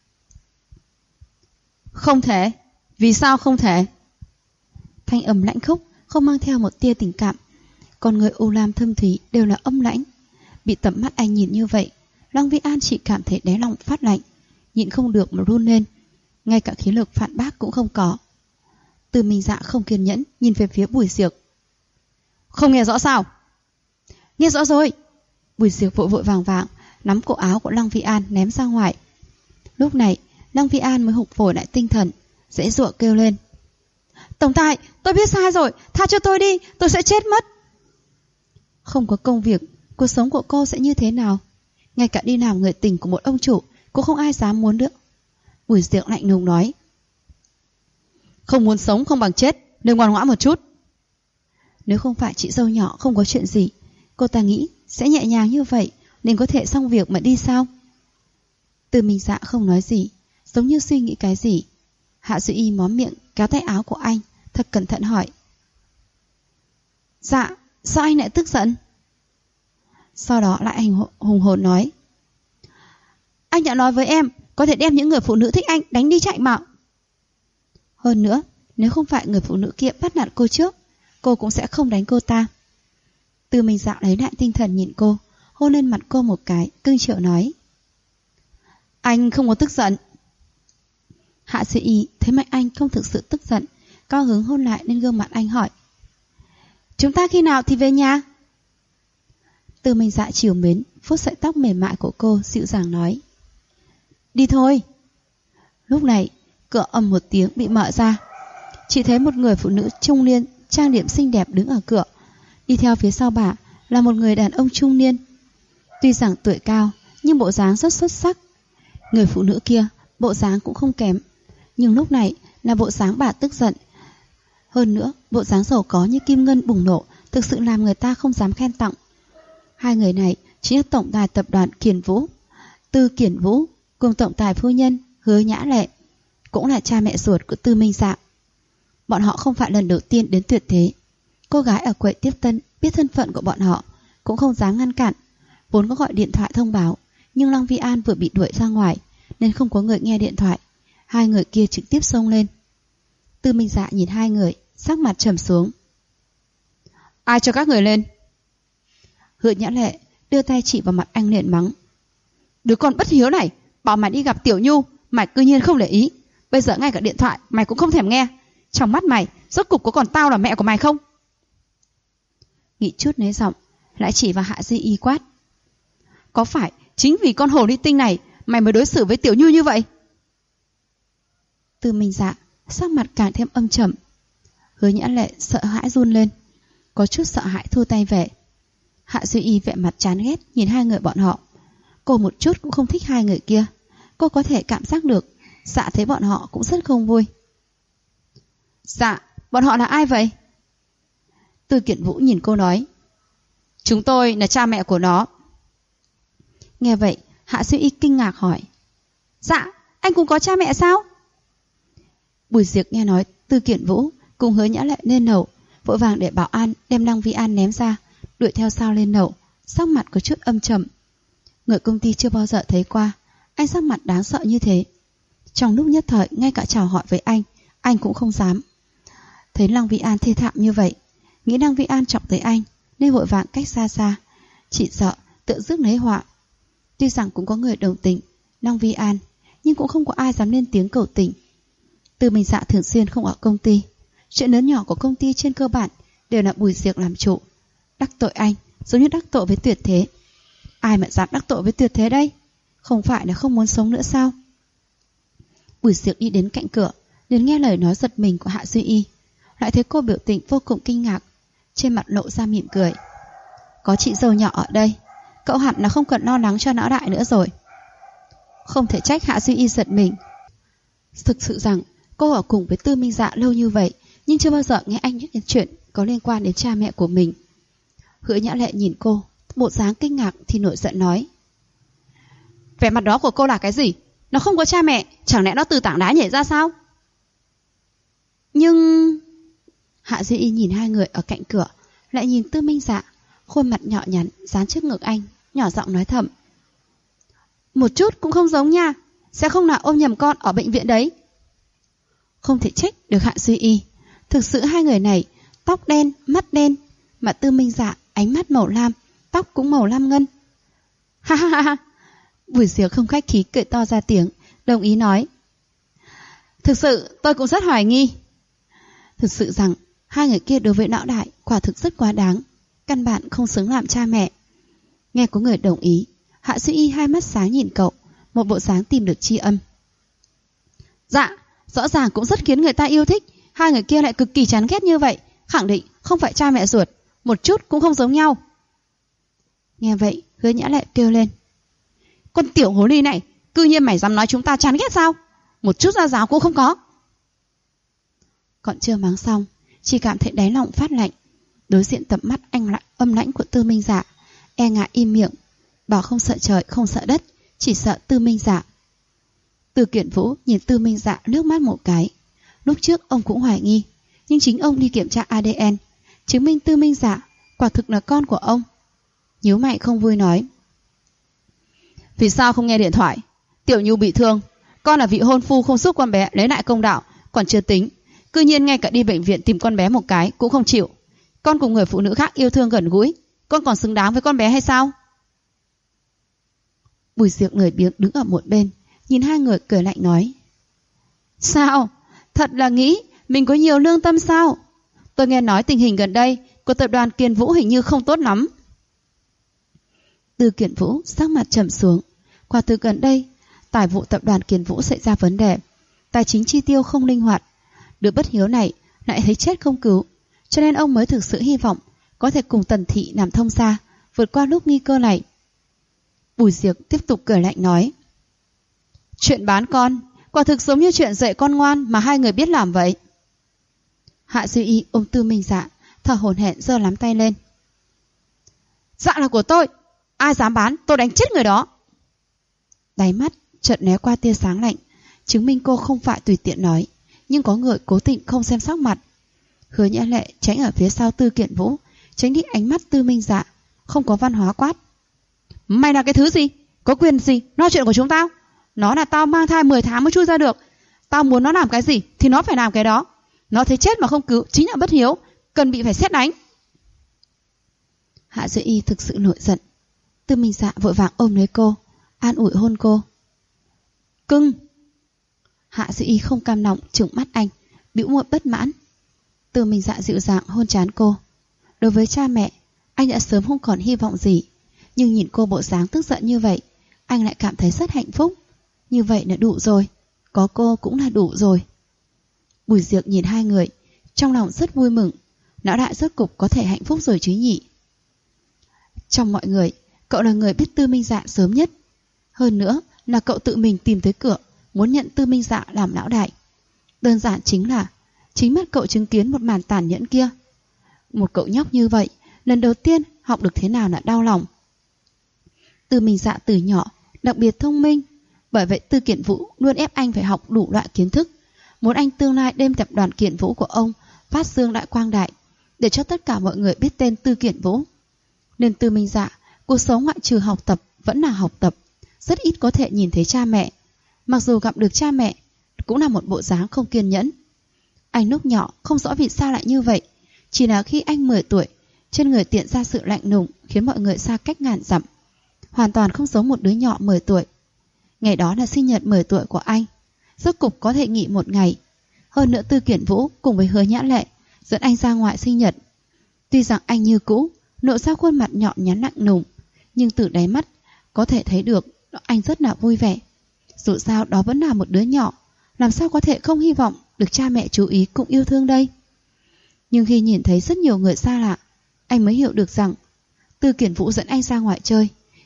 Không thể. Vì sao không thể? Thanh âm lãnh khốc, không mang theo một tia tình cảm. Con người u lam thâm thúy đều là âm lãnh. Bị tầm mắt anh nhìn như vậy, Lăng Vi An chỉ cảm thấy đáy lòng phát lạnh, nhịn không được mà run lên. Ngay cả khí lực phản bác cũng không có. Từ Minh Dạ không kiên nhẫn nhìn về phía Bùi Diệc. Không nghe rõ sao? Nghe rõ rồi. Bùi Diệc vội vội vàng vàng nắm cổ áo của Lăng Vi An ném ra ngoài. Lúc này Lăng Vi An mới hụt hồi lại tinh thần, dễ dụa kêu lên. Tổng tài, tôi biết sai rồi, tha cho tôi đi, tôi sẽ chết mất. Không có công việc, cuộc sống của cô sẽ như thế nào? Ngay cả đi làm người tình của một ông chủ cũng không ai dám muốn được. Bùi Diệc lạnh lùng nói. Không muốn sống không bằng chết, nên ngoan ngoãn một chút. Nếu không phải chị dâu nhỏ không có chuyện gì, cô ta nghĩ sẽ nhẹ nhàng như vậy nên có thể xong việc mà đi sao? Từ Minh Dạ không nói gì, giống như suy nghĩ cái gì. Hạ Duy Y móm miệng kéo tay áo của anh, thật cẩn thận hỏi. Dạ, sao anh lại tức giận? Sau đó lại anh hùng hồn nói. Anh đã nói với em, có thể đem những người phụ nữ thích anh đánh đi chạy mà. Hơn nữa, nếu không phải người phụ nữ kia bắt nạt cô trước, cô cũng sẽ không đánh cô ta. Từ Minh Dạ lấy lại tinh thần nhìn cô, hôn lên mặt cô một cái, cưng chiều nói. Anh không có tức giận. Hạ Duy Y thấy mặt anh không thực sự tức giận, cao hứng hôn lại lên gương mặt anh hỏi. Chúng ta khi nào thì về nhà? Từ Minh Dạ chiều mến, vuốt sợi tóc mềm mại của cô, dịu dàng nói. Đi thôi. Lúc này, cửa ầm một tiếng bị mở ra. Chỉ thấy một người phụ nữ trung niên, trang điểm xinh đẹp đứng ở cửa. Đi theo phía sau bà là một người đàn ông trung niên. Tuy rằng tuổi cao, nhưng bộ dáng rất xuất sắc. Người phụ nữ kia, bộ dáng cũng không kém. Nhưng lúc này là bộ dáng bà tức giận. Hơn nữa, bộ dáng giàu có như kim ngân bùng nổ, thực sự làm người ta không dám khen tặng. Hai người này chính là tổng tài tập đoàn Kiền Vũ, Tư Kiền Vũ, cùng tổng tài phu nhân Hứa Nhã Lệ, cũng là cha mẹ ruột của Tư Minh Dạ. Bọn họ không phải lần đầu tiên đến Tuyệt Thế. Cô gái ở quầy tiếp tân biết thân phận của bọn họ, cũng không dám ngăn cản, vốn có gọi điện thoại thông báo, nhưng Lăng Vi An vừa bị đuổi ra ngoài nên không có người nghe điện thoại. Hai người kia trực tiếp xông lên. Tư Minh Dạ nhìn hai người, sắc mặt trầm xuống. Ai cho các người lên? Hứa Nhã Lệ đưa tay chỉ vào mặt anh liền mắng. Đứa con bất hiếu này, bảo mày đi gặp Tiểu Nhu, mày cư nhiên không để ý. Bây giờ ngay cả điện thoại mày cũng không thèm nghe. Trong mắt mày, rốt cục có còn tao là mẹ của mày không? Nghĩ chút nấy giọng, lại chỉ vào Hạ Duy Y quát. Có phải chính vì con hồ ly tinh này mày mới đối xử với Tiểu Nhu như vậy? Tư Minh Dạ sắc mặt càng thêm âm trầm. Hứa Nhã Lệ sợ hãi run lên, có chút sợ hãi thu tay về. Hạ Duy Y vẻ mặt chán ghét nhìn hai người bọn họ. Cô một chút cũng không thích hai người kia. Cô có thể cảm giác được Dạ thấy bọn họ cũng rất không vui. Dạ, bọn họ là ai vậy? Tư Kiện Vũ nhìn cô nói. Chúng tôi là cha mẹ của nó. Nghe vậy, Hạ Duy Y kinh ngạc hỏi. Dạ, anh cũng có cha mẹ sao? Bùi Diệc nghe nói Tư Kiện Vũ cùng Hứa Nhã Lệ lên lầu, vội vàng để bảo an đem Lăng Vi An ném ra, đuổi theo sau lên lầu, sắc mặt có chút âm trầm. Người công ty chưa bao giờ thấy qua anh sắc mặt đáng sợ như thế. Trong lúc nhất thời ngay cả chào hỏi với anh cũng không dám. Thấy Lăng Vi An thê thảm như vậy, nghĩ Lăng Vi An chọc tới anh nên vội vàng cách xa xa, chỉ sợ tự dứt lấy họa. Tuy rằng cũng có người đồng tình Lăng Vi An, nhưng cũng không có ai dám lên tiếng cầu tình. Tư Minh Dạ thường xuyên không ở công ty, chuyện lớn nhỏ của công ty trên cơ bản đều là Bùi Diệc làm chủ. Đắc tội anh giống như đắc tội với Tuyệt Thế. Ai mà dám đắc tội với Tuyệt Thế đây? Không phải là không muốn sống nữa sao? Bùi Diệc đi đến cạnh cửa, liền nghe lời nói giật mình của Hạ Duy Y, lại thấy cô biểu tình vô cùng kinh ngạc, trên mặt lộ ra mỉm cười. Có chị dâu nhỏ ở đây, cậu hẳn là không cần lo lắng cho Lão Đại nữa rồi. Không thể trách Hạ Duy Y giật mình. Thực sự rằng cô ở cùng với Tư Minh Dạ lâu như vậy, nhưng chưa bao giờ nghe anh nhắc đến chuyện có liên quan đến cha mẹ của mình. Hứa Nhã Lệ nhìn cô, bộ dáng kinh ngạc thì nổi giận nói: vẻ mặt đó của cô là cái gì? Nó không có cha mẹ, chẳng lẽ nó từ tảng đá nhảy ra sao? Nhưng... Hạ Duy Y nhìn hai người ở cạnh cửa, lại nhìn Tư Minh Dạ, khuôn mặt nhỏ nhắn dán trước ngực anh, nhỏ giọng nói thầm: một chút cũng không giống nha, sẽ không nào ôm nhầm con ở bệnh viện đấy. Không thể trách được Hạ Duy Y, thực sự hai người này tóc đen, mắt đen, mà Tư Minh Dạ ánh mắt màu lam, tóc cũng màu lam ngân. Ha ha ha! Bùi Diệc không khách khí cười to ra tiếng, đồng ý nói: thực sự tôi cũng rất hoài nghi. Thực sự rằng hai người kia đối với Lão Đại quả thực rất quá đáng, căn bản không xứng làm cha mẹ. Nghe có người đồng ý, Hạ Duy Y hai mắt sáng nhìn cậu, một bộ dáng tìm được tri âm. Dạ, rõ ràng cũng rất khiến người ta yêu thích, hai người kia lại cực kỳ chán ghét như vậy, khẳng định không phải cha mẹ ruột, một chút cũng không giống nhau. Nghe vậy, Hứa Nhã Lệ kêu lên: con tiểu hồ ly này, cư nhiên mày dám nói chúng ta chán ghét sao? Một chút gia giáo cũng không có. Còn chưa mắng xong, chỉ cảm thấy đáy lòng phát lạnh. Đối diện tầm mắt anh lại âm lãnh của Tư Minh Dạ, e ngại im miệng, bảo không sợ trời không sợ đất, chỉ sợ Tư Minh Dạ. Từ Kiện Vũ nhìn Tư Minh Dạ nước mắt một cái. Lúc trước ông cũng hoài nghi, nhưng chính ông đi kiểm tra ADN, chứng minh Tư Minh Dạ quả thực là con của ông. Nhíu mày không vui nói: vì sao không nghe điện thoại? Tiểu Nhu bị thương, con là vị hôn phu không giúp con bé lấy lại công đạo, còn chưa tính, cư nhiên ngay cả đi bệnh viện tìm con bé một cái cũng không chịu. Con cùng người phụ nữ khác yêu thương gần gũi, con còn xứng đáng với con bé hay sao? Bùi Diệc lười biếng đứng ở một bên, nhìn hai người cười lạnh nói: sao? Thật là nghĩ mình có nhiều lương tâm sao? Tôi nghe nói tình hình gần đây của tập đoàn Kiền Vũ hình như không tốt lắm. Từ Kiền Vũ sắc mặt trầm xuống. Quả thực gần đây tài vụ tập đoàn Kiền Vũ xảy ra vấn đề, tài chính chi tiêu không linh hoạt. Đứa bất hiếu này lại thấy chết không cứu, cho nên ông mới thực sự hy vọng có thể cùng Tần Thị làm thông gia, vượt qua lúc nguy cơ này. Bùi Diệc tiếp tục cười lạnh nói: chuyện bán con quả thực giống như chuyện dạy con ngoan mà hai người biết làm vậy. Hạ Duy Y ôm Tư Minh Dạ, thở hổn hển giơ nắm tay lên: dạ là của tôi, ai dám bán tôi đánh chết người đó. Đáy mắt chợt né qua tia sáng lạnh, chứng minh cô không phải tùy tiện nói, nhưng có người cố tình không xem sắc mặt. Hứa Nhã Lệ tránh ở phía sau Tư Kiện Vũ, tránh đi ánh mắt Tư Minh Dạ, không có văn hóa quát: mày là cái thứ gì? Có quyền gì nói chuyện của chúng tao? Nó là tao mang thai 10 tháng mới chui ra được, tao muốn nó làm cái gì thì nó phải làm cái đó. Nó thấy chết mà không cứu chính là bất hiếu, cần bị phải xét đánh. Hạ Duy Y thực sự nổi giận. Tư Minh Dạ vội vàng ôm lấy cô, an ủi hôn cô: cưng. Hạ Duy Y không cam lòng trừng mắt anh, bĩu môi bất mãn. Tư Minh Dạ dịu dàng hôn trán cô. Đối với cha mẹ, anh đã sớm không còn hy vọng gì, nhưng nhìn cô bộ dáng tức giận như vậy, anh lại cảm thấy rất hạnh phúc. Như vậy là đủ rồi, có cô cũng là đủ rồi. Bùi Diệc nhìn hai người, trong lòng rất vui mừng. Lão Đại rốt cục có thể hạnh phúc rồi chứ nhỉ. Trong mọi người, cậu là người biết Tư Minh Dạ sớm nhất. Hơn nữa là cậu tự mình tìm tới cửa, muốn nhận Tư Minh Dạ làm Lão Đại. Đơn giản chính là chính mắt cậu chứng kiến một màn tàn nhẫn kia. Một cậu nhóc như vậy, lần đầu tiên học được thế nào là đau lòng. Tư Minh Dạ từ nhỏ đặc biệt thông minh, bởi vậy Tư Kiện Vũ luôn ép anh phải học đủ loại kiến thức, muốn anh tương lai đem tập đoàn Kiện Vũ của ông phát dương đại quang đại, để cho tất cả mọi người biết tên Tư Kiện Vũ. Nên Tư Minh Dạ cuộc sống ngoại trừ học tập vẫn là học tập, rất ít có thể nhìn thấy cha mẹ. Mặc dù gặp được cha mẹ, cũng là một bộ dáng không kiên nhẫn. Anh lúc nhỏ không rõ vì sao lại như vậy, chỉ là khi anh 10 tuổi, trên người tiện ra sự lạnh lùng khiến mọi người xa cách ngàn dặm, hoàn toàn không giống một đứa nhỏ 10 tuổi. Ngày đó là sinh nhật 10 tuổi của anh, rốt cục có thể nghỉ một ngày. Hơn nữa Tư Kiện Vũ cùng với Hứa Nhã Lệ dẫn anh ra ngoài sinh nhật. Tuy rằng anh như cũ lộ ra khuôn mặt nhọn nhắn lạnh lùng, nhưng từ đáy mắt có thể thấy được anh rất là vui vẻ. Dù sao đó vẫn là một đứa nhỏ, làm sao có thể không hy vọng được cha mẹ chú ý cũng yêu thương đây. Nhưng khi nhìn thấy rất nhiều người xa lạ, anh mới hiểu được rằng Tư Kiện Vũ dẫn anh ra ngoài chơi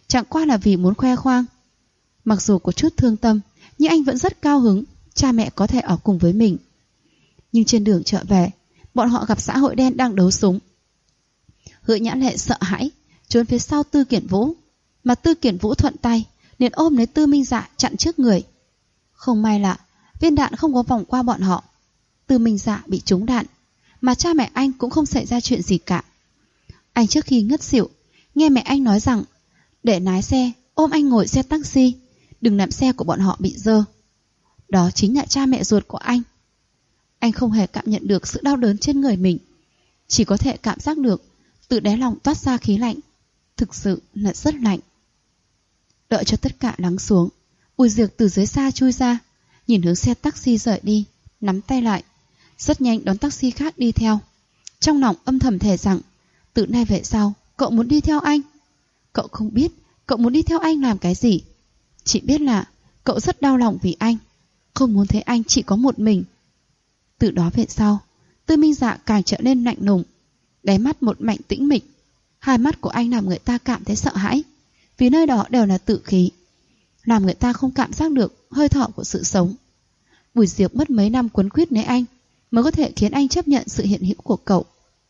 chẳng qua là vì muốn khoe khoang. Mặc dù có chút thương tâm, nhưng anh vẫn rất cao hứng cha mẹ có thể ở cùng với mình. Nhưng trên đường trở về, bọn họ gặp xã hội đen đang đấu súng. Hứa Nhã Lệ sợ hãi, trốn phía sau Tư Kiển Vũ, mà Tư Kiển Vũ thuận tay liền ôm lấy Tư Minh Dạ chặn trước người. Không may là viên đạn không có vòng qua bọn họ. Tư Minh Dạ bị trúng đạn, mà cha mẹ anh cũng không xảy ra chuyện gì cả. Anh trước khi ngất xỉu, nghe mẹ anh nói rằng để lái xe ôm anh ngồi xe taxi, đừng làm xe của bọn họ bị dơ. Đó chính là cha mẹ ruột của anh. Anh không hề cảm nhận được sự đau đớn trên người mình, chỉ có thể cảm giác được từ đáy lòng toát ra khí lạnh. Thực sự là rất lạnh. Đợi cho tất cả lắng xuống, Bùi Diệc từ dưới xa chui ra, nhìn hướng xe taxi rời đi, nắm tay lại, rất nhanh đón taxi khác đi theo. Trong lòng âm thầm thề rằng từ nay về sau cậu muốn đi theo anh. Cậu không biết cậu muốn đi theo anh làm cái gì, chỉ biết là cậu rất đau lòng vì anh, không muốn thấy anh chỉ có một mình. Từ đó về sau, Tư Minh Dạ càng trở nên lạnh lùng, đáy mắt một mảnh tĩnh mịch. Hai mắt của anh làm người ta cảm thấy sợ hãi, vì nơi đó đều là tử khí, làm người ta không cảm giác được hơi thở của sự sống. Bùi Diệc mất mấy năm quấn quýt lấy anh mới có thể khiến anh chấp nhận sự hiện hữu của cậu.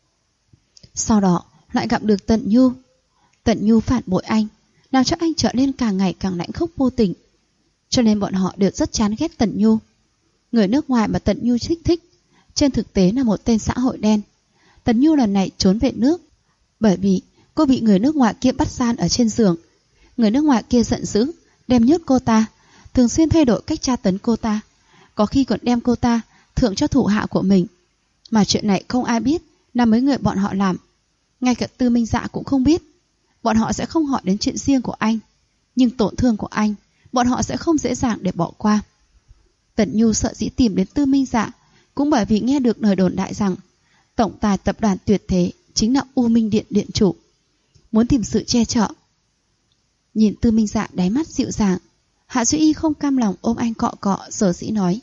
Sau đó lại gặp được Tần Nhu. Tần Nhu phản bội anh, làm cho anh trở nên càng ngày càng lạnh khốc vô tình. Cho nên bọn họ đều rất chán ghét Tần Nhu. Người nước ngoài mà Tần Nhu thích trên thực tế là một tên xã hội đen. Tần Nhu lần này trốn về nước bởi vì cô bị người nước ngoài kia bắt gian ở trên giường. Người nước ngoài kia giận dữ, đem nhốt cô ta, thường xuyên thay đổi cách tra tấn cô ta, có khi còn đem cô ta thưởng cho thủ hạ của mình. Mà chuyện này không ai biết là mấy người bọn họ làm, ngay cả Tư Minh Dạ cũng không biết. Bọn họ sẽ không hỏi đến chuyện riêng của anh, nhưng tổn thương của anh bọn họ sẽ không dễ dàng để bỏ qua. Tần Nhu sợ dĩ tìm đến Tư Minh Dạ cũng bởi vì nghe được lời đồn đại rằng tổng tài tập đoàn tuyệt thế chính là U Minh Điện điện chủ, muốn tìm sự che chở. Nhìn Tư Minh Dạ đáy mắt dịu dàng, Hạ Duy Y không cam lòng ôm anh cọ cọ, sở dĩ nói: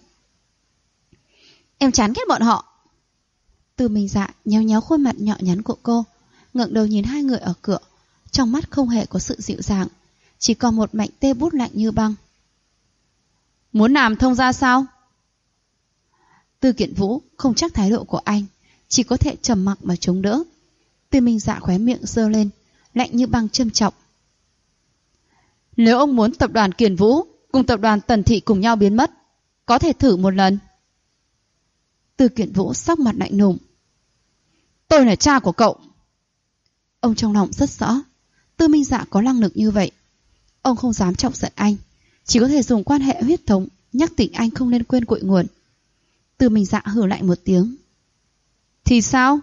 Em chán ghét bọn họ. Tư Minh Dạ nhéo nhéo khuôn mặt nhỏ nhắn của cô, ngẩng đầu nhìn hai người ở cửa, trong mắt không hề có sự dịu dàng, chỉ còn một mảnh tê bút lạnh như băng. Muốn làm thông ra sao? Tư Kiện Vũ không chắc thái độ của anh, chỉ có thể trầm mặc mà chống đỡ. Tư Minh Dạ khóe miệng giơ lên, lạnh như băng châm chọc. Nếu ông muốn tập đoàn Kiền Vũ cùng tập đoàn Tần Thị cùng nhau biến mất, có thể thử một lần. Tư Kiện Vũ sắc mặt lạnh lùng. Tôi là cha của cậu. Ông trong lòng rất rõ, Tư Minh Dạ có năng lực như vậy. Ông không dám chọc giận anh, chỉ có thể dùng quan hệ huyết thống nhắc tỉnh anh không nên quên cội nguồn. Tư Minh Dạ hừ lạnh một tiếng. Thì sao?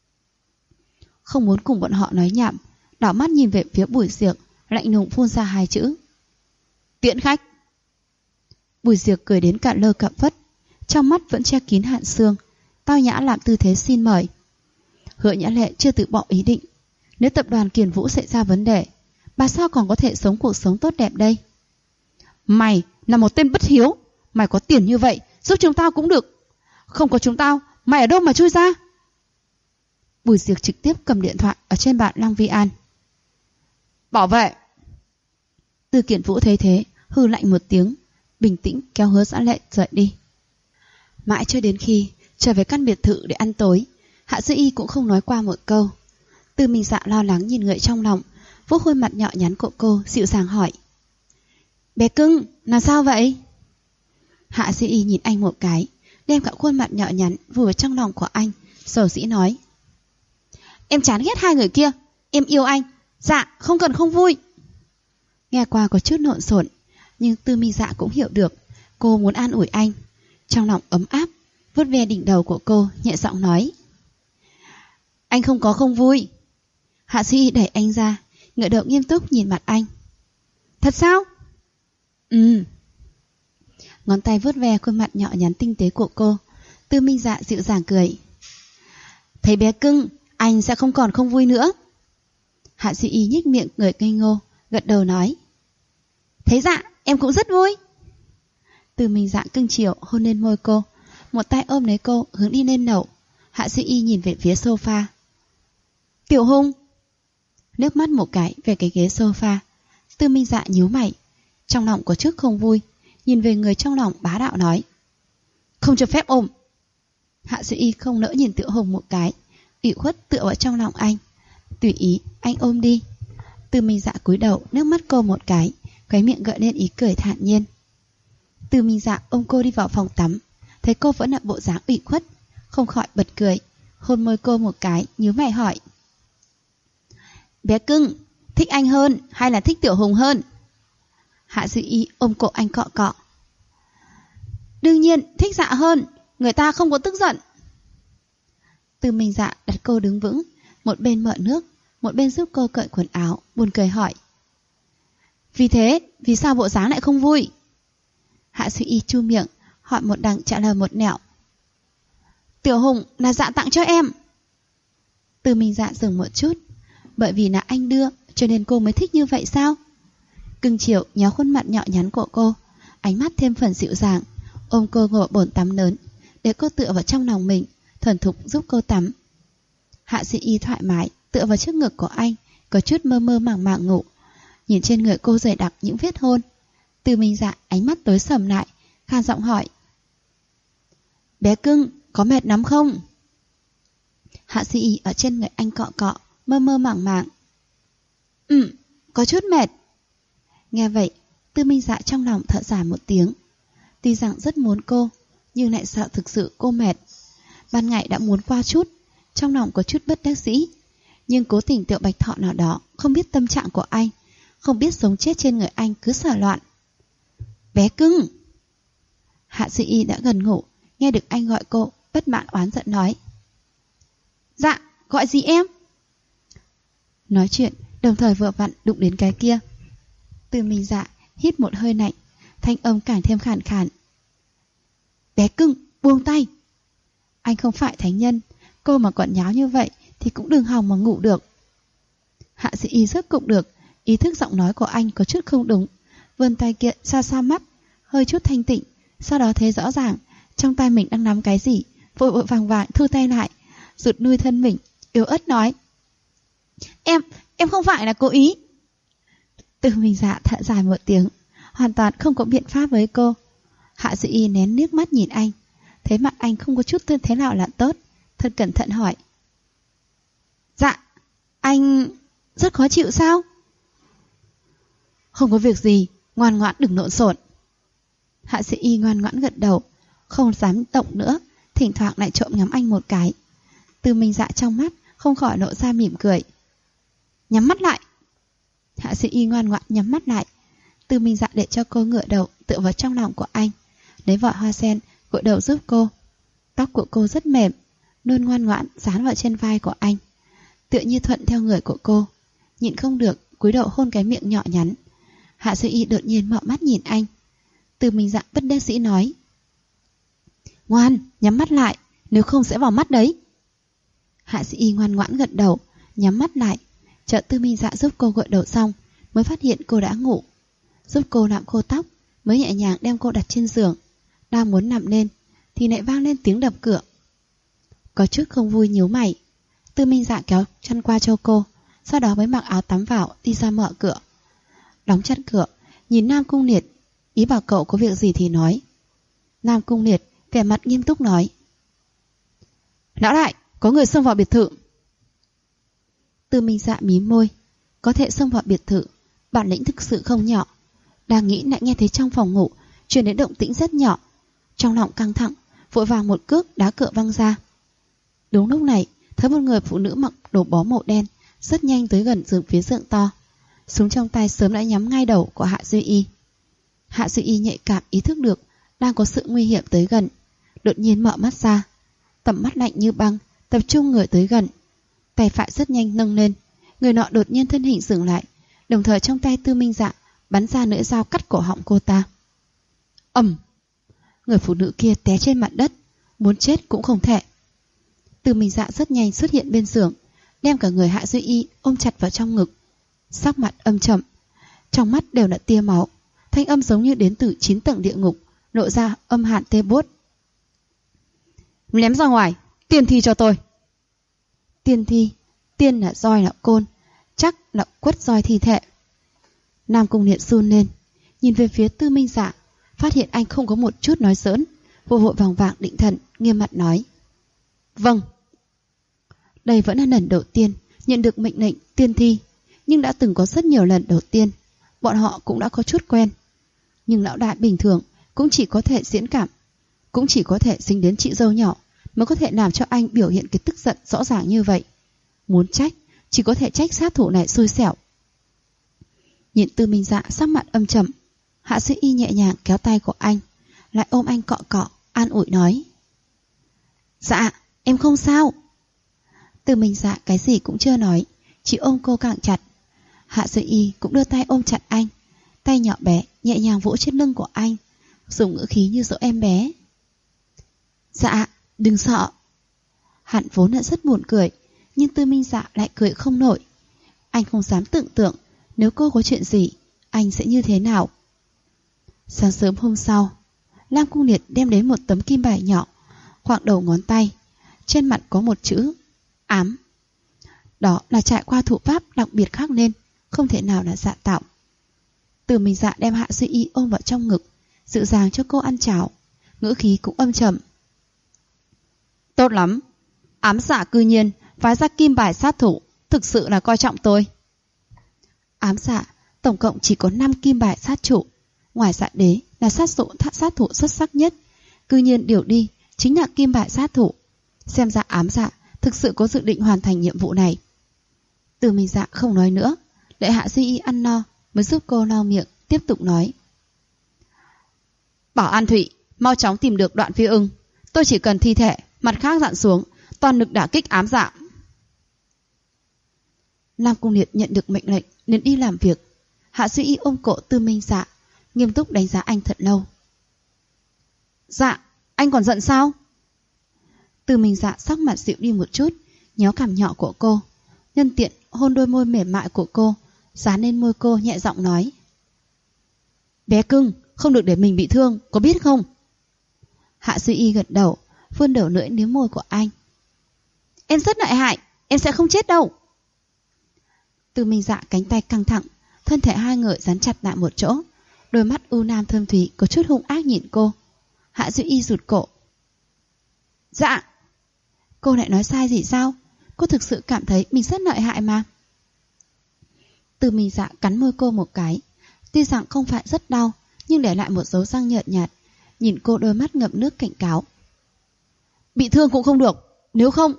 Không muốn cùng bọn họ nói nhảm, đảo mắt nhìn về phía Bùi Diệc, lạnh lùng phun ra hai chữ: tiễn khách. Bùi Diệc cười đến cạn lơ cạn phất, trong mắt vẫn che kín hạn xương, tao nhã làm tư thế xin mời. Hứa Nhã Lệ chưa từ bỏ ý định, nếu tập đoàn Kiền Vũ xảy ra vấn đề, bà sao còn có thể sống cuộc sống tốt đẹp đây? Mày là một tên bất hiếu, mày có tiền như vậy giúp chúng tao cũng được, không có chúng tao mày ở đâu mà chui ra? Bùi Diệc trực tiếp cầm điện thoại ở trên bàn Lăng Vi An. Bảo vệ. Tư Kiện Vũ thấy thế hư lạnh một tiếng, bình tĩnh kéo Hứa Nhã Lệ rời đi. Mãi cho đến khi trở về căn biệt thự để ăn tối, Hạ Dư Y cũng không nói qua một câu. Tư Minh Dạ lo lắng nhìn người trong lòng, vuốt khuôn mặt nhỏ nhắn của cô, dịu dàng hỏi: Bé cưng, làm sao vậy? Hạ Dư Y nhìn anh một cái, đem cả khuôn mặt nhỏ nhắn vùi vào trong lòng của anh, sầu dĩ nói: Em chán ghét hai người kia, em yêu anh. Dạ, không cần không vui. Nghe qua có chút lộn xộn, nhưng Tư Minh Dạ cũng hiểu được cô muốn an ủi anh. Trong lòng ấm áp, vuốt ve đỉnh đầu của cô, nhẹ giọng nói: Anh không có không vui. Hạ Duy đẩy anh ra, ngửa đầu nghiêm túc nhìn mặt anh. Thật sao? Ngón tay vuốt ve khuôn mặt nhỏ nhắn tinh tế của cô, Tư Minh Dạ dịu dàng cười. Thấy bé cưng, anh sẽ không còn không vui nữa. Hạ Duy Y nhếch miệng cười ngây ngô, gật đầu nói: Thế dạ, em cũng rất vui. Tư Minh Dạ cưng chiều hôn lên môi cô, một tay ôm lấy cô hướng đi lên lầu. Hạ Duy Y nhìn về phía sofa. Tiểu Hùng. Nước mắt một cái về cái ghế sofa, Tư Minh Dạ nhíu mày, trong lòng có chút không vui, nhìn về người trong lòng bá đạo nói: Không cho phép ôm. Hạ Duy Y không nỡ nhìn Tiểu Hùng một cái, ủy khuất tựa vào trong lòng anh. Tùy ý, anh ôm đi. Tư Minh Dạ cúi đầu nước mắt cô một cái, khóe miệng gợi lên ý cười thản nhiên. Tư Minh Dạ ôm cô đi vào phòng tắm, thấy cô vẫn là bộ dáng ủy khuất, không khỏi bật cười, hôn môi cô một cái, nhíu mày hỏi: Bé cưng, thích anh hơn hay là thích Tiểu Hùng hơn? Hạ Duy Y ôm cổ anh cọ cọ. Đương nhiên thích Dạ hơn, người ta không có tức giận. Tư Minh Dạ đặt cô đứng vững, một bên mợ nước, một bên giúp cô cởi quần áo, buồn cười hỏi: Vì thế, vì sao bộ dáng lại không vui? Hạ Duy Y chu miệng, hỏi một đằng trả lời một nẻo. Tiểu Hùng là Dạ tặng cho em. Tư Minh Dạ dừng một chút. Bởi vì là anh đưa cho nên cô mới thích như vậy sao? Cưng chiều nhéo khuôn mặt nhỏ nhắn của cô, ánh mắt thêm phần dịu dàng, ôm cô ngồi bồn tắm lớn, để cô tựa vào trong lòng mình, thuần thục giúp cô tắm. Hạ Duy Y thoải mái tựa vào trước ngực của anh, có chút mơ mơ màng màng ngủ, nhìn trên người cô dày đặc những vết hôn. Tư Minh Dạ ánh mắt tối sầm lại, khan giọng hỏi: Bé cưng, có mệt lắm không? Hạ Duy Y ở trên người anh cọ cọ, mơ mơ màng màng. Có chút mệt. Nghe vậy, Tư Minh Dạ trong lòng thở dài một tiếng. Tuy rằng rất muốn cô, nhưng lại sợ thực sự cô mệt. Ban ngày đã muốn qua chút, trong lòng có chút bất đắc dĩ, nhưng cố tình Tiểu Bạch Thọ nào đó không biết tâm trạng của anh, không biết sống chết trên người anh cứ xả loạn. Bé cưng. Hạ Duy Y đã gần ngủ, nghe được anh gọi cô, bất mãn oán giận nói: Dạ, gọi gì em? Nói chuyện, đồng thời vừa vặn đụng đến cái kia. Tư Minh Dạ hít một hơi lạnh, thanh âm càng thêm khàn khàn. Bé cưng, buông tay. Anh không phải thánh nhân, cô mà còn nháo như vậy thì cũng đừng hòng mà ngủ được. Hạ Duy Y rất cụng được, ý thức giọng nói của anh có chút không đúng, vươn tay kia xa xa mắt, hơi chút thanh tịnh, sau đó thấy rõ ràng trong tay mình đang nắm cái gì, vội vội vàng vàng thu tay lại, rụt nuôi thân mình, yếu ớt nói: Em không phải là cố ý. Tư Minh Dạ thở dài một tiếng, hoàn toàn không có biện pháp với cô. Hạ Duy Y nén nước mắt nhìn anh, thấy mặt anh không có chút tư thế nào là tốt, thật cẩn thận hỏi: Dạ, anh rất khó chịu sao? Không có việc gì, ngoan ngoãn đừng lộn xộn. Hạ Duy Y ngoan ngoãn gật đầu, không dám động nữa, thỉnh thoảng lại trộm ngắm anh một cái. Tư Minh Dạ trong mắt không khỏi lộ ra mỉm cười. Nhắm mắt lại. Hạ Duy Y ngoan ngoãn nhắm mắt lại. Tư Minh Dạ để cho cô ngửa đầu tựa vào trong lòng của anh, lấy vỏ hoa sen gội đầu giúp cô. Tóc của cô rất mềm, luôn ngoan ngoãn dán vào trên vai của anh, tựa như thuận theo người của cô. Nhịn không được cúi đầu hôn cái miệng nhỏ nhắn. Hạ Duy Y đột nhiên mở mắt nhìn anh. Tư Minh Dạ bất đắc dĩ nói: Ngoan, nhắm mắt lại, nếu không sẽ vào mắt đấy. Hạ Duy Y ngoan ngoãn gật đầu, nhắm mắt lại. Chợt Tư Minh Dạ giúp cô gội đầu xong, mới phát hiện cô đã ngủ. Giúp cô làm khô tóc, mới nhẹ nhàng đem cô đặt trên giường. Đang muốn nằm lên thì lại vang lên tiếng đập cửa. Có chút không vui nhíu mày. Tư Minh Dạ kéo chăn qua cho cô, sau đó mới mặc áo tắm vào đi ra mở cửa. Đóng chặt cửa, nhìn Nam Cung Liệt, ý bảo cậu có việc gì thì nói. Nam Cung Liệt vẻ mặt nghiêm túc nói: Lão đại, có người xông vào biệt thự. Tư Minh Dạ mím môi, có thể xông vào biệt thự, bản lĩnh thực sự không nhỏ. Đang nghĩ lại nghe thấy trong phòng ngủ truyền đến động tĩnh rất nhỏ, trong lòng căng thẳng, vội vàng một cước đá cửa văng ra. Đúng lúc này, thấy một người phụ nữ mặc đồ bó màu đen rất nhanh tới gần giường phía giường to, súng trong tay sớm đã nhắm ngay đầu của Hạ Duy Y. Hạ Duy Y nhạy cảm ý thức được đang có sự nguy hiểm tới gần, đột nhiên mở mắt ra, tầm mắt lạnh như băng, tập trung người tới gần. Tay phải rất nhanh nâng lên, người nọ đột nhiên thân hình dừng lại, đồng thời trong tay Tư Minh Dạ bắn ra lưỡi dao cắt cổ họng cô ta. Ầm! Người phụ nữ kia té trên mặt đất, muốn chết cũng không thể. Tư Minh Dạ rất nhanh xuất hiện bên giường, đem cả người Hạ Duy Y ôm chặt vào trong ngực, sắc mặt âm trầm, trong mắt đều là tia máu, thanh âm giống như đến từ 9 tầng địa ngục, lộ ra âm hàn tê buốt. Ném ra ngoài, tiên thi cho tôi. Tiên thi, tiên là roi là côn, chắc là quất roi thi thể. Nam Cung Liệt run lên, nhìn về phía Tư Minh Dạ, phát hiện anh không có một chút nói giỡn, vội vội vàng vàng định thần, nghiêm mặt nói: Vâng. Đây vẫn là lần đầu tiên nhận được mệnh lệnh tiên thi, nhưng đã từng có rất nhiều lần đầu tiên, bọn họ cũng đã có chút quen. Nhưng lão đại bình thường cũng chỉ có thể diễn cảm, cũng chỉ có thể dính đến chị dâu nhỏ mới có thể làm cho anh biểu hiện cái tức giận rõ ràng như vậy. Muốn trách, chỉ có thể trách sát thủ này xui xẻo. Nhìn Tư Minh Dạ sắc mặt âm trầm, Hạ Sư Y nhẹ nhàng kéo tay của anh, lại ôm anh cọ cọ, an ủi nói: Dạ, em không sao. Tư Minh Dạ cái gì cũng chưa nói, chỉ ôm cô càng chặt. Hạ Sư Y cũng đưa tay ôm chặt anh, tay nhỏ bé nhẹ nhàng vỗ trên lưng của anh, dùng ngữ khí như dỗ em bé. Dạ, đừng sợ. Hắn vốn đã rất buồn cười, nhưng Tư Minh Dạ lại cười không nổi. Anh không dám tưởng tượng nếu cô có chuyện gì, anh sẽ như thế nào. Sáng sớm hôm sau, Lam Cung Liệt đem đến một tấm kim bài nhỏ, khoảng đầu ngón tay, trên mặt có một chữ ám. Đó là trải qua thủ pháp đặc biệt khắc lên, không thể nào là giả tạo. Tư Minh Dạ đem Hạ Duy Y ôm vào trong ngực, dịu dàng cho cô ăn cháo, ngữ khí cũng âm trầm. Tốt lắm, ám dạ cư nhiên phái ra kim bài sát thủ, thực sự là coi trọng tôi. Ám dạ tổng cộng chỉ có 5 kim bài sát chủ, ngoài Dạ Đế là sát thủ xuất sắc nhất, cư nhiên điều đi chính là kim bài sát thủ. Xem ra ám dạ thực sự có dự định hoàn thành nhiệm vụ này. Tư Minh Dạ không nói nữa, để Hạ Duy Y ăn no mới giúp cô lau miệng, tiếp tục nói: Bảo An Thụy, mau chóng tìm được Đoạn Phi Ưng, tôi chỉ cần thi thể, mặt khác dặn xuống, toàn lực đả kích ám dạ. Lam Cung Liệt nhận được mệnh lệnh nên đi làm việc. Hạ Duy Y ôm cổ Tư Minh Dạ, nghiêm túc đánh giá anh thật lâu. Dạ, anh còn giận sao? Tư Minh Dạ sắc mặt dịu đi một chút, nhéo cằm nhỏ của cô, nhân tiện hôn đôi môi mềm mại của cô, dán lên môi cô nhẹ giọng nói: Bé cưng, không được để mình bị thương, có biết không? Hạ Duy Y gật đầu, vươn đầu lưỡi liếm môi của anh. Em rất lợi hại, em sẽ không chết đâu. Tư Minh Dạ cánh tay căng thẳng, thân thể hai người dán chặt lại một chỗ, đôi mắt u nam thâm thúy có chút hung ác nhìn cô. Hạ Duy Y rụt cổ. Dạ. Cô lại nói sai gì sao? Cô thực sự cảm thấy mình rất lợi hại mà. Tư Minh Dạ cắn môi cô một cái, tuy rằng không phải rất đau, nhưng để lại một dấu răng nhợt nhạt, nhìn cô đôi mắt ngập nước cảnh cáo. Bị thương cũng không được, nếu không...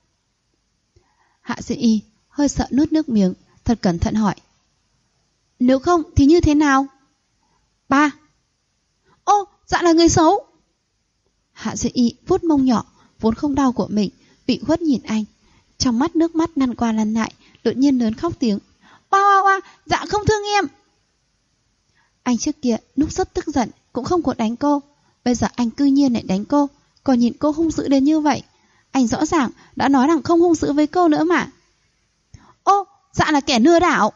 Hạ Duy Y hơi sợ nuốt nước miếng, thật cẩn thận hỏi. Nếu không thì như thế nào? Ba. Ô, Dạ là người xấu. Hạ Duy Y vuốt mông nhỏ vốn không đau của mình, bị khuất nhìn anh, trong mắt nước mắt lăn qua lăn lại, đột nhiên lớn khóc tiếng. Oa oa oa, Dạ không thương em. Anh trước kia lúc rất tức giận cũng không có đánh cô, bây giờ anh cư nhiên lại đánh cô, còn nhìn cô hung dữ đến như vậy. Anh rõ ràng đã nói rằng không hung dữ với cô nữa mà. Ô, Dạ là kẻ lừa đảo.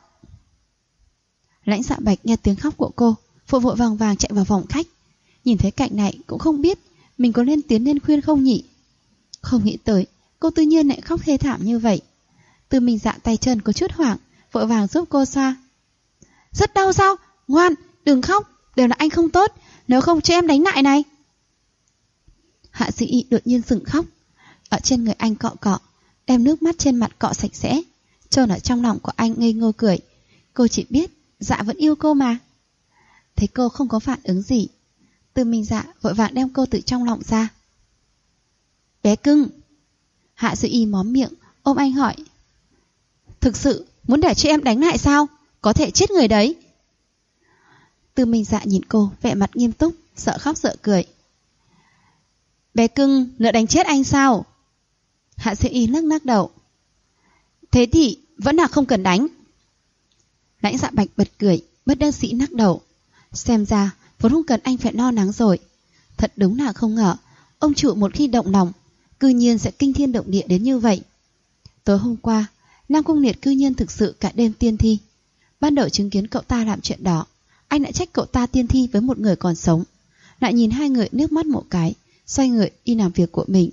Lãnh Dạ Bạch nghe tiếng khóc của cô, vội vội vàng vàng chạy vào phòng khách. Nhìn thấy cảnh này cũng không biết mình có nên tiến lên khuyên không nhỉ. Không nghĩ tới cô tự nhiên lại khóc thê thảm như vậy. Tư Minh Dạ tay chân có chút hoảng, vội vàng giúp cô xoa. Rất đau sao? Ngoan, đừng khóc, đều là anh không tốt, nếu không cho em đánh lại này. Hạ Duy Y đột nhiên dừng khóc, ở trên người anh cọ cọ, đem nước mắt trên mặt cọ sạch sẽ, chôn ở trong lòng của anh ngây ngô cười. Cô chỉ biết Dạ vẫn yêu cô mà. Thấy cô không có phản ứng gì, Tư Minh Dạ vội vàng đem cô từ trong lòng ra. Bé cưng. Hạ Duy Y móm miệng ôm anh hỏi. Thực sự muốn để cho em đánh lại sao? Có thể chết người đấy. Tư Minh Dạ nhìn cô vẻ mặt nghiêm túc, sợ khóc sợ cười. Bé cưng nỡ đánh chết anh sao? Hạ Duy Y lắc lắc đầu. Thế thì vẫn là không cần đánh. Lãnh Dạ Bạch bật cười, bất đắc dĩ lắc đầu. Xem ra vốn không cần anh phải lo lắng rồi. Thật đúng là không ngờ ông chủ một khi động lòng cư nhiên sẽ kinh thiên động địa đến như vậy. Tối hôm qua Nam Cung Liệt cư nhiên thực sự cả đêm tiên thi. Ban đầu chứng kiến cậu ta làm chuyện đó, anh lại trách cậu ta tiên thi với một người còn sống, lại nhìn hai người nước mắt một cái, xoay người đi làm việc của mình.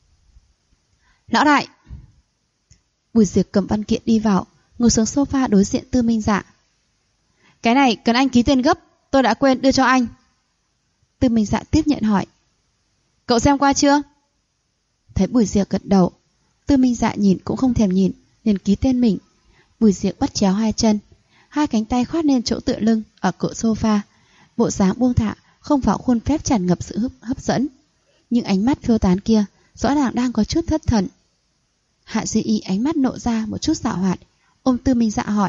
Lão đại. Bùi Diệp cầm văn kiện đi vào, ngồi xuống sofa đối diện Tư Minh Dạ. Cái này cần anh ký tên gấp, tôi đã quên đưa cho anh. Tư Minh Dạ tiếp nhận hỏi. Cậu xem qua chưa? Thấy Bùi Diệc gật đầu, Tư Minh Dạ nhìn cũng không thèm nhìn, liền ký tên mình. Bùi Diệc bắt chéo hai chân, hai cánh tay khoát lên chỗ tựa lưng ở cựa sofa, bộ dáng buông thả, không vào khuôn phép tràn ngập sự hấp dẫn. Nhưng ánh mắt phiêu tán kia rõ ràng đang có chút thất thần. Hạ Duy Y ánh mắt nộ ra một chút dạo hoạt, ôm Tư Minh Dạ hỏi.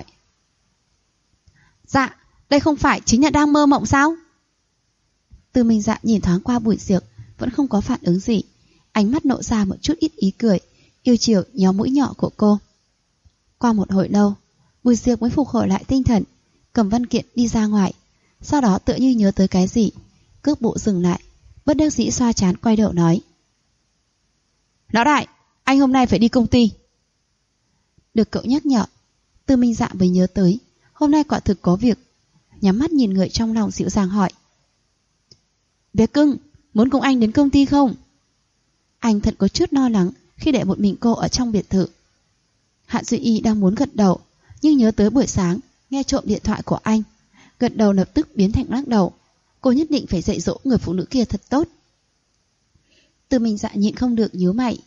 Dạ, đây không phải chính là đang mơ mộng sao? Tư Minh Dạ nhìn thoáng qua Bùi Diệc, vẫn không có phản ứng gì, ánh mắt nộ ra một chút ít ý cười, yêu chiều nhéo mũi nhỏ của cô. Qua một hồi lâu, Bùi Diệc mới phục hồi lại tinh thần, cầm văn kiện đi ra ngoài. Sau đó tựa như nhớ tới cái gì, cước bộ dừng lại, bất đắc dĩ xoa trán quay đầu nói. Lão đại, anh hôm nay phải đi công ty. Được cậu nhắc nhở, Tư Minh Dạ mới nhớ tới hôm nay quả thực có việc, nhắm mắt nhìn người trong lòng dịu dàng hỏi. Bé cưng, muốn cùng anh đến công ty không? Anh thật có chút lo lắng khi để một mình cô ở trong biệt thự. Hạ Duy Y đang muốn gật đầu, nhưng nhớ tới buổi sáng nghe trộm điện thoại của anh, gật đầu lập tức biến thành lắc đầu. Cô nhất định phải dạy dỗ người phụ nữ kia thật tốt. Tư Minh Dạ nhịn không được nhíu mày.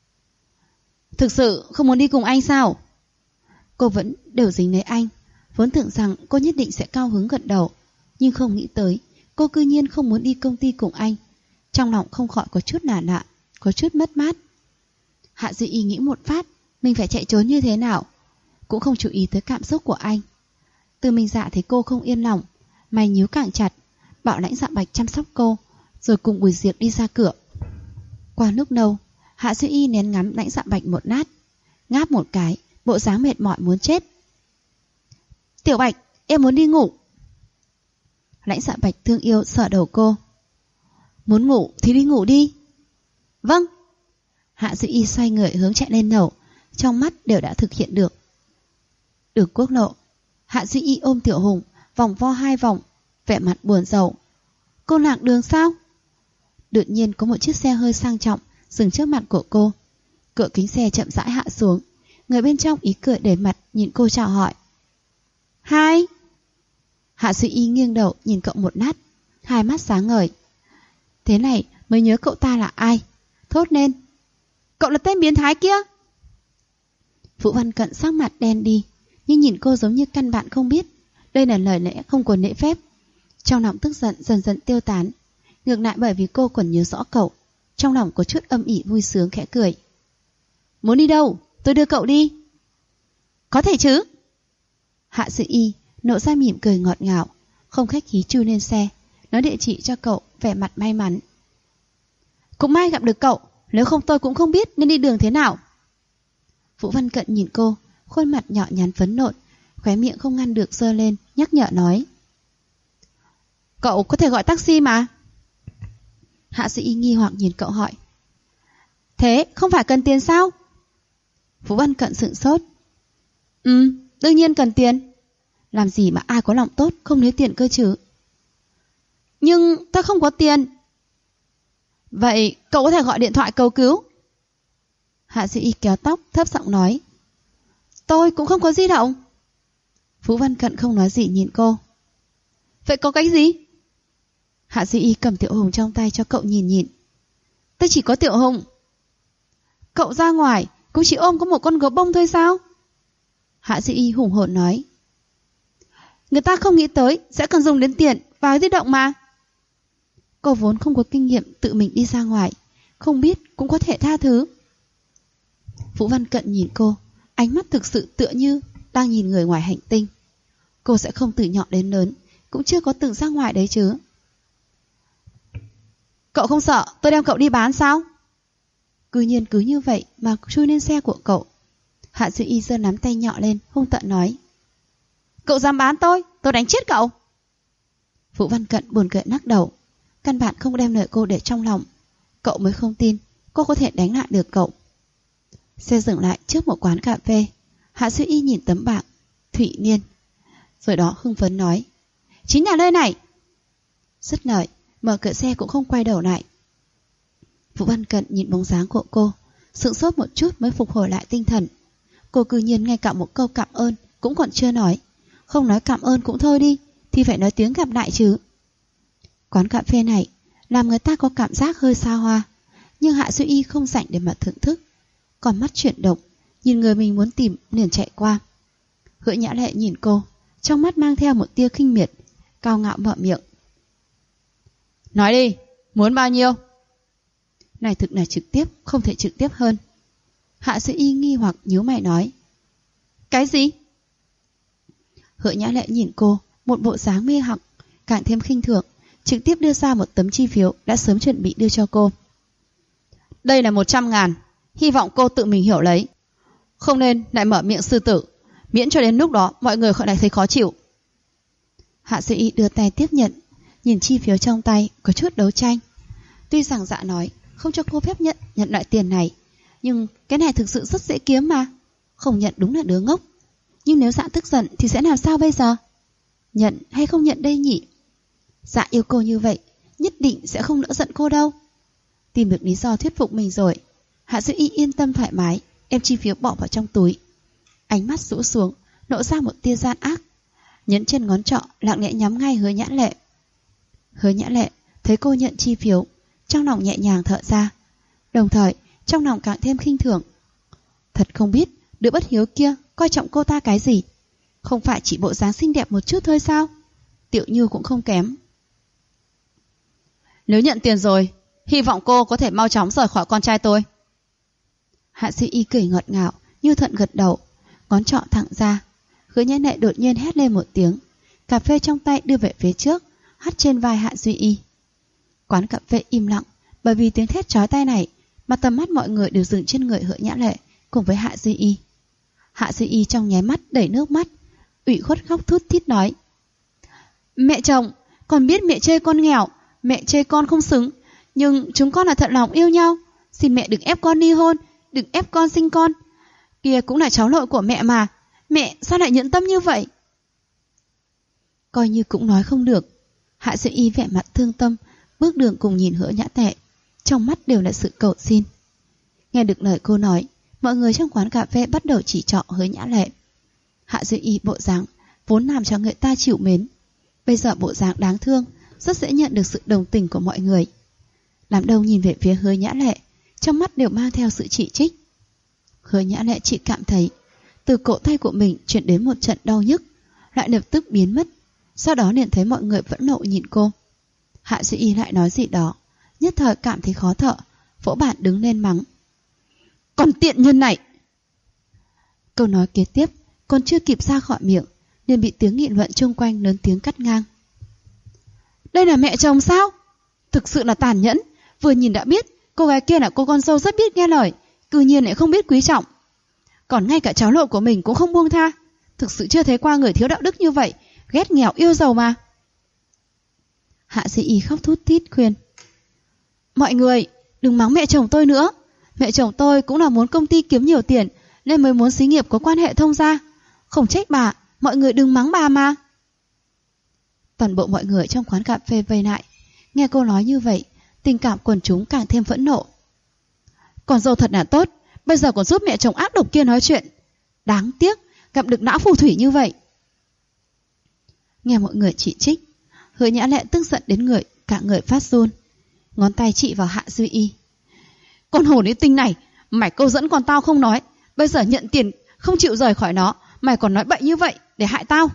Thực sự không muốn đi cùng anh sao? Cô vẫn đều dính lấy anh, vốn tưởng rằng cô nhất định sẽ cao hứng gật đầu, nhưng không nghĩ tới cô cư nhiên không muốn đi công ty cùng anh. Trong lòng không khỏi có chút nản lạ, có chút mất mát. Hạ Duy Y nghĩ một phát, mình phải chạy trốn như thế nào, cũng không chú ý tới cảm xúc của anh. Tư Minh Dạ thấy cô không yên lòng, mày nhíu càng chặt, bảo Lãnh Dạ Bạch chăm sóc cô, rồi cùng Bùi Diệc đi ra cửa. Qua lúc lâu, Hạ Duy Y nén ngắm Lãnh Dạ Bạch một lát, ngáp một cái, bộ dáng mệt mỏi muốn chết. Tiểu Bạch, em muốn đi ngủ. Lãnh Dạ Bạch thương yêu sờ đầu cô. Muốn ngủ thì đi ngủ đi. Vâng. Hạ Duy Y xoay người hướng chạy lên lầu, trong mắt đều đã thực hiện được. Đường quốc lộ, Hạ Duy Y ôm Tiểu Hùng, vòng vo hai vòng, vẻ mặt buồn rầu. Cô lạc đường sao? Đột nhiên có một chiếc xe hơi sang trọng dừng trước mặt của cô. Cửa kính xe chậm rãi hạ xuống, người bên trong ý cười đầy mặt nhìn cô chào hỏi. Hai. Hạ Duy Y nghiêng đầu nhìn cậu một lát, hai mắt sáng ngời. Thế này mới nhớ cậu ta là ai, thốt lên. Cậu là tên biến thái kia. Vũ Văn Cận sắc mặt đen đi, nhưng nhìn cô giống như căn bản không biết đây là lời lẽ không có lễ phép. Trong lòng tức giận dần dần tiêu tán, ngược lại bởi vì cô còn nhớ rõ cậu, trong lòng có chút âm ỉ vui sướng khẽ cười. Muốn đi đâu? Tôi đưa cậu đi. Có thể chứ. Hạ Duy Y nộ ra mỉm cười ngọt ngào, không khách khí chui lên xe, nói địa chỉ cho cậu, vẻ mặt may mắn. Cũng may gặp được cậu, nếu không tôi cũng không biết nên đi đường thế nào. Vũ Văn Cận nhìn cô, khuôn mặt nhỏ nhắn phấn nộn, khóe miệng không ngăn được giơ lên, nhắc nhở nói. Cậu có thể gọi taxi mà. Hạ Duy Y nghi hoặc nhìn cậu hỏi. Thế không phải cần tiền sao? Vũ Văn Cận sững sốt. Đương nhiên cần tiền. Làm gì mà ai có lòng tốt không lấy tiền cơ chứ? Nhưng ta không có tiền. Vậy cậu có thể gọi điện thoại cầu cứu. Hạ Duy Y kéo tóc thấp giọng nói. Tôi cũng không có di động. Vũ Văn Cận không nói gì nhìn cô. Vậy có cái gì? Hạ Duy Y cầm Tiểu Hùng trong tay cho cậu nhìn. Tôi chỉ có Tiểu Hùng. Cậu ra ngoài cũng chỉ ôm có một con gấu bông thôi sao? Hạ Duy Y hùng hồn nói. Người ta không nghĩ tới sẽ cần dùng đến tiền vào di động mà. Cô vốn không có kinh nghiệm tự mình đi ra ngoài, không biết cũng có thể tha thứ. Vũ Văn Cận nhìn cô, ánh mắt thực sự tựa như đang nhìn người ngoài hành tinh. Cô sẽ không từ nhỏ đến lớn, cũng chưa có từng ra ngoài đấy chứ. Cậu không sợ tôi đem cậu đi bán sao? Cư nhiên cứ như vậy mà chui lên xe của cậu. Hạ Duy Y giơ nắm tay nhỏ lên, hung tợn nói. Cậu dám bán tôi đánh chết cậu. Vũ Văn Cận buồn cười lắc đầu, căn bản không đem lời cô để trong lòng. Cậu mới không tin cô có thể đánh lại được cậu. Xe dừng lại trước một quán cà phê. Hạ Duy Y nhìn tấm bảng Thụy Niên, rồi đó hưng phấn nói. Chính là nơi này. Dứt lời, mở cửa xe cũng không quay đầu lại. Vũ Văn Cận nhìn bóng dáng của cô, sững sốt một chút mới phục hồi lại tinh thần. Cô cư nhiên ngay cả một câu cảm ơn cũng còn chưa nói, không nói cảm ơn cũng thôi đi, thì phải nói tiếng gặp lại chứ. Quán cà phê này làm người ta có cảm giác hơi xa hoa, nhưng Hạ Duy Y không rảnh để mà thưởng thức, còn mắt chuyển động, nhìn người mình muốn tìm liền chạy qua. Hứa Nhã Lệ nhìn cô, trong mắt mang theo một tia khinh miệt, cao ngạo mở miệng. Nói đi, muốn bao nhiêu? Này thực là trực tiếp, không thể trực tiếp hơn. Hạ Duy Y nghi hoặc nhíu mày nói. Cái gì? Hứa Nhã Lệ nhìn cô, một bộ dáng mê hoặc, càng thêm khinh thường, trực tiếp đưa ra một tấm chi phiếu đã sớm chuẩn bị đưa cho cô. Đây là 100.000, hy vọng cô tự mình hiểu lấy. Không nên lại mở miệng sư tử, miễn cho đến lúc đó mọi người lại thấy khó chịu. Hạ Duy Y đưa tay tiếp nhận, nhìn chi phiếu trong tay có chút đấu tranh. Tuy rằng dạ nói không cho cô phép nhận loại tiền này, nhưng cái này thực sự rất dễ kiếm mà. Không nhận đúng là đứa ngốc. Nhưng nếu dạ tức giận thì sẽ làm sao bây giờ? Nhận hay không nhận đây nhỉ? Dạ yêu cô như vậy, nhất định sẽ không nỡ giận cô đâu. Tìm được lý do thuyết phục mình rồi, Hạ Duy Y yên tâm thoải mái, đem chi phiếu bỏ vào trong túi. Ánh mắt rũ xuống, lộ ra một tia gian ác, nhấn chân ngón trỏ lặng lẽ nhắm ngay Hứa Nhã Lệ. Hứa Nhã Lệ thấy cô nhận chi phiếu, trong lòng nhẹ nhàng thở ra, đồng thời trong lòng càng thêm khinh thường. Thật không biết đứa bất hiếu kia coi trọng cô ta cái gì, không phải chỉ bộ dáng xinh đẹp một chút thôi sao? Tiểu Như cũng không kém. Nếu nhận tiền rồi, hy vọng cô có thể mau chóng rời khỏi con trai tôi. Hạ Duy Y cười ngọt ngào, như thuận gật đầu, ngón trỏ thẳng ra. Hứa Nhã Lệ đột nhiên hét lên một tiếng, cà phê trong tay đưa về phía trước, hắt trên vai Hạ Duy Y. Quán cà phê im lặng, bởi vì tiếng thét chói tai này mà tầm mắt mọi người đều dừng trên người Hứa Nhã Lệ cùng với Hạ Duy Y. Hạ Duy Y trong nháy mắt đầy nước mắt, ủy khuất khóc thút thít nói. Mẹ chồng, con biết mẹ chê con nghèo, mẹ chê con không xứng, nhưng chúng con là thật lòng yêu nhau. Xin mẹ đừng ép con ly hôn, đừng ép con sinh con. Kia cũng là cháu nội của mẹ mà, mẹ sao lại nhẫn tâm như vậy? Coi như cũng nói không được. Hạ Duy Y vẻ mặt thương tâm, bước đường cùng nhìn Hứa Nhã Lệ, trong mắt đều là sự cầu xin. Nghe được lời cô nói, mọi người trong quán cà phê bắt đầu chỉ trỏ Hứa Nhã Lệ. Hạ Duy Y bộ dáng vốn làm cho người ta chịu mến, bây giờ bộ dáng đáng thương, rất dễ nhận được sự đồng tình của mọi người. Đám đông nhìn về phía Hứa Nhã Lệ, trong mắt đều mang theo sự chỉ trích. Hứa Nhã Lệ chỉ cảm thấy từ cổ tay của mình chuyển đến một trận đau nhức, lại lập tức biến mất. Sau đó liền thấy mọi người vẫn nộ nhìn cô. Hạ Duy Y lại nói gì đó, nhất thời cảm thấy khó thở, vỗ bàn đứng lên mắng. Còn tiện nhân này! Câu nói kế tiếp còn chưa kịp ra khỏi miệng, liền bị tiếng nghị luận chung quanh lớn tiếng cắt ngang. Đây là mẹ chồng sao? Thực sự là tàn nhẫn, vừa nhìn đã biết cô gái kia là cô con dâu rất biết nghe lời, cư nhiên lại không biết quý trọng. Còn ngay cả cháu nội của mình cũng không buông tha. Thực sự chưa thấy qua người thiếu đạo đức như vậy, ghét nghèo yêu giàu mà. Hạ Duy Y khóc thút thít khuyên. Mọi người đừng mắng mẹ chồng tôi nữa. Mẹ chồng tôi cũng là muốn công ty kiếm nhiều tiền nên mới muốn xí nghiệp có quan hệ thông gia. Không trách bà, mọi người đừng mắng bà mà. Toàn bộ mọi người trong quán cà phê vây lại, nghe cô nói như vậy, tình cảm quần chúng càng thêm phẫn nộ. Con dâu thật là tốt, bây giờ còn giúp mẹ chồng ác độc kia nói chuyện. Đáng tiếc gặp được não phù thủy như vậy. Nghe mọi người chỉ trích, Hứa Nhã Lệ tức giận đến cả người phát run, ngón tay chỉ vào Hạ Duy Y. Con hồn ý tinh này, mày câu dẫn con tao không nói, bây giờ nhận tiền không chịu rời khỏi nó, mày còn nói bậy như vậy để hại tao.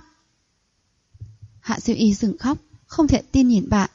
Hạ Duy Y dừng khóc, không thể tin nhìn bà.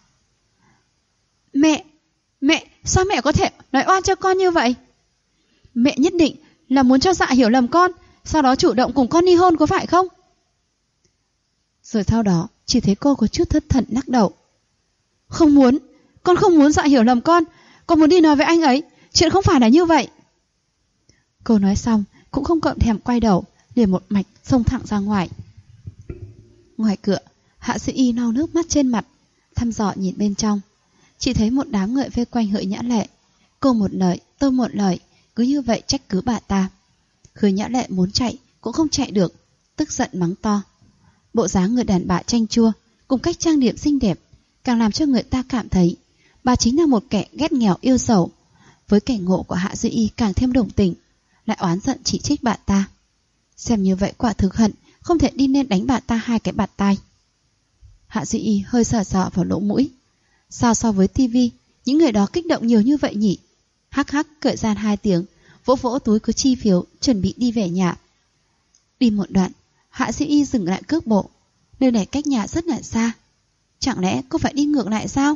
Mẹ, sao mẹ có thể nói oan cho con như vậy? Mẹ nhất định là muốn cho Dạ hiểu lầm con, sau đó chủ động cùng con ly hôn có phải không? Rồi sau đó chỉ thấy cô có chút thất thần lắc đầu. Không muốn, con không muốn Dạ hiểu lầm con muốn đi nói với anh ấy, chuyện không phải là như vậy. Cô nói xong cũng không cợm thèm quay đầu, liền một mạch xông thẳng ra ngoài. Ngoài cửa, Hạ Duy Y lau nước mắt trên mặt, thăm dò nhìn bên trong, chỉ thấy một đám người vây quanh Hứa Nhã Lệ. Cô một lời, tôi một lời, cứ như vậy trách cứ bà ta. Hứa Nhã Lệ muốn chạy cũng không chạy được, tức giận mắng to. Bộ dáng người đàn bà chanh chua cùng cách trang điểm xinh đẹp càng làm cho người ta cảm thấy bà chính là một kẻ ghét nghèo yêu giàu. Với cảnh ngộ của Hạ Duy Y càng thêm đồng tình, lại oán giận chỉ trích bà ta. Xem như vậy quả thực hận không thể đi nên đánh bà ta 2 cái bạt tai. Hạ Duy Y hơi sờ sờ vào lỗ mũi. Sao so với tivi, những người đó kích động nhiều như vậy nhỉ? Hắc hắc cười gian 2 tiếng, vỗ vỗ túi có chi phiếu, chuẩn bị đi về nhà. Đi một đoạn, Hạ Duy Y dừng lại cước bộ. Nơi này cách nhà rất là xa. Chẳng lẽ cô phải đi ngược lại sao?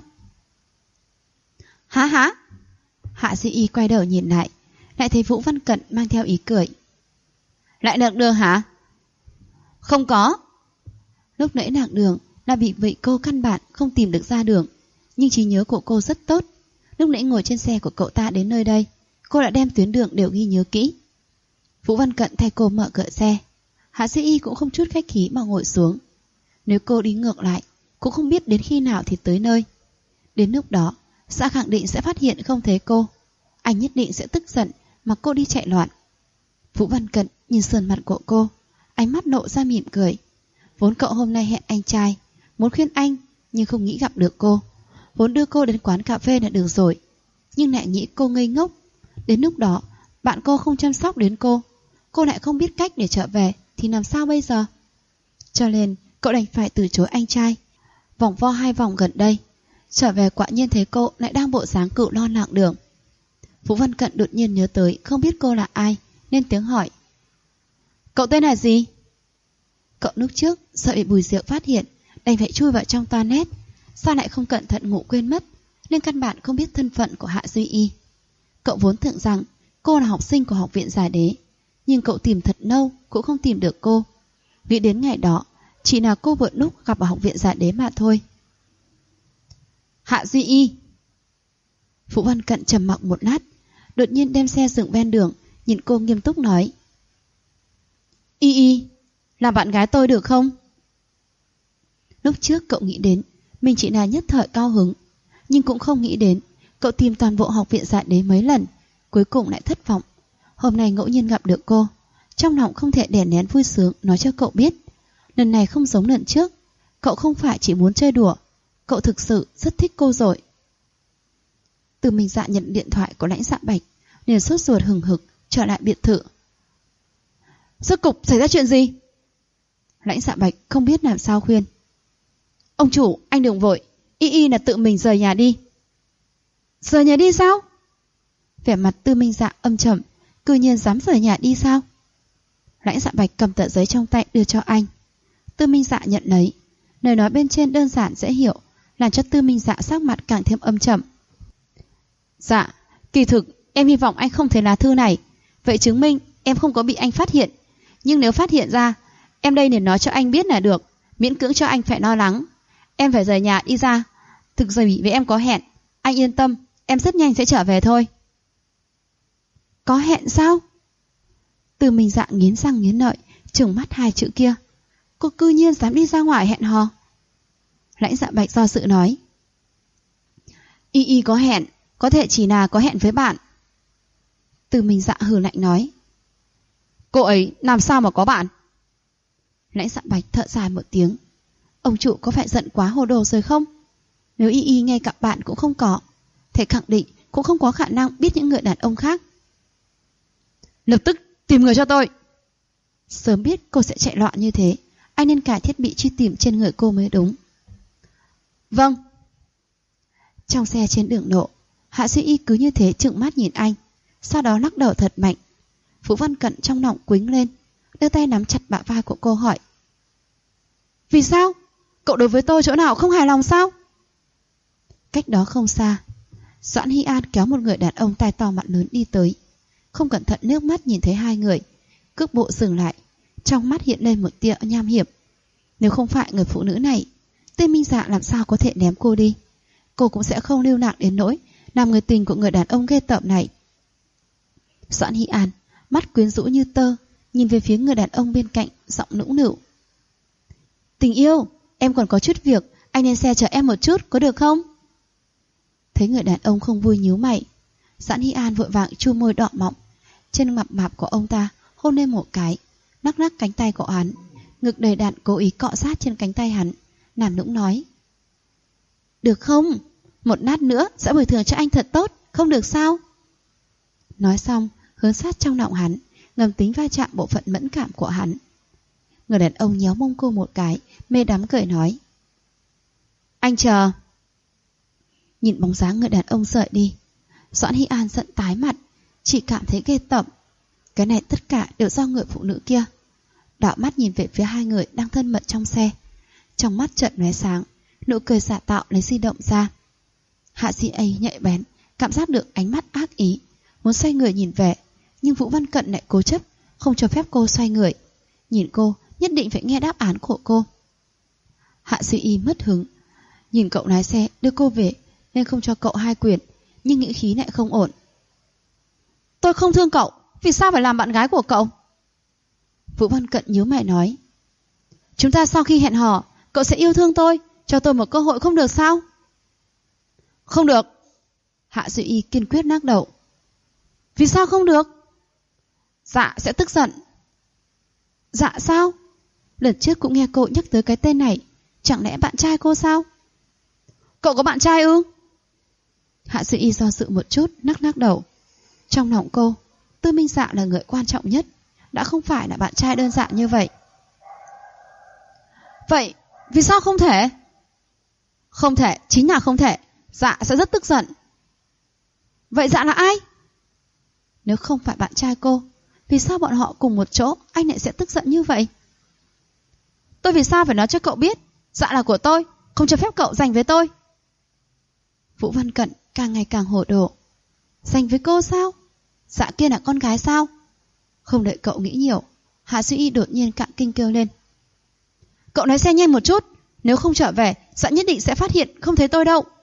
Hả? Hạ Duy Y quay đầu nhìn lại thấy Vũ Văn Cận mang theo ý cười. Lại lạc đường hả? Không có. Lúc nãy lạc đường là vì vậy cô căn bản không tìm được ra đường. Nhưng trí nhớ của cô rất tốt. Lúc nãy ngồi trên xe của cậu ta đến nơi đây, cô đã đem tuyến đường đều ghi nhớ kỹ. Vũ Văn Cận thay cô mở cửa xe. Hạ Duy Y cũng không chút khách khí mà ngồi xuống. Nếu cô đi ngược lại, cũng không biết đến khi nào thì tới nơi. Đến lúc đó, xã khẳng định sẽ phát hiện không thấy cô. Anh nhất định sẽ tức giận mà cô đi chạy loạn. Vũ Văn Cận nhìn sườn mặt của cô, ánh mắt lộ ra mỉm cười. Vốn cậu hôm nay hẹn anh trai, muốn khuyên anh nhưng không nghĩ gặp được cô. Vốn đưa cô đến quán cà phê là được rồi, nhưng lại nghĩ cô ngây ngốc. Đến lúc đó, bạn cô không chăm sóc đến cô lại không biết cách để trở về thì làm sao bây giờ? Cho nên cậu đành phải từ chối anh trai. Vòng vo 2 vòng gần đây, trở về quả nhiên thấy cô lại đang bộ dáng cựu lo lạc đường. Vũ Văn Cận đột nhiên nhớ tới không biết cô là ai, nên tiếng hỏi. Cậu tên là gì? Cậu lúc trước sợ bị Bùi Diệu phát hiện, đành phải chui vào trong toilet. Sao lại không cẩn thận ngủ quên mất, nên căn bản không biết thân phận của Hạ Duy Y. Cậu vốn tưởng rằng cô là học sinh của học viện Giải Đế, nhưng cậu tìm thật lâu cũng không tìm được cô. Nghĩ đến ngày đó, chỉ là cô vừa lúc gặp ở học viện Giải Đế mà thôi. Hạ Duy Y. Vũ Văn Cận trầm mặc một lát, đột nhiên đem xe dừng ven đường, nhìn cô nghiêm túc nói. Y, làm bạn gái tôi được không? Lúc trước cậu nghĩ đến mình chỉ là nhất thời cao hứng, nhưng cũng không nghĩ đến cậu tìm toàn bộ học viện Giải Đế mấy lần, cuối cùng lại thất vọng. Hôm nay ngẫu nhiên gặp được cô, trong lòng không thể đè nén vui sướng nói cho cậu biết. Lần này không giống lần trước, cậu không phải chỉ muốn chơi đùa, cậu thực sự rất thích cô rồi. Từ Minh Dạ nhận điện thoại của Lãnh Dạ Bạch, liền sốt ruột hừng hực trở lại biệt thự. Rốt cục xảy ra chuyện gì? Lãnh Dạ Bạch không biết làm sao khuyên. Ông chủ, anh đừng vội, Y là tự mình rời nhà đi. Rời nhà đi sao? Vẻ mặt Tư Minh Dạ âm trầm, cư nhiên dám rời nhà đi sao? Lãnh Dạ Bạch cầm tờ giấy trong tay đưa cho anh. Tư Minh Dạ nhận lấy. Lời nói bên trên đơn giản dễ hiểu, làm cho Tư Minh Dạ sắc mặt càng thêm âm trầm. Dạ, kỳ thực em hy vọng anh không thấy lá thư này, vậy chứng minh em không có bị anh phát hiện. Nhưng nếu phát hiện ra, em đây liền nói cho anh biết là được, miễn cưỡng cho anh phải lo lắng. Em phải rời nhà đi ra, thực rồi với em có hẹn. Anh yên tâm, em rất nhanh sẽ trở về thôi. Có hẹn sao? Tư Minh Dạ nghiến răng nghiến lợi, trừng mắt 2 chữ kia. Cô cư nhiên dám đi ra ngoài hẹn hò. Lãnh Dạ Bạch do dự nói. Y có hẹn, có thể chỉ là có hẹn với bạn. Tư Minh Dạ hừ lạnh nói. Cô ấy làm sao mà có bạn? Lãnh Dạ Bạch thở dài một tiếng. Ông chủ có phải giận quá hồ đồ rồi không? Nếu Y ngay cả bạn cũng không có, thì khẳng định cũng không có khả năng biết những người đàn ông khác. Lập tức tìm người cho tôi. Sớm biết cô sẽ chạy loạn như thế, anh nên cài thiết bị truy tìm trên người cô mới đúng. Vâng. Trong xe trên đường lộ, Hạ Duy Y cứ như thế trừng mắt nhìn anh, sau đó lắc đầu thật mạnh. Vũ Văn Cận trong lòng quýnh lên, đưa tay nắm chặt bả vai của cô hỏi. Vì sao? Cậu đối với tôi chỗ nào không hài lòng sao? Cách đó không xa, Doãn Hy An kéo một người đàn ông tai to mặt lớn đi tới. Không cẩn thận nước mắt nhìn thấy 2 người, cước bộ dừng lại, trong mắt hiện lên một tia nham hiểm. Nếu không phải người phụ nữ này, Tên Minh Dạ làm sao có thể ném cô đi. Cô cũng sẽ không lưu nặng đến nỗi làm người tình của người đàn ông ghê tởm này. Doãn Hy An mắt quyến rũ như tơ, nhìn về phía người đàn ông bên cạnh, giọng nũng nịu. Tình yêu, em còn có chút việc, anh lên xe chở em một chút, có được không? Thấy người đàn ông không vui nhíu mày, Doãn Hy An vội vàng chu môi đỏ mọng trên mập mạp của ông ta, hôn lên một cái, lắc lắc cánh tay của hắn, ngực đầy đặn cố ý cọ sát trên cánh tay hắn, làm nũng nói. Được không? Một lát nữa sẽ bồi thường cho anh thật tốt, không được sao? Nói xong, hướng sát trong lòng hắn, ngầm tính va chạm bộ phận mẫn cảm của hắn. Người đàn ông nhéo mông cô một cái, mê đắm cười nói. Anh chờ. Nhìn bóng dáng người đàn ông rời đi, Doãn Hy An giận tái mặt, chỉ cảm thấy ghê tởm. Cái này tất cả đều do người phụ nữ kia. Đảo mắt nhìn về phía hai người đang thân mật trong xe, trong mắt chợt lóe sáng, nụ cười giả tạo lấy di động ra. Hạ Di A nhạy bén, cảm giác được ánh mắt ác ý, muốn xoay người nhìn về, nhưng Vũ Văn Cận lại cố chấp, không cho phép cô xoay người. Nhìn cô, nhất định phải nghe đáp án của cô. Hạ Duy Y mất hứng, nhìn cậu lái xe đưa cô về nên không cho cậu hai quyền, nhưng nghĩ khí lại không ổn. Tôi không thương cậu, vì sao phải làm bạn gái của cậu? Vũ Văn Cận nhíu mày nói. Chúng ta sau khi hẹn hò, cậu sẽ yêu thương tôi, cho tôi một cơ hội không được sao? Không được. Hạ Duy Y kiên quyết lắc đầu. Vì sao không được? Dạ sẽ tức giận. Dạ sao? Lần trước cũng nghe cậu nhắc tới cái tên này, chẳng lẽ bạn trai cô sao? Cậu có bạn trai ư? Hạ Duy Y do dự một chút, lắc đầu. Trong lòng cô, Tư Minh Dạ là người quan trọng nhất, đã không phải là bạn trai đơn giản như vậy. Vậy vì sao không thể? Không thể, chính là không thể. Dạ sẽ rất tức giận. Vậy Dạ là ai? Nếu không phải bạn trai cô, vì sao bọn họ cùng một chỗ anh lại sẽ tức giận như vậy? Tôi vì sao phải nói cho cậu biết Dạ là của tôi, không cho phép cậu giành với tôi? Vũ Văn Cận càng ngày càng hồ đồ. Giành với cô sao? Dạ kia là con gái sao? Không đợi cậu nghĩ nhiều, Hạ Duy Y đột nhiên cạn kinh kêu lên. Cậu lái xe nhanh một chút, nếu không trở về Dạ nhất định sẽ phát hiện không thấy tôi đâu.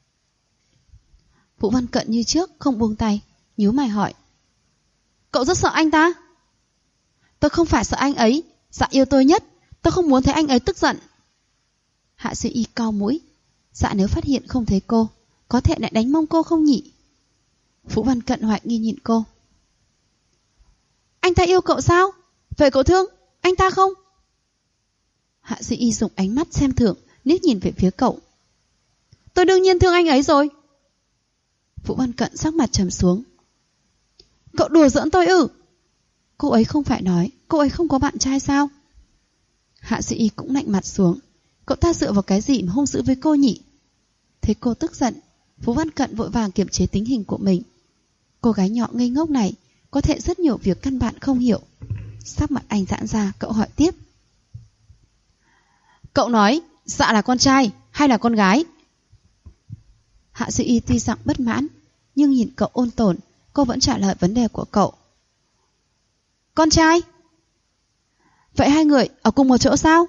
Vũ Văn Cận như trước không buông tay, nhíu mày hỏi. Cậu rất sợ anh ta? Tôi không phải sợ anh ấy, Dạ yêu tôi nhất, tôi không muốn thấy anh ấy tức giận. Hạ Duy Y cau mũi. Dạ nếu phát hiện không thấy cô, có thể lại đánh mông cô không nhỉ? Vũ Văn Cận hoài nghi nhìn cô. Anh ta yêu cậu sao? Vậy cậu thương anh ta không? Hạ Duy Y dùng ánh mắt xem thường, liếc nhìn về phía cậu. Tôi đương nhiên thương anh ấy rồi. Vũ Văn Cận sắc mặt trầm xuống. Cậu đùa giỡn tôi ư? Cô ấy không phải nói cô ấy không có bạn trai sao? Hạ Duy Y cũng lạnh mặt xuống. Cậu ta dựa vào cái gì mà hung dữ với cô nhỉ? Thấy cô tức giận, Vũ Văn Cận vội vàng kiềm chế tính hình của mình. Cô gái nhỏ ngây ngốc này có thể rất nhiều việc căn bản không hiểu. Sắc mặt anh giãn ra, cậu hỏi tiếp. Cậu nói Dạ là con trai hay là con gái? Hạ Duy Y tuy giọng bất mãn, nhưng nhìn cậu ôn tồn, cô vẫn trả lời vấn đề của cậu. Con trai. Vậy hai người ở cùng một chỗ sao?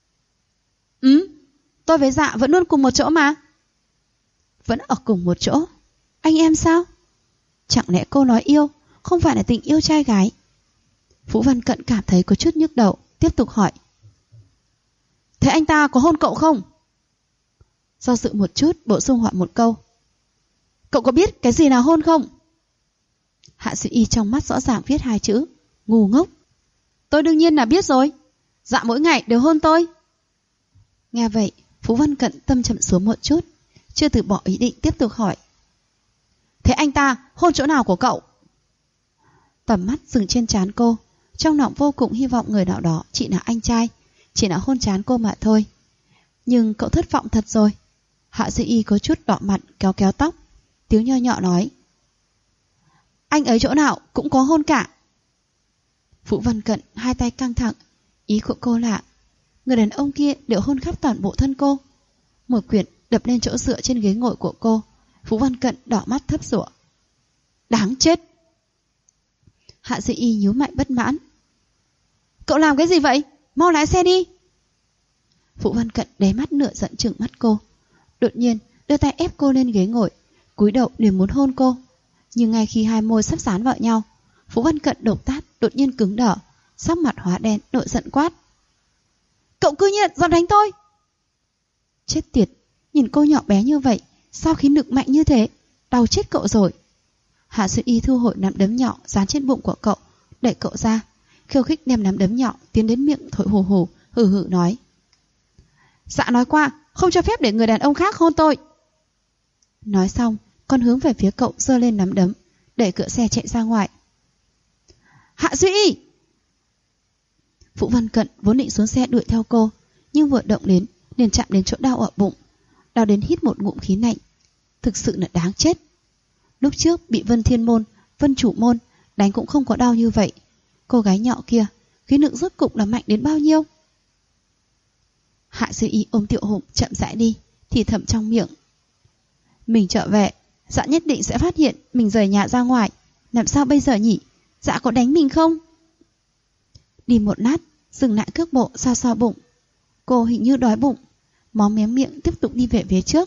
Tôi với Dạ vẫn luôn cùng một chỗ mà. Vẫn ở cùng một chỗ? Anh em sao? Chẳng lẽ cô nói yêu không phải là tình yêu trai gái? Vũ Văn Cận cảm thấy có chút nhức đầu, tiếp tục hỏi. Thế anh ta có hôn cậu không? Do dự một chút, bổ sung hỏi một câu. Cậu có biết cái gì là hôn không? Hạ Duy Y trong mắt rõ ràng viết hai chữ ngu ngốc. Tôi đương nhiên là biết rồi. Dạ mỗi ngày đều hôn tôi. Nghe vậy, Vũ Văn Cận tâm trầm xuống một chút, chưa từ bỏ ý định tiếp tục hỏi. Thế anh ta hôn chỗ nào của cậu? Tầm mắt dừng trên trán cô, trong lòng vô cùng hy vọng người nào đó chỉ là anh trai, chỉ là hôn trán cô mà thôi. Nhưng cậu thất vọng thật rồi. Hạ Duy Y có chút đỏ mặt, kéo kéo tóc, tiếng nho nhỏ nói. Anh ấy chỗ nào cũng có hôn cả. Vũ Văn Cận hai tay căng thẳng. Ý của cô là người đàn ông kia đều hôn khắp toàn bộ thân cô. Một quyền đập lên chỗ dựa trên ghế ngồi của cô. Vũ Văn Cận đỏ mắt thấp giọng. Đáng chết. Hạ Duy Y nhíu mày bất mãn. Cậu làm cái gì vậy? Mau lái xe đi. Vũ Văn Cận đáy mắt nửa giận trừng mắt cô. Đột nhiên đưa tay ép cô lên ghế ngồi, cúi đầu liền muốn hôn cô. Nhưng ngay khi hai môi sắp dán vào nhau, Vũ Văn Cận động tác đột nhiên cứng đờ, sắc mặt hóa đen, nổi giận quát. Cậu cư nhiên dám đánh tôi! Chết tiệt, nhìn cô nhỏ bé như vậy, sao khí lực mạnh như thế, đau chết cậu rồi. Hạ Duy Y thu hồi nắm đấm nhỏ dán trên bụng của cậu, đẩy cậu ra, khiêu khích đem nắm đấm nhỏ tiến đến miệng thổi hù hù, hừ hừ nói. Dạ nói qua, không cho phép để người đàn ông khác hôn tôi. Nói xong, con hướng về phía cậu giơ lên nắm đấm, đẩy cửa xe chạy ra ngoài. Hạ Duy Y! Vũ Văn Cận vốn định xuống xe đuổi theo cô, nhưng vừa động đến liền chạm đến chỗ đau ở bụng, đau đến hít một ngụm khí lạnh. Thực sự là đáng chết. Lúc trước bị Vân Thiên Môn, Vân Chủ Môn đánh cũng không có đau như vậy. Cô gái nhỏ kia, khí lực rốt cục là mạnh đến bao nhiêu? Hạ Sư Y ôm Tiểu Hùng chậm rãi đi, thì thầm trong miệng. Mình trở về, Dạ nhất định sẽ phát hiện mình rời nhà ra ngoài. Làm sao bây giờ nhỉ? Dạ có đánh mình không? Đi một lát, dừng lại cước bộ xoa xoa bụng. Cô hình như đói bụng, máu méo miệng tiếp tục đi về phía trước.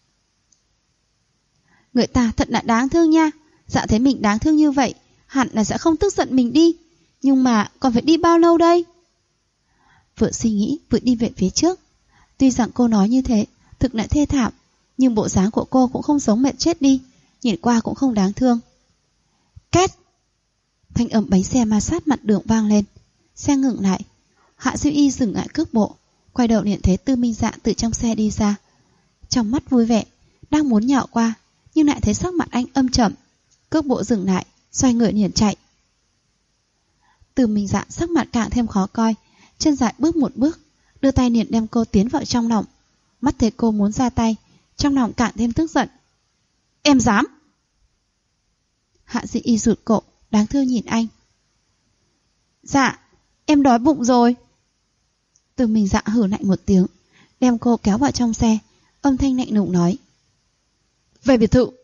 Người ta thật là đáng thương nha. Dạ thấy mình đáng thương như vậy, hẳn là sẽ không tức giận mình đi. Nhưng mà còn phải đi bao lâu đây? Vừa suy nghĩ vừa đi về phía trước. Tuy rằng cô nói như thế thực lại thê thảm, nhưng bộ dáng của cô cũng không giống mệt chết đi, nhìn qua cũng không đáng thương. Két! Thanh âm bánh xe ma sát mặt đường vang lên. Xe ngừng lại. Hạ Diêu Y dừng lại cước bộ, quay đầu nhận thấy Tư Minh Dạ từ trong xe đi ra. Trong mắt vui vẻ, đang muốn nhạo qua, nhưng lại thấy sắc mặt anh âm trầm. Cước bộ dừng lại, xoay người liền chạy. Tư Minh Dạ sắc mặt càng thêm khó coi, chân dài bước một bước, đưa tay liền đem cô tiến vào trong lòng. Mắt thấy cô muốn ra tay, trong lòng càng thêm tức giận. Em dám! Hạ Diêu Y rụt cổ, đáng thương nhìn anh. Dạ, em đói bụng rồi. Tư Minh Dạ hừ lạnh một tiếng, đem cô kéo vào trong xe, âm thanh lạnh lùng nói. Về biệt thự.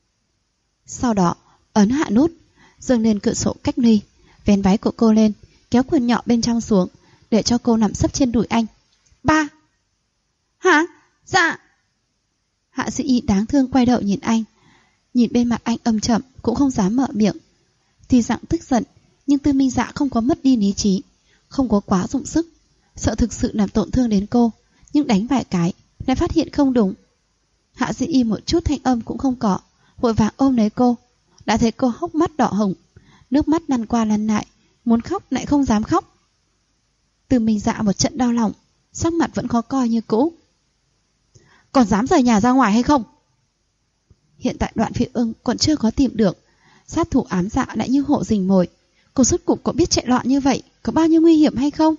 Sau đó, ấn hạ nút, dâng lên cửa sổ cách ly, vén váy của cô lên, kéo quần nhỏ bên trong xuống, để cho cô nằm sấp trên đùi anh. Ba! Hả? Dạ! Hạ Sĩ Y đáng thương quay đầu nhìn anh, nhìn bên mặt anh âm chậm, cũng không dám mở miệng. Tuy rằng tức giận, nhưng Tư Minh Dạ không có mất đi lý trí, không có quá dụng sức, sợ thực sự làm tổn thương đến cô, nhưng đánh vài cái lại phát hiện không đúng. Hạ Sĩ Y một chút thanh âm cũng không có, vội vàng ôm lấy cô, đã thấy cô hốc mắt đỏ hồng, nước mắt lăn qua lăn lại, muốn khóc lại không dám khóc. Tư Minh Dạ một trận đau lòng, sắc mặt vẫn khó coi như cũ. Còn dám rời nhà ra ngoài hay không? Hiện tại Đoạn Phi Ưng còn chưa có tìm được, sát thủ ám dạ lại như hộ rình mồi. Cô rốt cục có biết chạy loạn như vậy có bao nhiêu nguy hiểm hay không?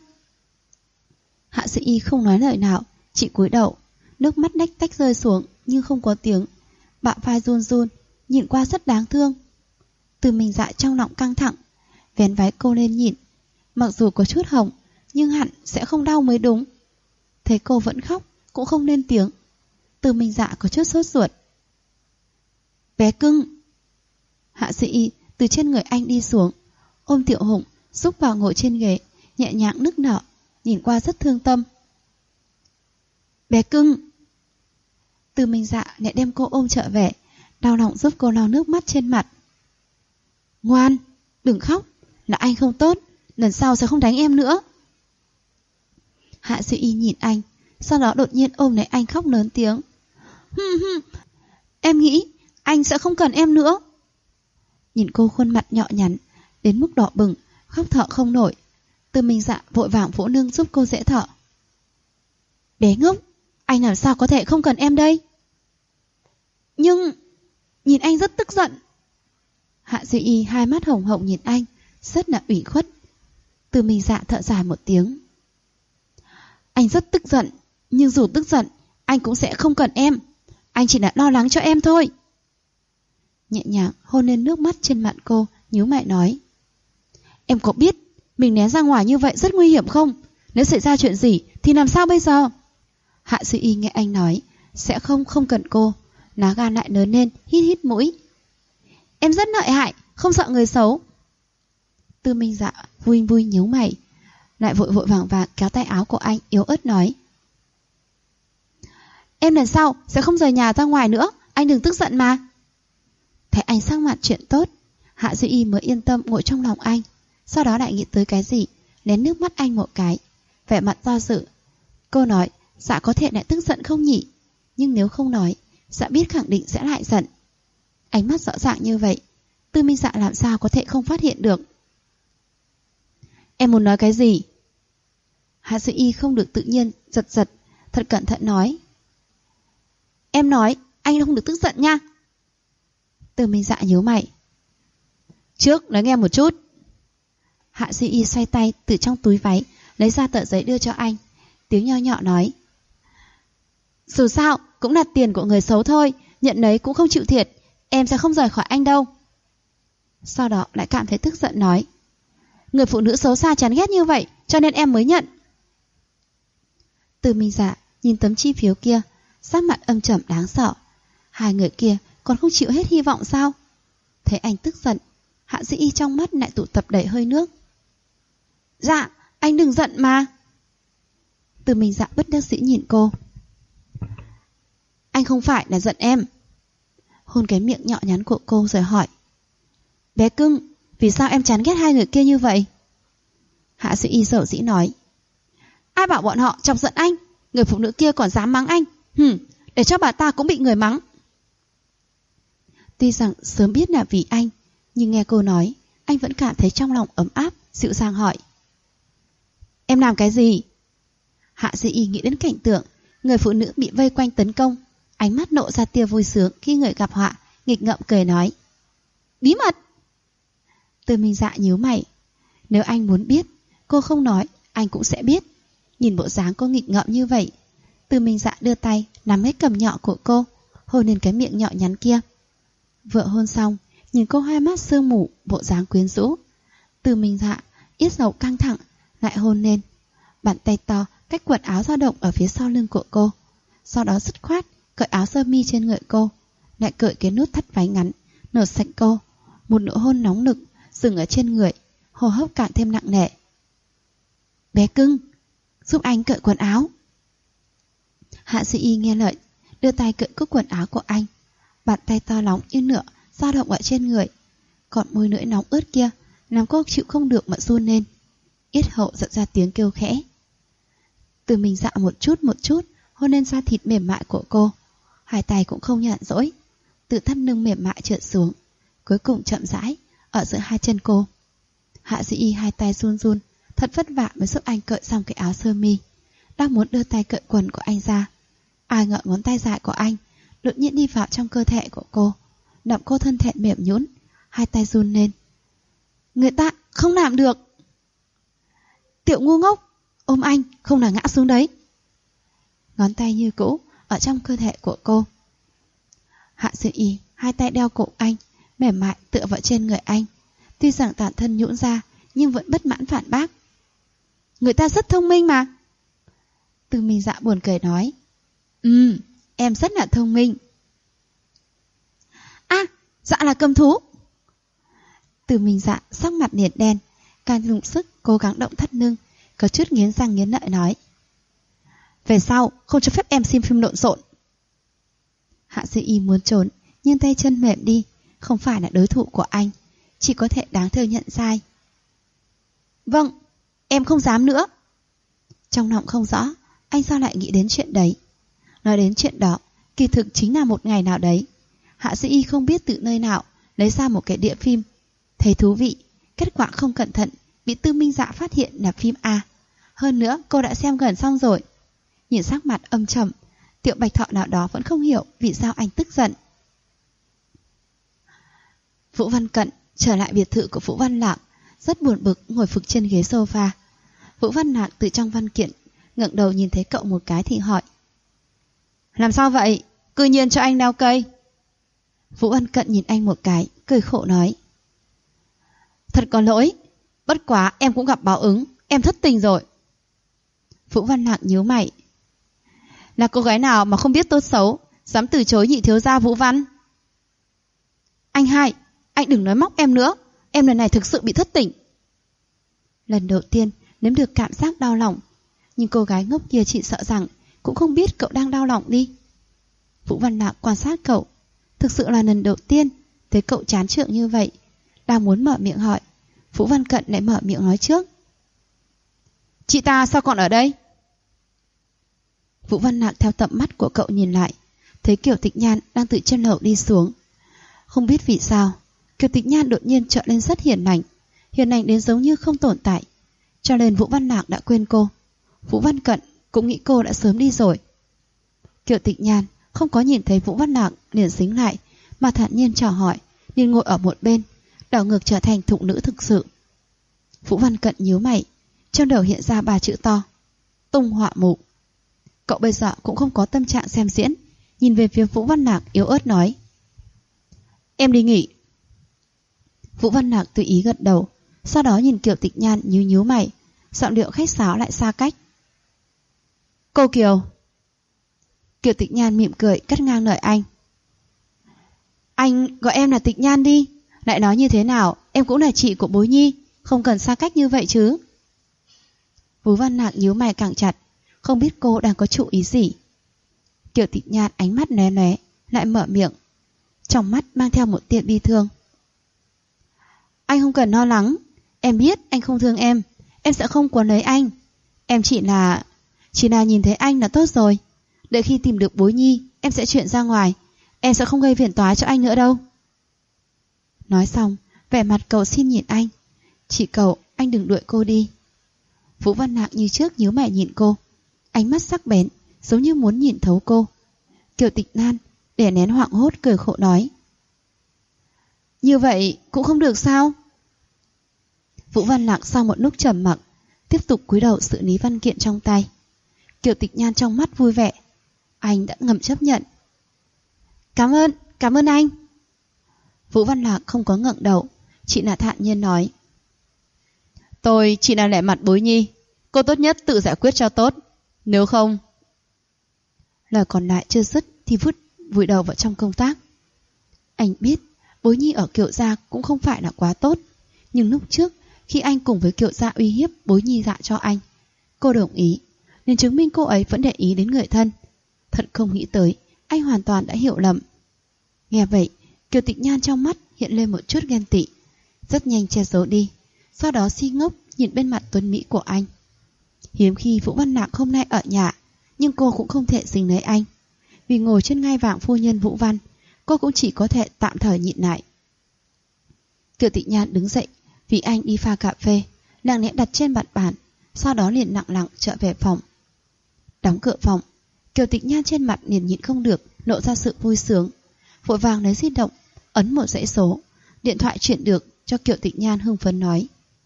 Hạ Sĩ Y không nói lời nào, chỉ cúi đầu, nước mắt lách tách rơi xuống nhưng không có tiếng, bả vai run run, nhìn qua rất đáng thương. Tư Minh Dạ trong lòng căng thẳng, vén váy cô lên nhìn, mặc dù có chút hồng nhưng hẳn sẽ không đau mới đúng. Thấy cô vẫn khóc cũng không lên tiếng, Tư Minh Dạ có chút sốt ruột. Bé cưng! Hạ Sĩ Y từ trên người anh đi xuống, ôm Tiểu Hùng xúc vào ngồi trên ghế, nhẹ nhàng nức nở, nhìn qua rất thương tâm. Bé cưng! Tư Minh Dạ lại đem cô ôm trở về, đau lòng giúp cô lau nước mắt trên mặt. Ngoan, đừng khóc, là anh không tốt, lần sau sẽ không đánh em nữa. Hạ Sĩ Y nhìn anh, sau đó đột nhiên ôm lấy anh khóc lớn tiếng. Em nghĩ anh sẽ không cần em nữa. Nhìn cô khuôn mặt nhỏ nhắn đến mức đỏ bừng, khóc thở không nổi, Tư Minh Dạ vội vàng vỗ lưng giúp cô dễ thở. Bé ngốc, anh làm sao có thể không cần em đây? Nhưng nhìn anh rất tức giận. Hạ Duy Y hai mắt hồng hồng nhìn anh, rất là ủy khuất. Tư Minh Dạ thở dài một tiếng. Anh rất tức giận, nhưng dù tức giận, anh cũng sẽ không cần em. Anh chỉ là lo lắng cho em thôi. Nhẹ nhàng hôn lên nước mắt trên mặt cô, nhíu mày nói. Em có biết mình né ra ngoài như vậy rất nguy hiểm không? Nếu xảy ra chuyện gì thì làm sao bây giờ? Hạ Duy Y nghe anh nói sẽ không cần cô, lá gan lại lớn lên, hít hít mũi. Em rất lợi hại, không sợ người xấu. Tư Minh Dạ vui vui nhíu mày, lại vội vàng kéo tay áo của anh, yếu ớt nói. Em lần sau sẽ không rời nhà ra ngoài nữa, anh đừng tức giận mà. Thấy anh sắc mặt chuyện tốt, Hạ Duy Y mới yên tâm ngồi trong lòng anh. Sau đó lại nghĩ tới cái gì, lén nước mắt anh một cái, vẻ mặt do dự. Cô nói, Dạ có thể lại tức giận không nhỉ? Nhưng nếu không nói, Dạ biết khẳng định sẽ lại giận. Ánh mắt rõ ràng như vậy, Tư Minh Dạ làm sao có thể không phát hiện được. Em muốn nói cái gì? Hạ Duy Y không được tự nhiên, giật, thật cẩn thận nói. Em nói, anh không được tức giận nha. Tư Minh Dạ nhíu mày. Trước nói nghe một chút. Hạ Duy Y xoay tay từ trong túi váy lấy ra tờ giấy đưa cho anh, tiếng nho nhỏ nói: dù sao cũng là tiền của người xấu thôi, nhận lấy cũng không chịu thiệt, em sẽ không rời khỏi anh đâu. Sau đó lại cảm thấy tức giận nói: người phụ nữ xấu xa chán ghét như vậy, cho nên em mới nhận. Từ Minh Dạ nhìn tấm chi phiếu kia, sắc mặt âm trầm đáng sợ. Hai người kia còn không chịu hết hy vọng sao? Thấy anh tức giận, Hạ Dĩ Y trong mắt lại tụ tập đầy hơi nước. Dạ, anh đừng giận mà. Từ Minh Dạ bất đắc dĩ nhìn cô. Anh không phải là giận em. Hôn cái miệng nhỏ nhắn của cô rồi hỏi: bé cưng, vì sao em chán ghét hai người kia như vậy? Hạ Dĩ Y dầu dĩ nói: ai bảo bọn họ chọc giận anh, người phụ nữ kia còn dám mắng anh. Để cho bà ta cũng bị người mắng. Tuy rằng sớm biết là vì anh, nhưng nghe cô nói, anh vẫn cảm thấy trong lòng ấm áp, dịu dàng hỏi: em làm cái gì? Hạ Dĩ Y nghĩ đến cảnh tượng người phụ nữ bị vây quanh tấn công, ánh mắt nộ ra tia vui sướng khi người gặp họa, nghịch ngợm cười nói: bí mật. Từ Minh Dạ nhíu mày. Nếu anh muốn biết, cô không nói, anh cũng sẽ biết. Nhìn bộ dáng cô nghịch ngợm như vậy, Từ Minh Dạ đưa tay nắm lấy cầm nhọ của cô, hôn lên cái miệng nhỏ nhắn kia. Vợ hôn xong, nhìn cô hai mắt sương mù, bộ dáng quyến rũ. Từ Minh Dạ yết hầu căng thẳng, lại hôn lên. Bàn tay to cách quần áo dao động ở phía sau lưng của cô. Sau đó dứt khoát cởi áo sơ mi trên người cô, lại cởi cái nút thắt váy ngắn, nở sạch cô. Một nụ hôn nóng nực dừng ở trên người, hô hấp càng thêm nặng nề. Bé cưng, giúp anh cởi quần áo. Hạ Dĩ Y nghe lời, đưa tay cởi cúc quần áo của anh. Bàn tay to nóng như lửa dao động ở trên người, còn môi lưỡi nóng ướt kia làm cô chịu không được mà run lên. Yết hậu giận ra tiếng kêu khẽ. Từ Minh Dạ một chút hôn lên da thịt mềm mại của cô. Hai tay cũng không nhàn rỗi, từ thắt lưng mềm mại trượt xuống, cuối cùng chậm rãi ở giữa hai chân cô. Hạ Dĩ Y hai tay run run, thật vất vả mới giúp anh cởi xong cái áo sơ mi. Đang muốn đưa tay cởi quần của anh ra, ai ngờ ngón tay dài của anh đột nhiên đi vào trong cơ thể của cô, đập cô thân thể mềm nhũn, hai tay run lên. Người ta không làm được. Tiểu ngu ngốc, ôm anh không là ngã xuống đấy. Ngón tay như cũ ở trong cơ thể của cô. Hạ Dĩ Y hai tay đeo cổ anh, mềm mại tựa vào trên người anh. Tuy rằng toàn thân nhũn ra, nhưng vẫn bất mãn phản bác. Người ta rất thông minh mà. Từ Minh Dạ buồn cười nói: em rất là thông minh. Dạ là cầm thú. Từ Minh Dạ sắc mặt liền đen, càng dùng sức cố gắng động thắt lưng, có chút nghiến răng nghiến lợi nói: về sau không cho phép em xem phim lộn xộn. Hạ Dĩ Y muốn trốn, nhưng tay chân mềm đi, không phải là đối thủ của anh, chỉ có thể đáng thương nhận sai. Vâng, em không dám nữa. Trong lòng không rõ anh sao lại nghĩ đến chuyện đấy. Nói đến chuyện đó, kỳ thực chính là một ngày nào đấy, Hạ Dĩ Y không biết từ nơi nào lấy ra một cái đĩa phim, thấy thú vị, kết quả không cẩn thận bị Tư Minh Dạ phát hiện là phim A. Hơn nữa cô đã xem gần xong rồi. Nhìn sắc mặt âm trầm, Tiểu Bạch Thọ nào đó vẫn không hiểu vì sao anh tức giận. Vũ Văn Cận trở lại biệt thự của Vũ Văn Lạc, rất buồn bực ngồi phịch trên ghế sofa. Vũ Văn Lạc từ trong văn kiện ngẩng đầu nhìn thấy cậu một cái thì hỏi: làm sao vậy? Cư nhiên cho anh leo cây. Vũ Văn Cận nhìn anh một cái, cười khổ nói: thật có lỗi, bất quá em cũng gặp báo ứng, em thất tình rồi. Vũ Văn Lạc nhíu mày: là cô gái nào mà không biết tốt xấu, dám từ chối nhị thiếu gia Vũ Văn? Anh hai, anh đừng nói móc em nữa, em lần này thực sự bị thất tình. Lần đầu tiên nếm được cảm giác đau lòng, nhưng cô gái ngốc kia chỉ sợ rằng cũng không biết cậu đang đau lòng đi. Vũ Văn Lạc quan sát cậu, thực sự là lần đầu tiên thấy cậu chán trượng như vậy. Đang muốn mở miệng hỏi, Vũ Văn Cận lại mở miệng nói trước: chị ta sao còn ở đây? Vũ Văn Lạc theo tầm mắt của cậu nhìn lại, thấy Kiều Tịch Nhan đang từ trên lầu đi xuống. Không biết vì sao, Kiều Tịch Nhan đột nhiên trở lên rất hiền lành đến giống như không tồn tại, cho nên Vũ Văn Lạc đã quên cô. Vũ Văn Cận cũng nghĩ cô đã sớm đi rồi. Kiều Tịch Nhan không có nhìn thấy Vũ Văn Lạc liền dính lại, mà thản nhiên chào hỏi, liền ngồi ở một bên, đảo ngược trở thành thục nữ thực sự. Vũ Văn Cận nhíu mày, trong đầu hiện ra 3 chữ to: tung họa mù. Cậu bây giờ cũng không có tâm trạng xem diễn, nhìn về phía Vũ Văn Lạc yếu ớt nói: em đi nghỉ. Vũ Văn Lạc tùy ý gật đầu, sau đó nhìn Kiều Tịch Nhan nhíu mày, giọng điệu khách sáo lại xa cách: cô Kiều. Kiều Tịch Nhan mỉm cười cắt ngang lời anh: anh gọi em là Tịch Nhan đi, lại nói như thế nào em cũng là chị của Bối Nhi, không cần xa cách như vậy chứ. Vũ Văn Lạc nhíu mày càng chặt, không biết cô đang có chủ ý gì. Kiều Tịch Nhan ánh mắt lóe lóe, lại mở miệng, trong mắt mang theo một tia bi thương: anh không cần lo lắng, em biết anh không thương em sẽ không quấn lấy anh. Em chỉ là nhìn thấy anh là tốt rồi. Đợi khi tìm được Bối Nhi, em sẽ chuyển ra ngoài, em sẽ không gây phiền toái cho anh nữa đâu. Nói xong, vẻ mặt cầu xin nhìn anh, chỉ cầu anh đừng đuổi cô đi. Vũ Văn Lạc như trước nhíu mày nhìn cô, ánh mắt sắc bén, giống như muốn nhìn thấu cô. Kiều Tịch Nhan đè nén hoảng hốt cười khổ nói: như vậy cũng không được sao? Vũ Văn Lạc sau một lúc trầm mặc, tiếp tục cúi đầu xử lý văn kiện trong tay. Kiều Tịch Nhan trong mắt vui vẻ, anh đã ngầm chấp nhận. Cảm ơn anh. Vũ Văn Lạc không có ngẩng đầu, chỉ là thản nhiên nói: tôi chỉ là lẻ mặt Bối Nhi, cô tốt nhất tự giải quyết cho tốt, nếu không... Lời còn lại chưa dứt thì vùi đầu vào trong công tác. Anh biết Bối Nhi ở Kiều gia cũng không phải là quá tốt, nhưng lúc trước khi anh cùng với Kiều gia uy hiếp Bối Nhi gả cho anh, cô đồng ý, nên chứng minh cô ấy vẫn để ý đến người thân. Thật không nghĩ tới anh hoàn toàn đã hiểu lầm. Nghe vậy, Kiều Tịch Nhan trong mắt hiện lên một chút ghen tị, rất nhanh che giấu đi, sau đó si ngốc nhìn bên mặt tuấn mỹ của anh. Hiếm khi Vũ Văn Lạc hôm nay ở nhà, nhưng cô cũng không thể dính lấy anh. Vì ngồi trên ngai vàng phu nhân Vũ Văn, cô cũng chỉ có thể tạm thời nhịn lại. Kiều Tịch Nhan đứng dậy vì anh đi pha cà phê, lặng lẽ đặt trên mặt bàn, sau đó liền lặng lặng trở về phòng. Đóng cửa phòng, Kiều Tịch Nhan trên mặt liền nhịn không được lộ ra sự vui sướng, vội vàng lấy di động ấn một dãy số. Điện thoại chuyển được cho Kiều Tịch Nhan hưng phấn nói: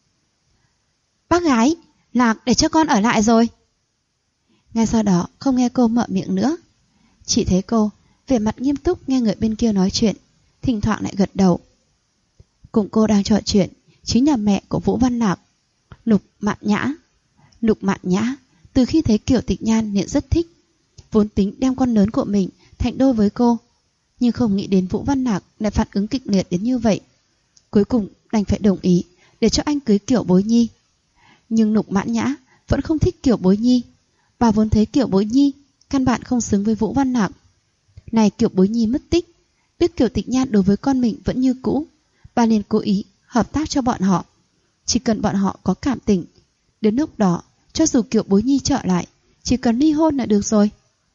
bác gái, Lạc để cho con ở lại rồi. Ngay sau đó không nghe cô mở miệng nữa, chỉ thấy cô vẻ mặt nghiêm túc nghe người bên kia nói chuyện, thỉnh thoảng lại gật đầu. Cùng cô đang trò chuyện chính là mẹ của Vũ Văn Lạc, Lục Mạn Nhã. Lục Mạn Nhã từ khi thấy Kiều Tịch Nhan liền rất thích, vốn tính đem con lớn của mình thành đôi với cô, nhưng không nghĩ đến Vũ Văn Lạc lại phản ứng kịch liệt đến như vậy. Cuối cùng đành phải đồng ý để cho anh cưới Kiều Bối Nhi. Nhưng Lục Mạn Nhã vẫn không thích Kiều Bối Nhi. Bà vốn thấy Kiều Bối Nhi căn bản không xứng với Vũ Văn Lạc. Này Kiều Bối Nhi mất tích, biết Kiều Tịch Nhan đối với con mình vẫn như cũ, bà liền cố ý hợp tác cho bọn họ. Chỉ cần bọn họ có cảm tình, đến lúc đó cho dù Kiều Bối Nhi trở lại, chỉ cần ly hôn là được rồi.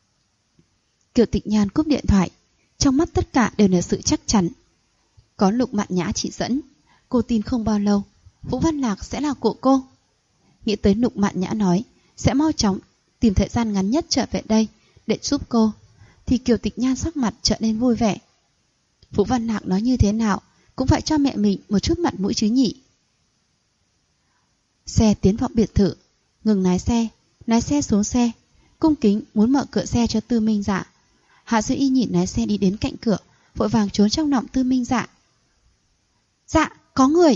Kiều Tịch Nhan cúp điện thoại, trong mắt tất cả đều là sự chắc chắn. Có Lục Mạn Nhã chỉ dẫn, cô tin không bao lâu Vũ Văn Lạc sẽ là của cô. Nghĩ tới Lục Mạn Nhã nói sẽ mau chóng tìm thời gian ngắn nhất trở về đây để giúp cô, thì Kiều Tịch Nhan sắc mặt trở nên vui vẻ. Vũ Văn Lạc nói như thế nào cũng phải cho mẹ mình một chút mặt mũi chứ nhỉ. Xe tiến vào biệt thự, ngừng lái xe xuống xe, cung kính muốn mở cửa xe cho Tư Minh Dạ. Hạ Dư Y nhìn lái xe đi đến cạnh cửa, vội vàng trốn trong lòng Tư Minh Dạ. Dạ, có người.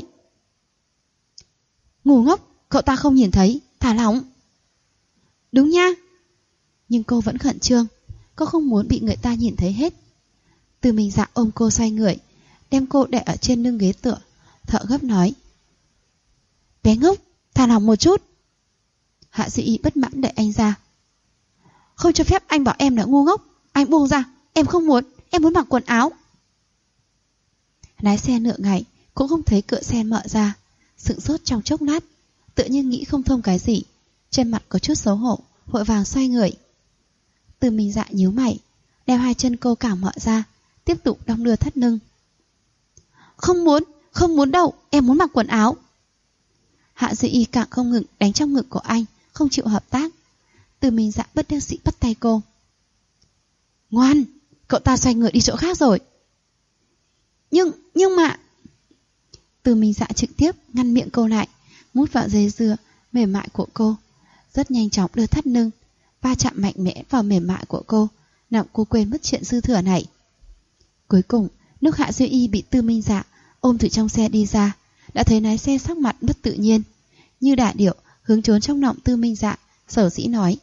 Ngu ngốc, cậu ta không nhìn thấy, thả lỏng. Đúng nha. Nhưng cô vẫn khẩn trương, cô không muốn bị người ta nhìn thấy hết. Tư Minh Dạ ôm cô xoay người, đem cô để ở trên lưng ghế tựa, thở gấp nói: bé ngốc, thả lỏng một chút. Hạ Dư Y bất mãn đẩy anh ra. Không cho phép anh bảo em là ngu ngốc, anh buông ra, em không muốn, em muốn mặc quần áo. Lái xe nửa ngày cũng không thấy cửa xe mở ra, sững sốt trong chốc lát, tự nhiên nghĩ không thông cái gì, trên mặt có chút xấu hổ, vội vàng xoay người. Tư Minh Dạ nhíu mày, đeo hai chân cô cào mở ra, tiếp tục đong đưa thắt lưng. Không muốn đâu, em muốn mặc quần áo. Hạ Dư Y càng không ngừng đánh trong ngực của anh, không chịu hợp tác. Tư Minh Dạ bất đắc dĩ bắt tay cô. Ngoan, cậu ta xoay người đi chỗ khác rồi. Nhưng mà... Tư Minh Dạ trực tiếp ngăn miệng cô lại, mút vào dây dưa mềm mại của cô, rất nhanh chóng đưa thắt lưng, va chạm mạnh mẽ vào mềm mại của cô, làm cô quên mất chuyện dư thừa này. Cuối cùng, lúc Hạ Duy Y bị Tư Minh Dạ ôm từ trong xe đi ra, đã thấy lái xe sắc mặt bất tự nhiên, như đả điệu hướng trốn trong lòng Tư Minh Dạ, sở dĩ nói: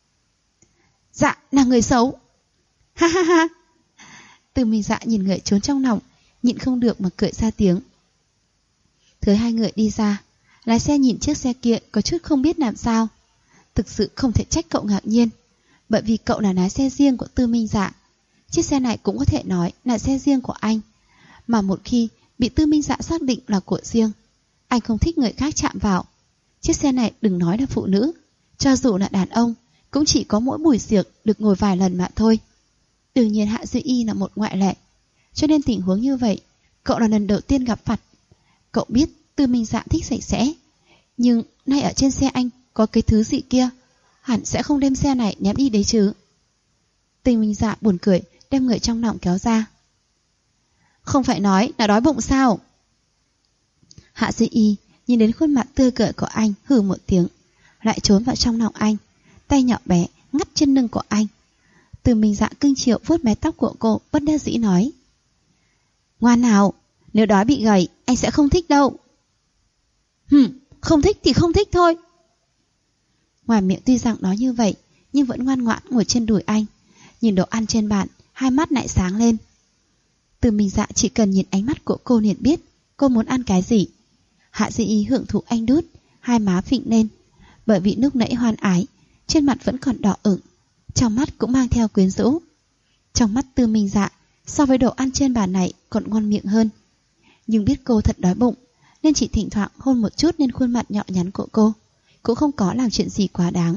Dạ là người xấu. Ha ha ha. Tư Minh Dạ nhìn người trốn trong lòng, nhịn không được mà cười ra tiếng. Thấy hai người đi ra, lái xe nhìn chiếc xe kia có chút không biết làm sao. Thực sự không thể trách cậu ngạc nhiên, bởi vì cậu là lái xe riêng của Tư Minh Dạ. Chiếc xe này cũng có thể nói là xe riêng của anh, mà một khi bị Tư Minh Dạ xác định là của riêng, anh không thích người khác chạm vào. Chiếc xe này đừng nói là phụ nữ, cho dù là đàn ông cũng chỉ có mỗi Bùi Diệc được ngồi vài lần mà thôi. Đương nhiên Hạ Duy Y là một ngoại lệ, cho nên tình huống như vậy cậu là lần đầu tiên gặp phải. Cậu biết Tư Minh Dạ thích sạch sẽ, nhưng nay ở trên xe anh có cái thứ gì kia, hẳn sẽ không đem xe này ném đi đấy chứ. Tư Minh Dạ buồn cười, đem người trong lòng kéo ra. Không phải nói là đói bụng sao? Hạ Duy Y nhìn đến khuôn mặt tươi cười của anh, hừ một tiếng, lại trốn vào trong lòng anh, tay nhỏ bé ngắt trên lưng của anh. Tư Minh Dạ cưng chiều vuốt mái tóc của cô, bất đắc dĩ nói: Ngoan nào, nếu đói bị gầy anh sẽ không thích đâu. Không thích thì không thích thôi. Ngoài miệng tuy rằng nói như vậy, nhưng vẫn ngoan ngoãn ngồi trên đùi anh, nhìn đồ ăn trên bàn, hai mắt lại sáng lên. Tư Minh Dạ chỉ cần nhìn ánh mắt của cô liền biết cô muốn ăn cái gì. Hạ Duy Y hưởng thụ anh đút, hai má phình lên, bởi vì lúc nãy hoan ái, trên mặt vẫn còn đỏ ửng, trong mắt cũng mang theo quyến rũ. Trong mắt Tư Minh Dạ, so với đồ ăn trên bàn này còn ngon miệng hơn. Nhưng biết cô thật đói bụng, nên chỉ thỉnh thoảng hôn một chút lên khuôn mặt nhỏ nhắn của cô, cũng không có làm chuyện gì quá đáng.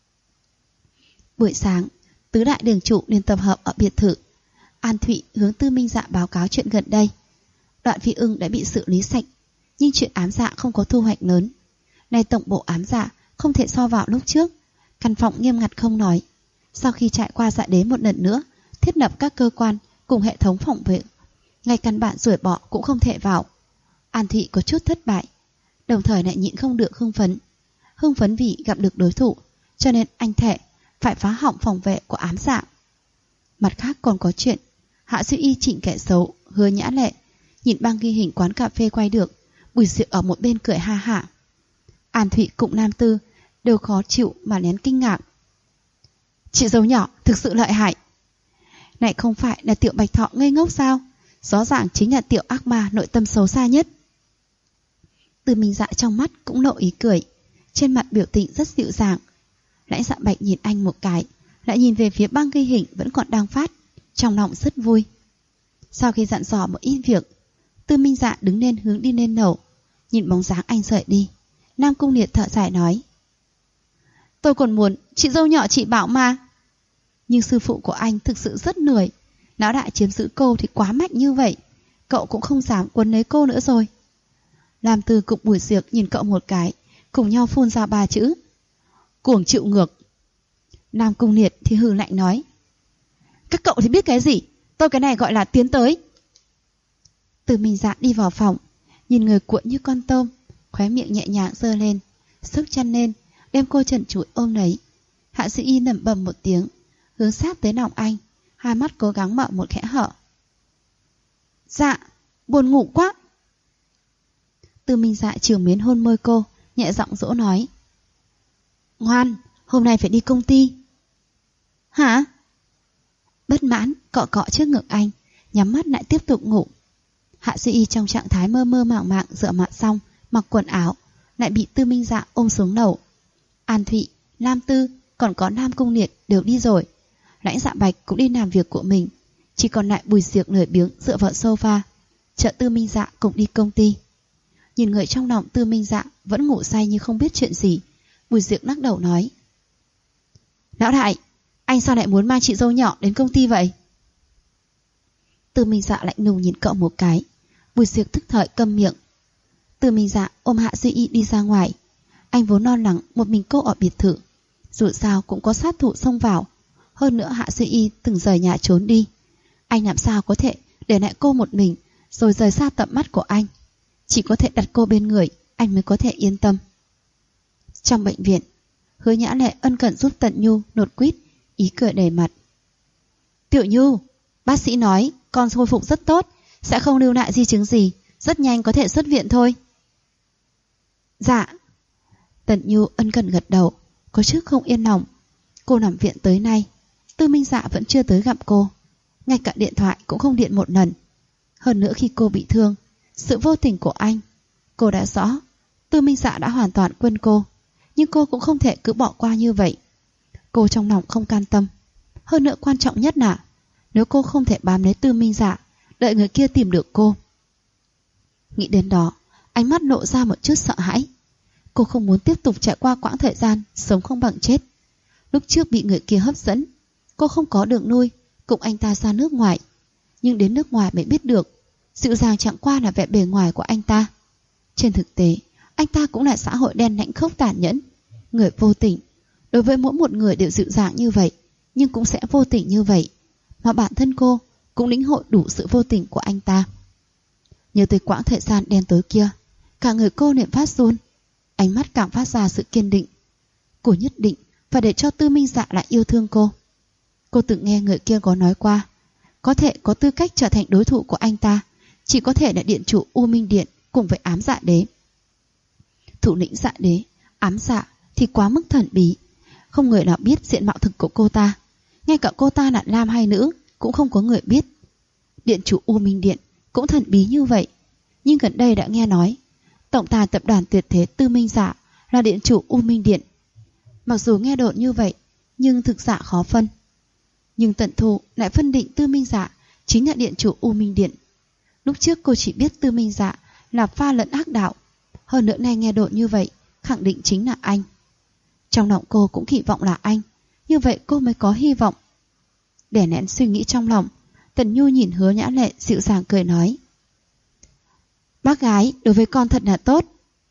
Buổi sáng, tứ đại đường chủ liền tập hợp ở biệt thự. An Thụy hướng Tư Minh Dạ báo cáo chuyện gần đây. Đoạn Phi Ưng đã bị xử lý sạch, nhưng chuyện ám dạ không có thu hoạch lớn. Nay tổng bộ ám dạ không thể so vào lúc trước, căn phòng nghiêm ngặt không nói. Sau khi trải qua dạ đế một lần nữa, thiết lập các cơ quan cùng hệ thống phòng vệ, ngay căn bản ruổi bỏ cũng không thể vào. An Thị có chút thất bại, đồng thời lại nhịn không được hưng phấn vì gặp được đối thủ, cho nên anh thệ phải phá hỏng phòng vệ của ám dạ. Mặt khác còn có chuyện, Hạ Duy Y chỉnh kẻ xấu Hứa Nhã Lệ nhìn băng ghi hình quán cà phê quay được, Bùi Diệc ở một bên cười ha hả. An Thụy cùng Nam Tư đều khó chịu mà nén kinh ngạc. Chị dâu nhỏ thực sự lợi hại. Này không phải là Tiểu Bạch Thọ ngây ngốc sao? Rõ ràng chính là tiểu ác ma nội tâm xấu xa nhất. Tư Minh Dạ trong mắt cũng lộ ý cười, trên mặt biểu tình rất dịu dàng. Lãnh Dạ Bạch nhìn anh một cái, lại nhìn về phía băng ghi hình vẫn còn đang phát, trong lòng rất vui. Sau khi dặn dò một ít việc, Tư Minh Dạ đứng lên hướng đi lên lầu, nhìn bóng dáng anh rời đi. Nam Cung Liệt thở dài nói: Tôi còn muốn chị dâu nhỏ chị bảo mà. Nhưng sư phụ của anh thực sự rất lười, lão đại chiếm giữ cô thì quá mạnh như vậy, cậu cũng không dám quấn lấy cô nữa rồi. Làm Từ cùng Bùi Diệc nhìn cậu một cái, cùng nhau phun ra 3 chữ: cuồng chịu ngược. Nam Cung Liệt thì hừ lạnh nói: Các cậu thì biết cái gì, tôi cái này gọi là tiến tới. Tư Minh Dạ đi vào phòng, nhìn người cuộn như con tôm, khóe miệng nhẹ nhàng giơ lên, xốc chân lên, đem cô trần trụi ôm lấy. Hạ Duy Y lẩm bẩm một tiếng, hướng sát tới lòng anh, hai mắt cố gắng mở một khẽ hở. Dạ, buồn ngủ quá. Tư Minh Dạ chiều mến hôn môi cô, nhẹ giọng dỗ nói: Ngoan, hôm nay phải đi công ty. Hả? Bất mãn cọ cọ trước ngực anh, nhắm mắt lại tiếp tục ngủ. Hạ Duy Y trong trạng thái mơ mơ màng màng rửa mặt xong, mặc quần áo, lại bị Tư Minh Dạ ôm xuống lầu. An Thụy, Lam Tư, còn có Nam Cung Liệt đều đi rồi. Lãnh Dạ Bạch cũng đi làm việc của mình, chỉ còn lại Bùi Diệc lười biếng dựa vào sofa, chờ Tư Minh Dạ cùng đi công ty. Nhìn người trong lòng Tư Minh Dạ vẫn ngủ say như không biết chuyện gì, Bùi Diệc lắc đầu nói: Lão đại, anh sao lại muốn mang chị dâu nhỏ đến công ty vậy? Tư Minh Dạ lạnh lùng nhìn cậu một cái, Bùi Diệc tức thời câm miệng. Tư Minh Dạ ôm Hạ Duy Y đi ra ngoài. Anh vốn lo lắng một mình cô ở biệt thự, dù sao cũng có sát thủ xông vào, hơn nữa Hạ Duy Y từng rời nhà trốn đi, anh làm sao có thể để lại cô một mình rồi rời xa tầm mắt của anh. Chỉ có thể đặt cô bên người, anh mới có thể yên tâm. Trong bệnh viện, Hứa Nhã Lệ ân cần giúp Tận Nhu nột quýt, ý cười đầy mặt. Tiểu Nhu, bác sĩ nói con hồi phục rất tốt, sẽ không lưu lại di chứng gì, rất nhanh có thể xuất viện thôi. Dạ. Tận Nhu ân cần gật đầu, có chút không yên lòng. Cô nằm viện tới nay, Tư Minh Dạ vẫn chưa tới gặp cô, ngay cả điện thoại cũng không điện một lần. Hơn nữa khi cô bị thương, sự vô tình của anh, cô đã rõ Tư Minh Dạ đã hoàn toàn quên cô, nhưng cô cũng không thể cứ bỏ qua như vậy. Cô trong lòng không can tâm. Hơn nữa quan trọng nhất là nếu cô không thể bám lấy Tư Minh Dạ, đợi người kia tìm được cô. Nghĩ đến đó, ánh mắt lộ ra một chút sợ hãi. Cô không muốn tiếp tục trải qua quãng thời gian sống không bằng chết. Lúc trước bị người kia hấp dẫn, cô không có đường nuôi, cùng anh ta ra nước ngoài. Nhưng đến nước ngoài mới biết được, dịu dàng chẳng qua là vẻ bề ngoài của anh ta. Trên thực tế, anh ta cũng là xã hội đen lãnh khốc tàn nhẫn, người vô tình. Đối với mỗi một người đều dịu dàng như vậy, nhưng cũng sẽ vô tình như vậy. Mà bản thân cô cũng lĩnh hội đủ sự vô tình của anh ta. Nhớ tới quãng thời gian đen tối kia, cả người cô liền phát run, ánh mắt càng phát ra sự kiên định. Cô nhất định phải để cho Tư Minh Dạ lại yêu thương cô. Cô từng nghe người kia có nói qua, có thể có tư cách trở thành đối thủ của anh ta chỉ có thể là điện chủ U Minh Điện cùng với Ám Dạ Đế. Thủ lĩnh Dạ Đế, Ám Dạ thì quá mức thần bí, không người nào biết diện mạo thực của cô ta. Ngay cả cô ta là nam hay nữ cũng không có người biết. Điện chủ U Minh Điện cũng thần bí như vậy, nhưng gần đây đã nghe nói tổng tài tập đoàn tuyệt thế Tư Minh Dạ là điện chủ U Minh Điện. Mặc dù nghe đồn như vậy, nhưng thực giả khó phân. Nhưng Tận Thu lại phân định Tư Minh Dạ chính là điện chủ U Minh Điện. Lúc trước cô chỉ biết Tư Minh Dạ là pha lẫn ác đạo, hơn nữa nay nghe đồn như vậy, khẳng định chính là anh. Trong lòng cô cũng kỳ vọng là anh, như vậy cô mới có hy vọng. Đè nén suy nghĩ trong lòng, Tần Nhu nhìn Hứa Nhã Lệ dịu dàng cười nói: Bác gái đối với con thật là tốt.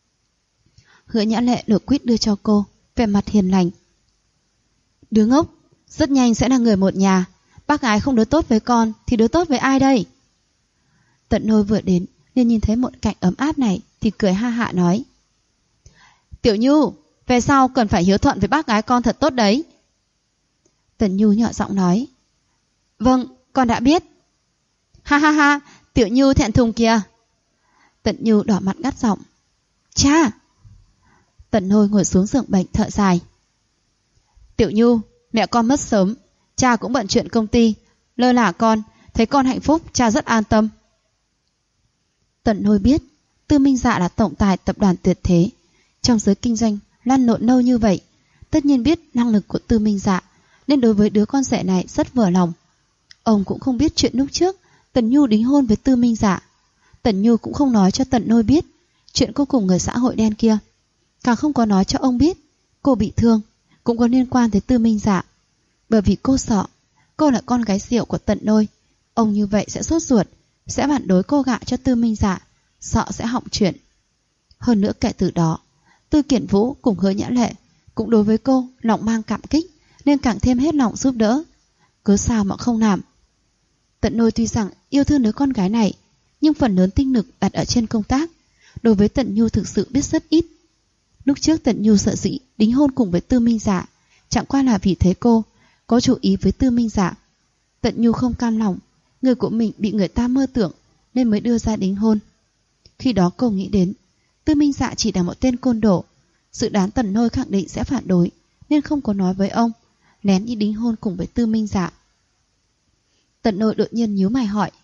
Hứa Nhã Lệ nửa quýt đưa cho cô, vẻ mặt hiền lành. Đứa ngốc, rất nhanh sẽ là người một nhà. Bác gái không đối tốt với con thì đối tốt với ai đây? Tận Nôi vừa đến nên nhìn thấy một cảnh ấm áp này thì cười ha hạ nói: Tiểu Nhu, về sau cần phải hiếu thuận với bác gái con thật tốt đấy. Tần Nhu nhỏ giọng nói: Vâng, con đã biết. Ha ha ha, Tiểu Nhu thẹn thùng kìa. Tận Nhu đỏ mặt gắt giọng: Cha! Tần Nôi ngồi xuống giường bệnh thở dài: Tiểu Nhu, mẹ con mất sớm, cha cũng bận chuyện công ty, lơ là con, thấy con hạnh phúc, cha rất an tâm. Tần Nôi biết Tư Minh Dạ là tổng tài tập đoàn tuyệt thế, trong giới kinh doanh lăn lộn lâu như vậy, tất nhiên biết năng lực của Tư Minh Dạ, nên đối với đứa con rể này rất vừa lòng. Ông cũng không biết chuyện lúc trước Tần Nhu đính hôn với Tư Minh Dạ. Tần Nhu cũng không nói cho Tần Nôi biết chuyện cô cùng người xã hội đen kia, càng không có nói cho ông biết cô bị thương cũng có liên quan tới Tư Minh Dạ, bởi vì cô sợ cô là con gái rượu của Tần Nôi, ông như vậy sẽ sốt ruột, sẽ phản đối cô gả cho Tư Minh Dạ, sợ sẽ hỏng chuyện. Hơn nữa kể từ đó, Tư Kiển Vũ cùng Hứa Nhã Lệ cũng đối với cô lòng mang cảm kích, nên càng thêm hết lòng giúp đỡ. Cứ sao mà không làm. Tận Nôi tuy rằng yêu thương đứa con gái này, nhưng phần lớn tinh lực đặt ở trên công tác, đối với Tần Nhu thực sự biết rất ít. Lúc trước Tần Nhu sợ dĩ đính hôn cùng với Tư Minh Dạ, chẳng qua là vì thế cô có chú ý với Tư Minh Dạ. Tần Nhu không cam lòng người của mình bị người ta mơ tưởng, nên mới đưa ra đính hôn. Khi đó cô nghĩ đến Tư Minh Dạ chỉ là một tên côn đồ, dự đoán Tần Nôi khẳng định sẽ phản đối, nên không có nói với ông, lén đi đính hôn cùng với Tư Minh Dạ. Tần Nôi đột nhiên nhíu mày hỏi: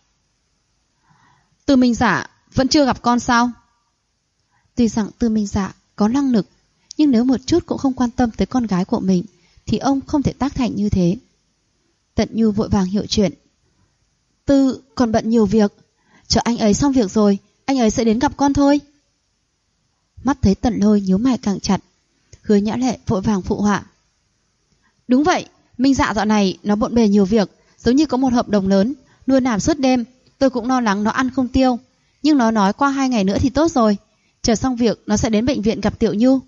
Tư Minh Dạ vẫn chưa gặp con sao? Tuy rằng Tư Minh Dạ có năng lực, nhưng nếu một chút cũng không quan tâm tới con gái của mình thì ông không thể tác thành như thế. Tần Nhu vội vàng hiểu chuyện: Tư còn bận nhiều việc, chờ anh ấy xong việc rồi anh ấy sẽ đến gặp con thôi. Mắt thấy Tần Nôi nhíu mày càng chặt, Hứa Nhã Lệ vội vàng phụ họa: Đúng vậy, Minh Dạ dạo này nó bộn bề nhiều việc, giống như có một hợp đồng lớn, nuôi làm suốt đêm, tôi cũng lo lắng nó ăn không tiêu. Nhưng nó nói qua 2 ngày nữa thì tốt rồi, chờ xong việc nó sẽ đến bệnh viện gặp Tiểu Nhu.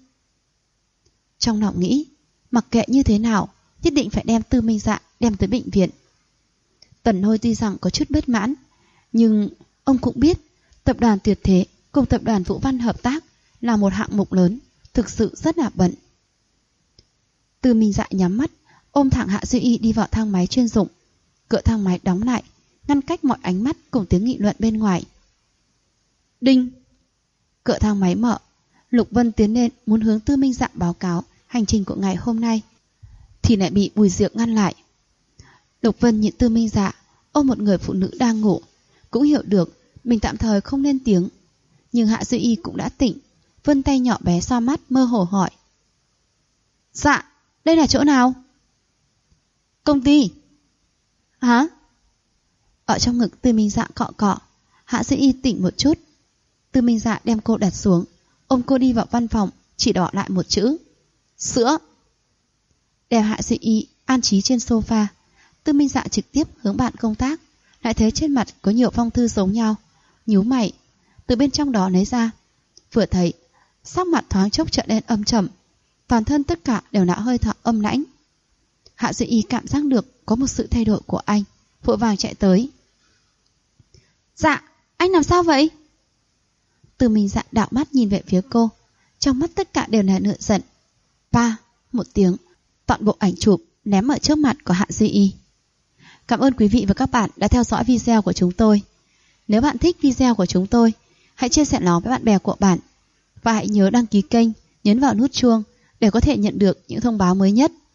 Trong lòng nghĩ, mặc kệ như thế nào, nhất định phải đem Tư Minh Dạ đem tới bệnh viện. Tần Nôi tuy rằng có chút bất mãn, nhưng ông cũng biết tập đoàn Tuyệt Thế cùng tập đoàn Vũ Văn hợp tác là một hạng mục lớn, thực sự rất là bận. Tư Minh Dạ nhắm mắt, ôm thẳng Hạ Duy Y đi vào thang máy chuyên dụng. Cửa thang máy đóng lại, ngăn cách mọi ánh mắt cùng tiếng nghị luận bên ngoài. Đinh! Cửa thang máy mở. Lục Vân tiến lên muốn hướng Tư Minh Dạ báo cáo hành trình của ngày hôm nay, thì lại bị Bùi Diệu ngăn lại. Lục Vân nhìn Tư Minh Dạ ôm một người phụ nữ đang ngủ, cũng hiểu được mình tạm thời không lên tiếng. Nhưng Hạ Duy Y cũng đã tỉnh, vươn tay nhỏ bé xoa mắt mơ hồ hỏi. Dạ, đây là chỗ nào? Công ty. Hả? Ở trong ngực Tư Minh Dạ cọ cọ. Hạ Duy Y tỉnh một chút. Tư Minh Dạ đem cô đặt xuống, ôm cô đi vào văn phòng, chỉ đỏ lại một chữ: sữa. Đem Hạ Duy Y an trí trên sofa, Tư Minh Dạ trực tiếp hướng bàn công tác, lại thấy trên mặt có nhiều phong thư giống nhau, nhíu mày, từ bên trong đó lấy ra. Vừa thấy, sắc mặt thoáng chốc trở nên âm trầm, toàn thân tất cả đều là hơi thở âm lãnh. Hạ Duy Y cảm giác được có một sự thay đổi của anh, vội vàng chạy tới. Dạ, anh làm sao vậy? Tư Minh Dạ đảo mắt nhìn về phía cô, trong mắt tất cả đều là nửa giận. Pa một tiếng, toàn bộ ảnh chụp ném ở trước mặt của Hạ Duy Y. Cảm ơn quý vị và các bạn đã theo dõi video của chúng tôi. Nếu bạn thích video của chúng tôi, hãy chia sẻ nó với bạn bè của bạn. Và hãy nhớ đăng ký kênh, nhấn vào nút chuông để có thể nhận được những thông báo mới nhất.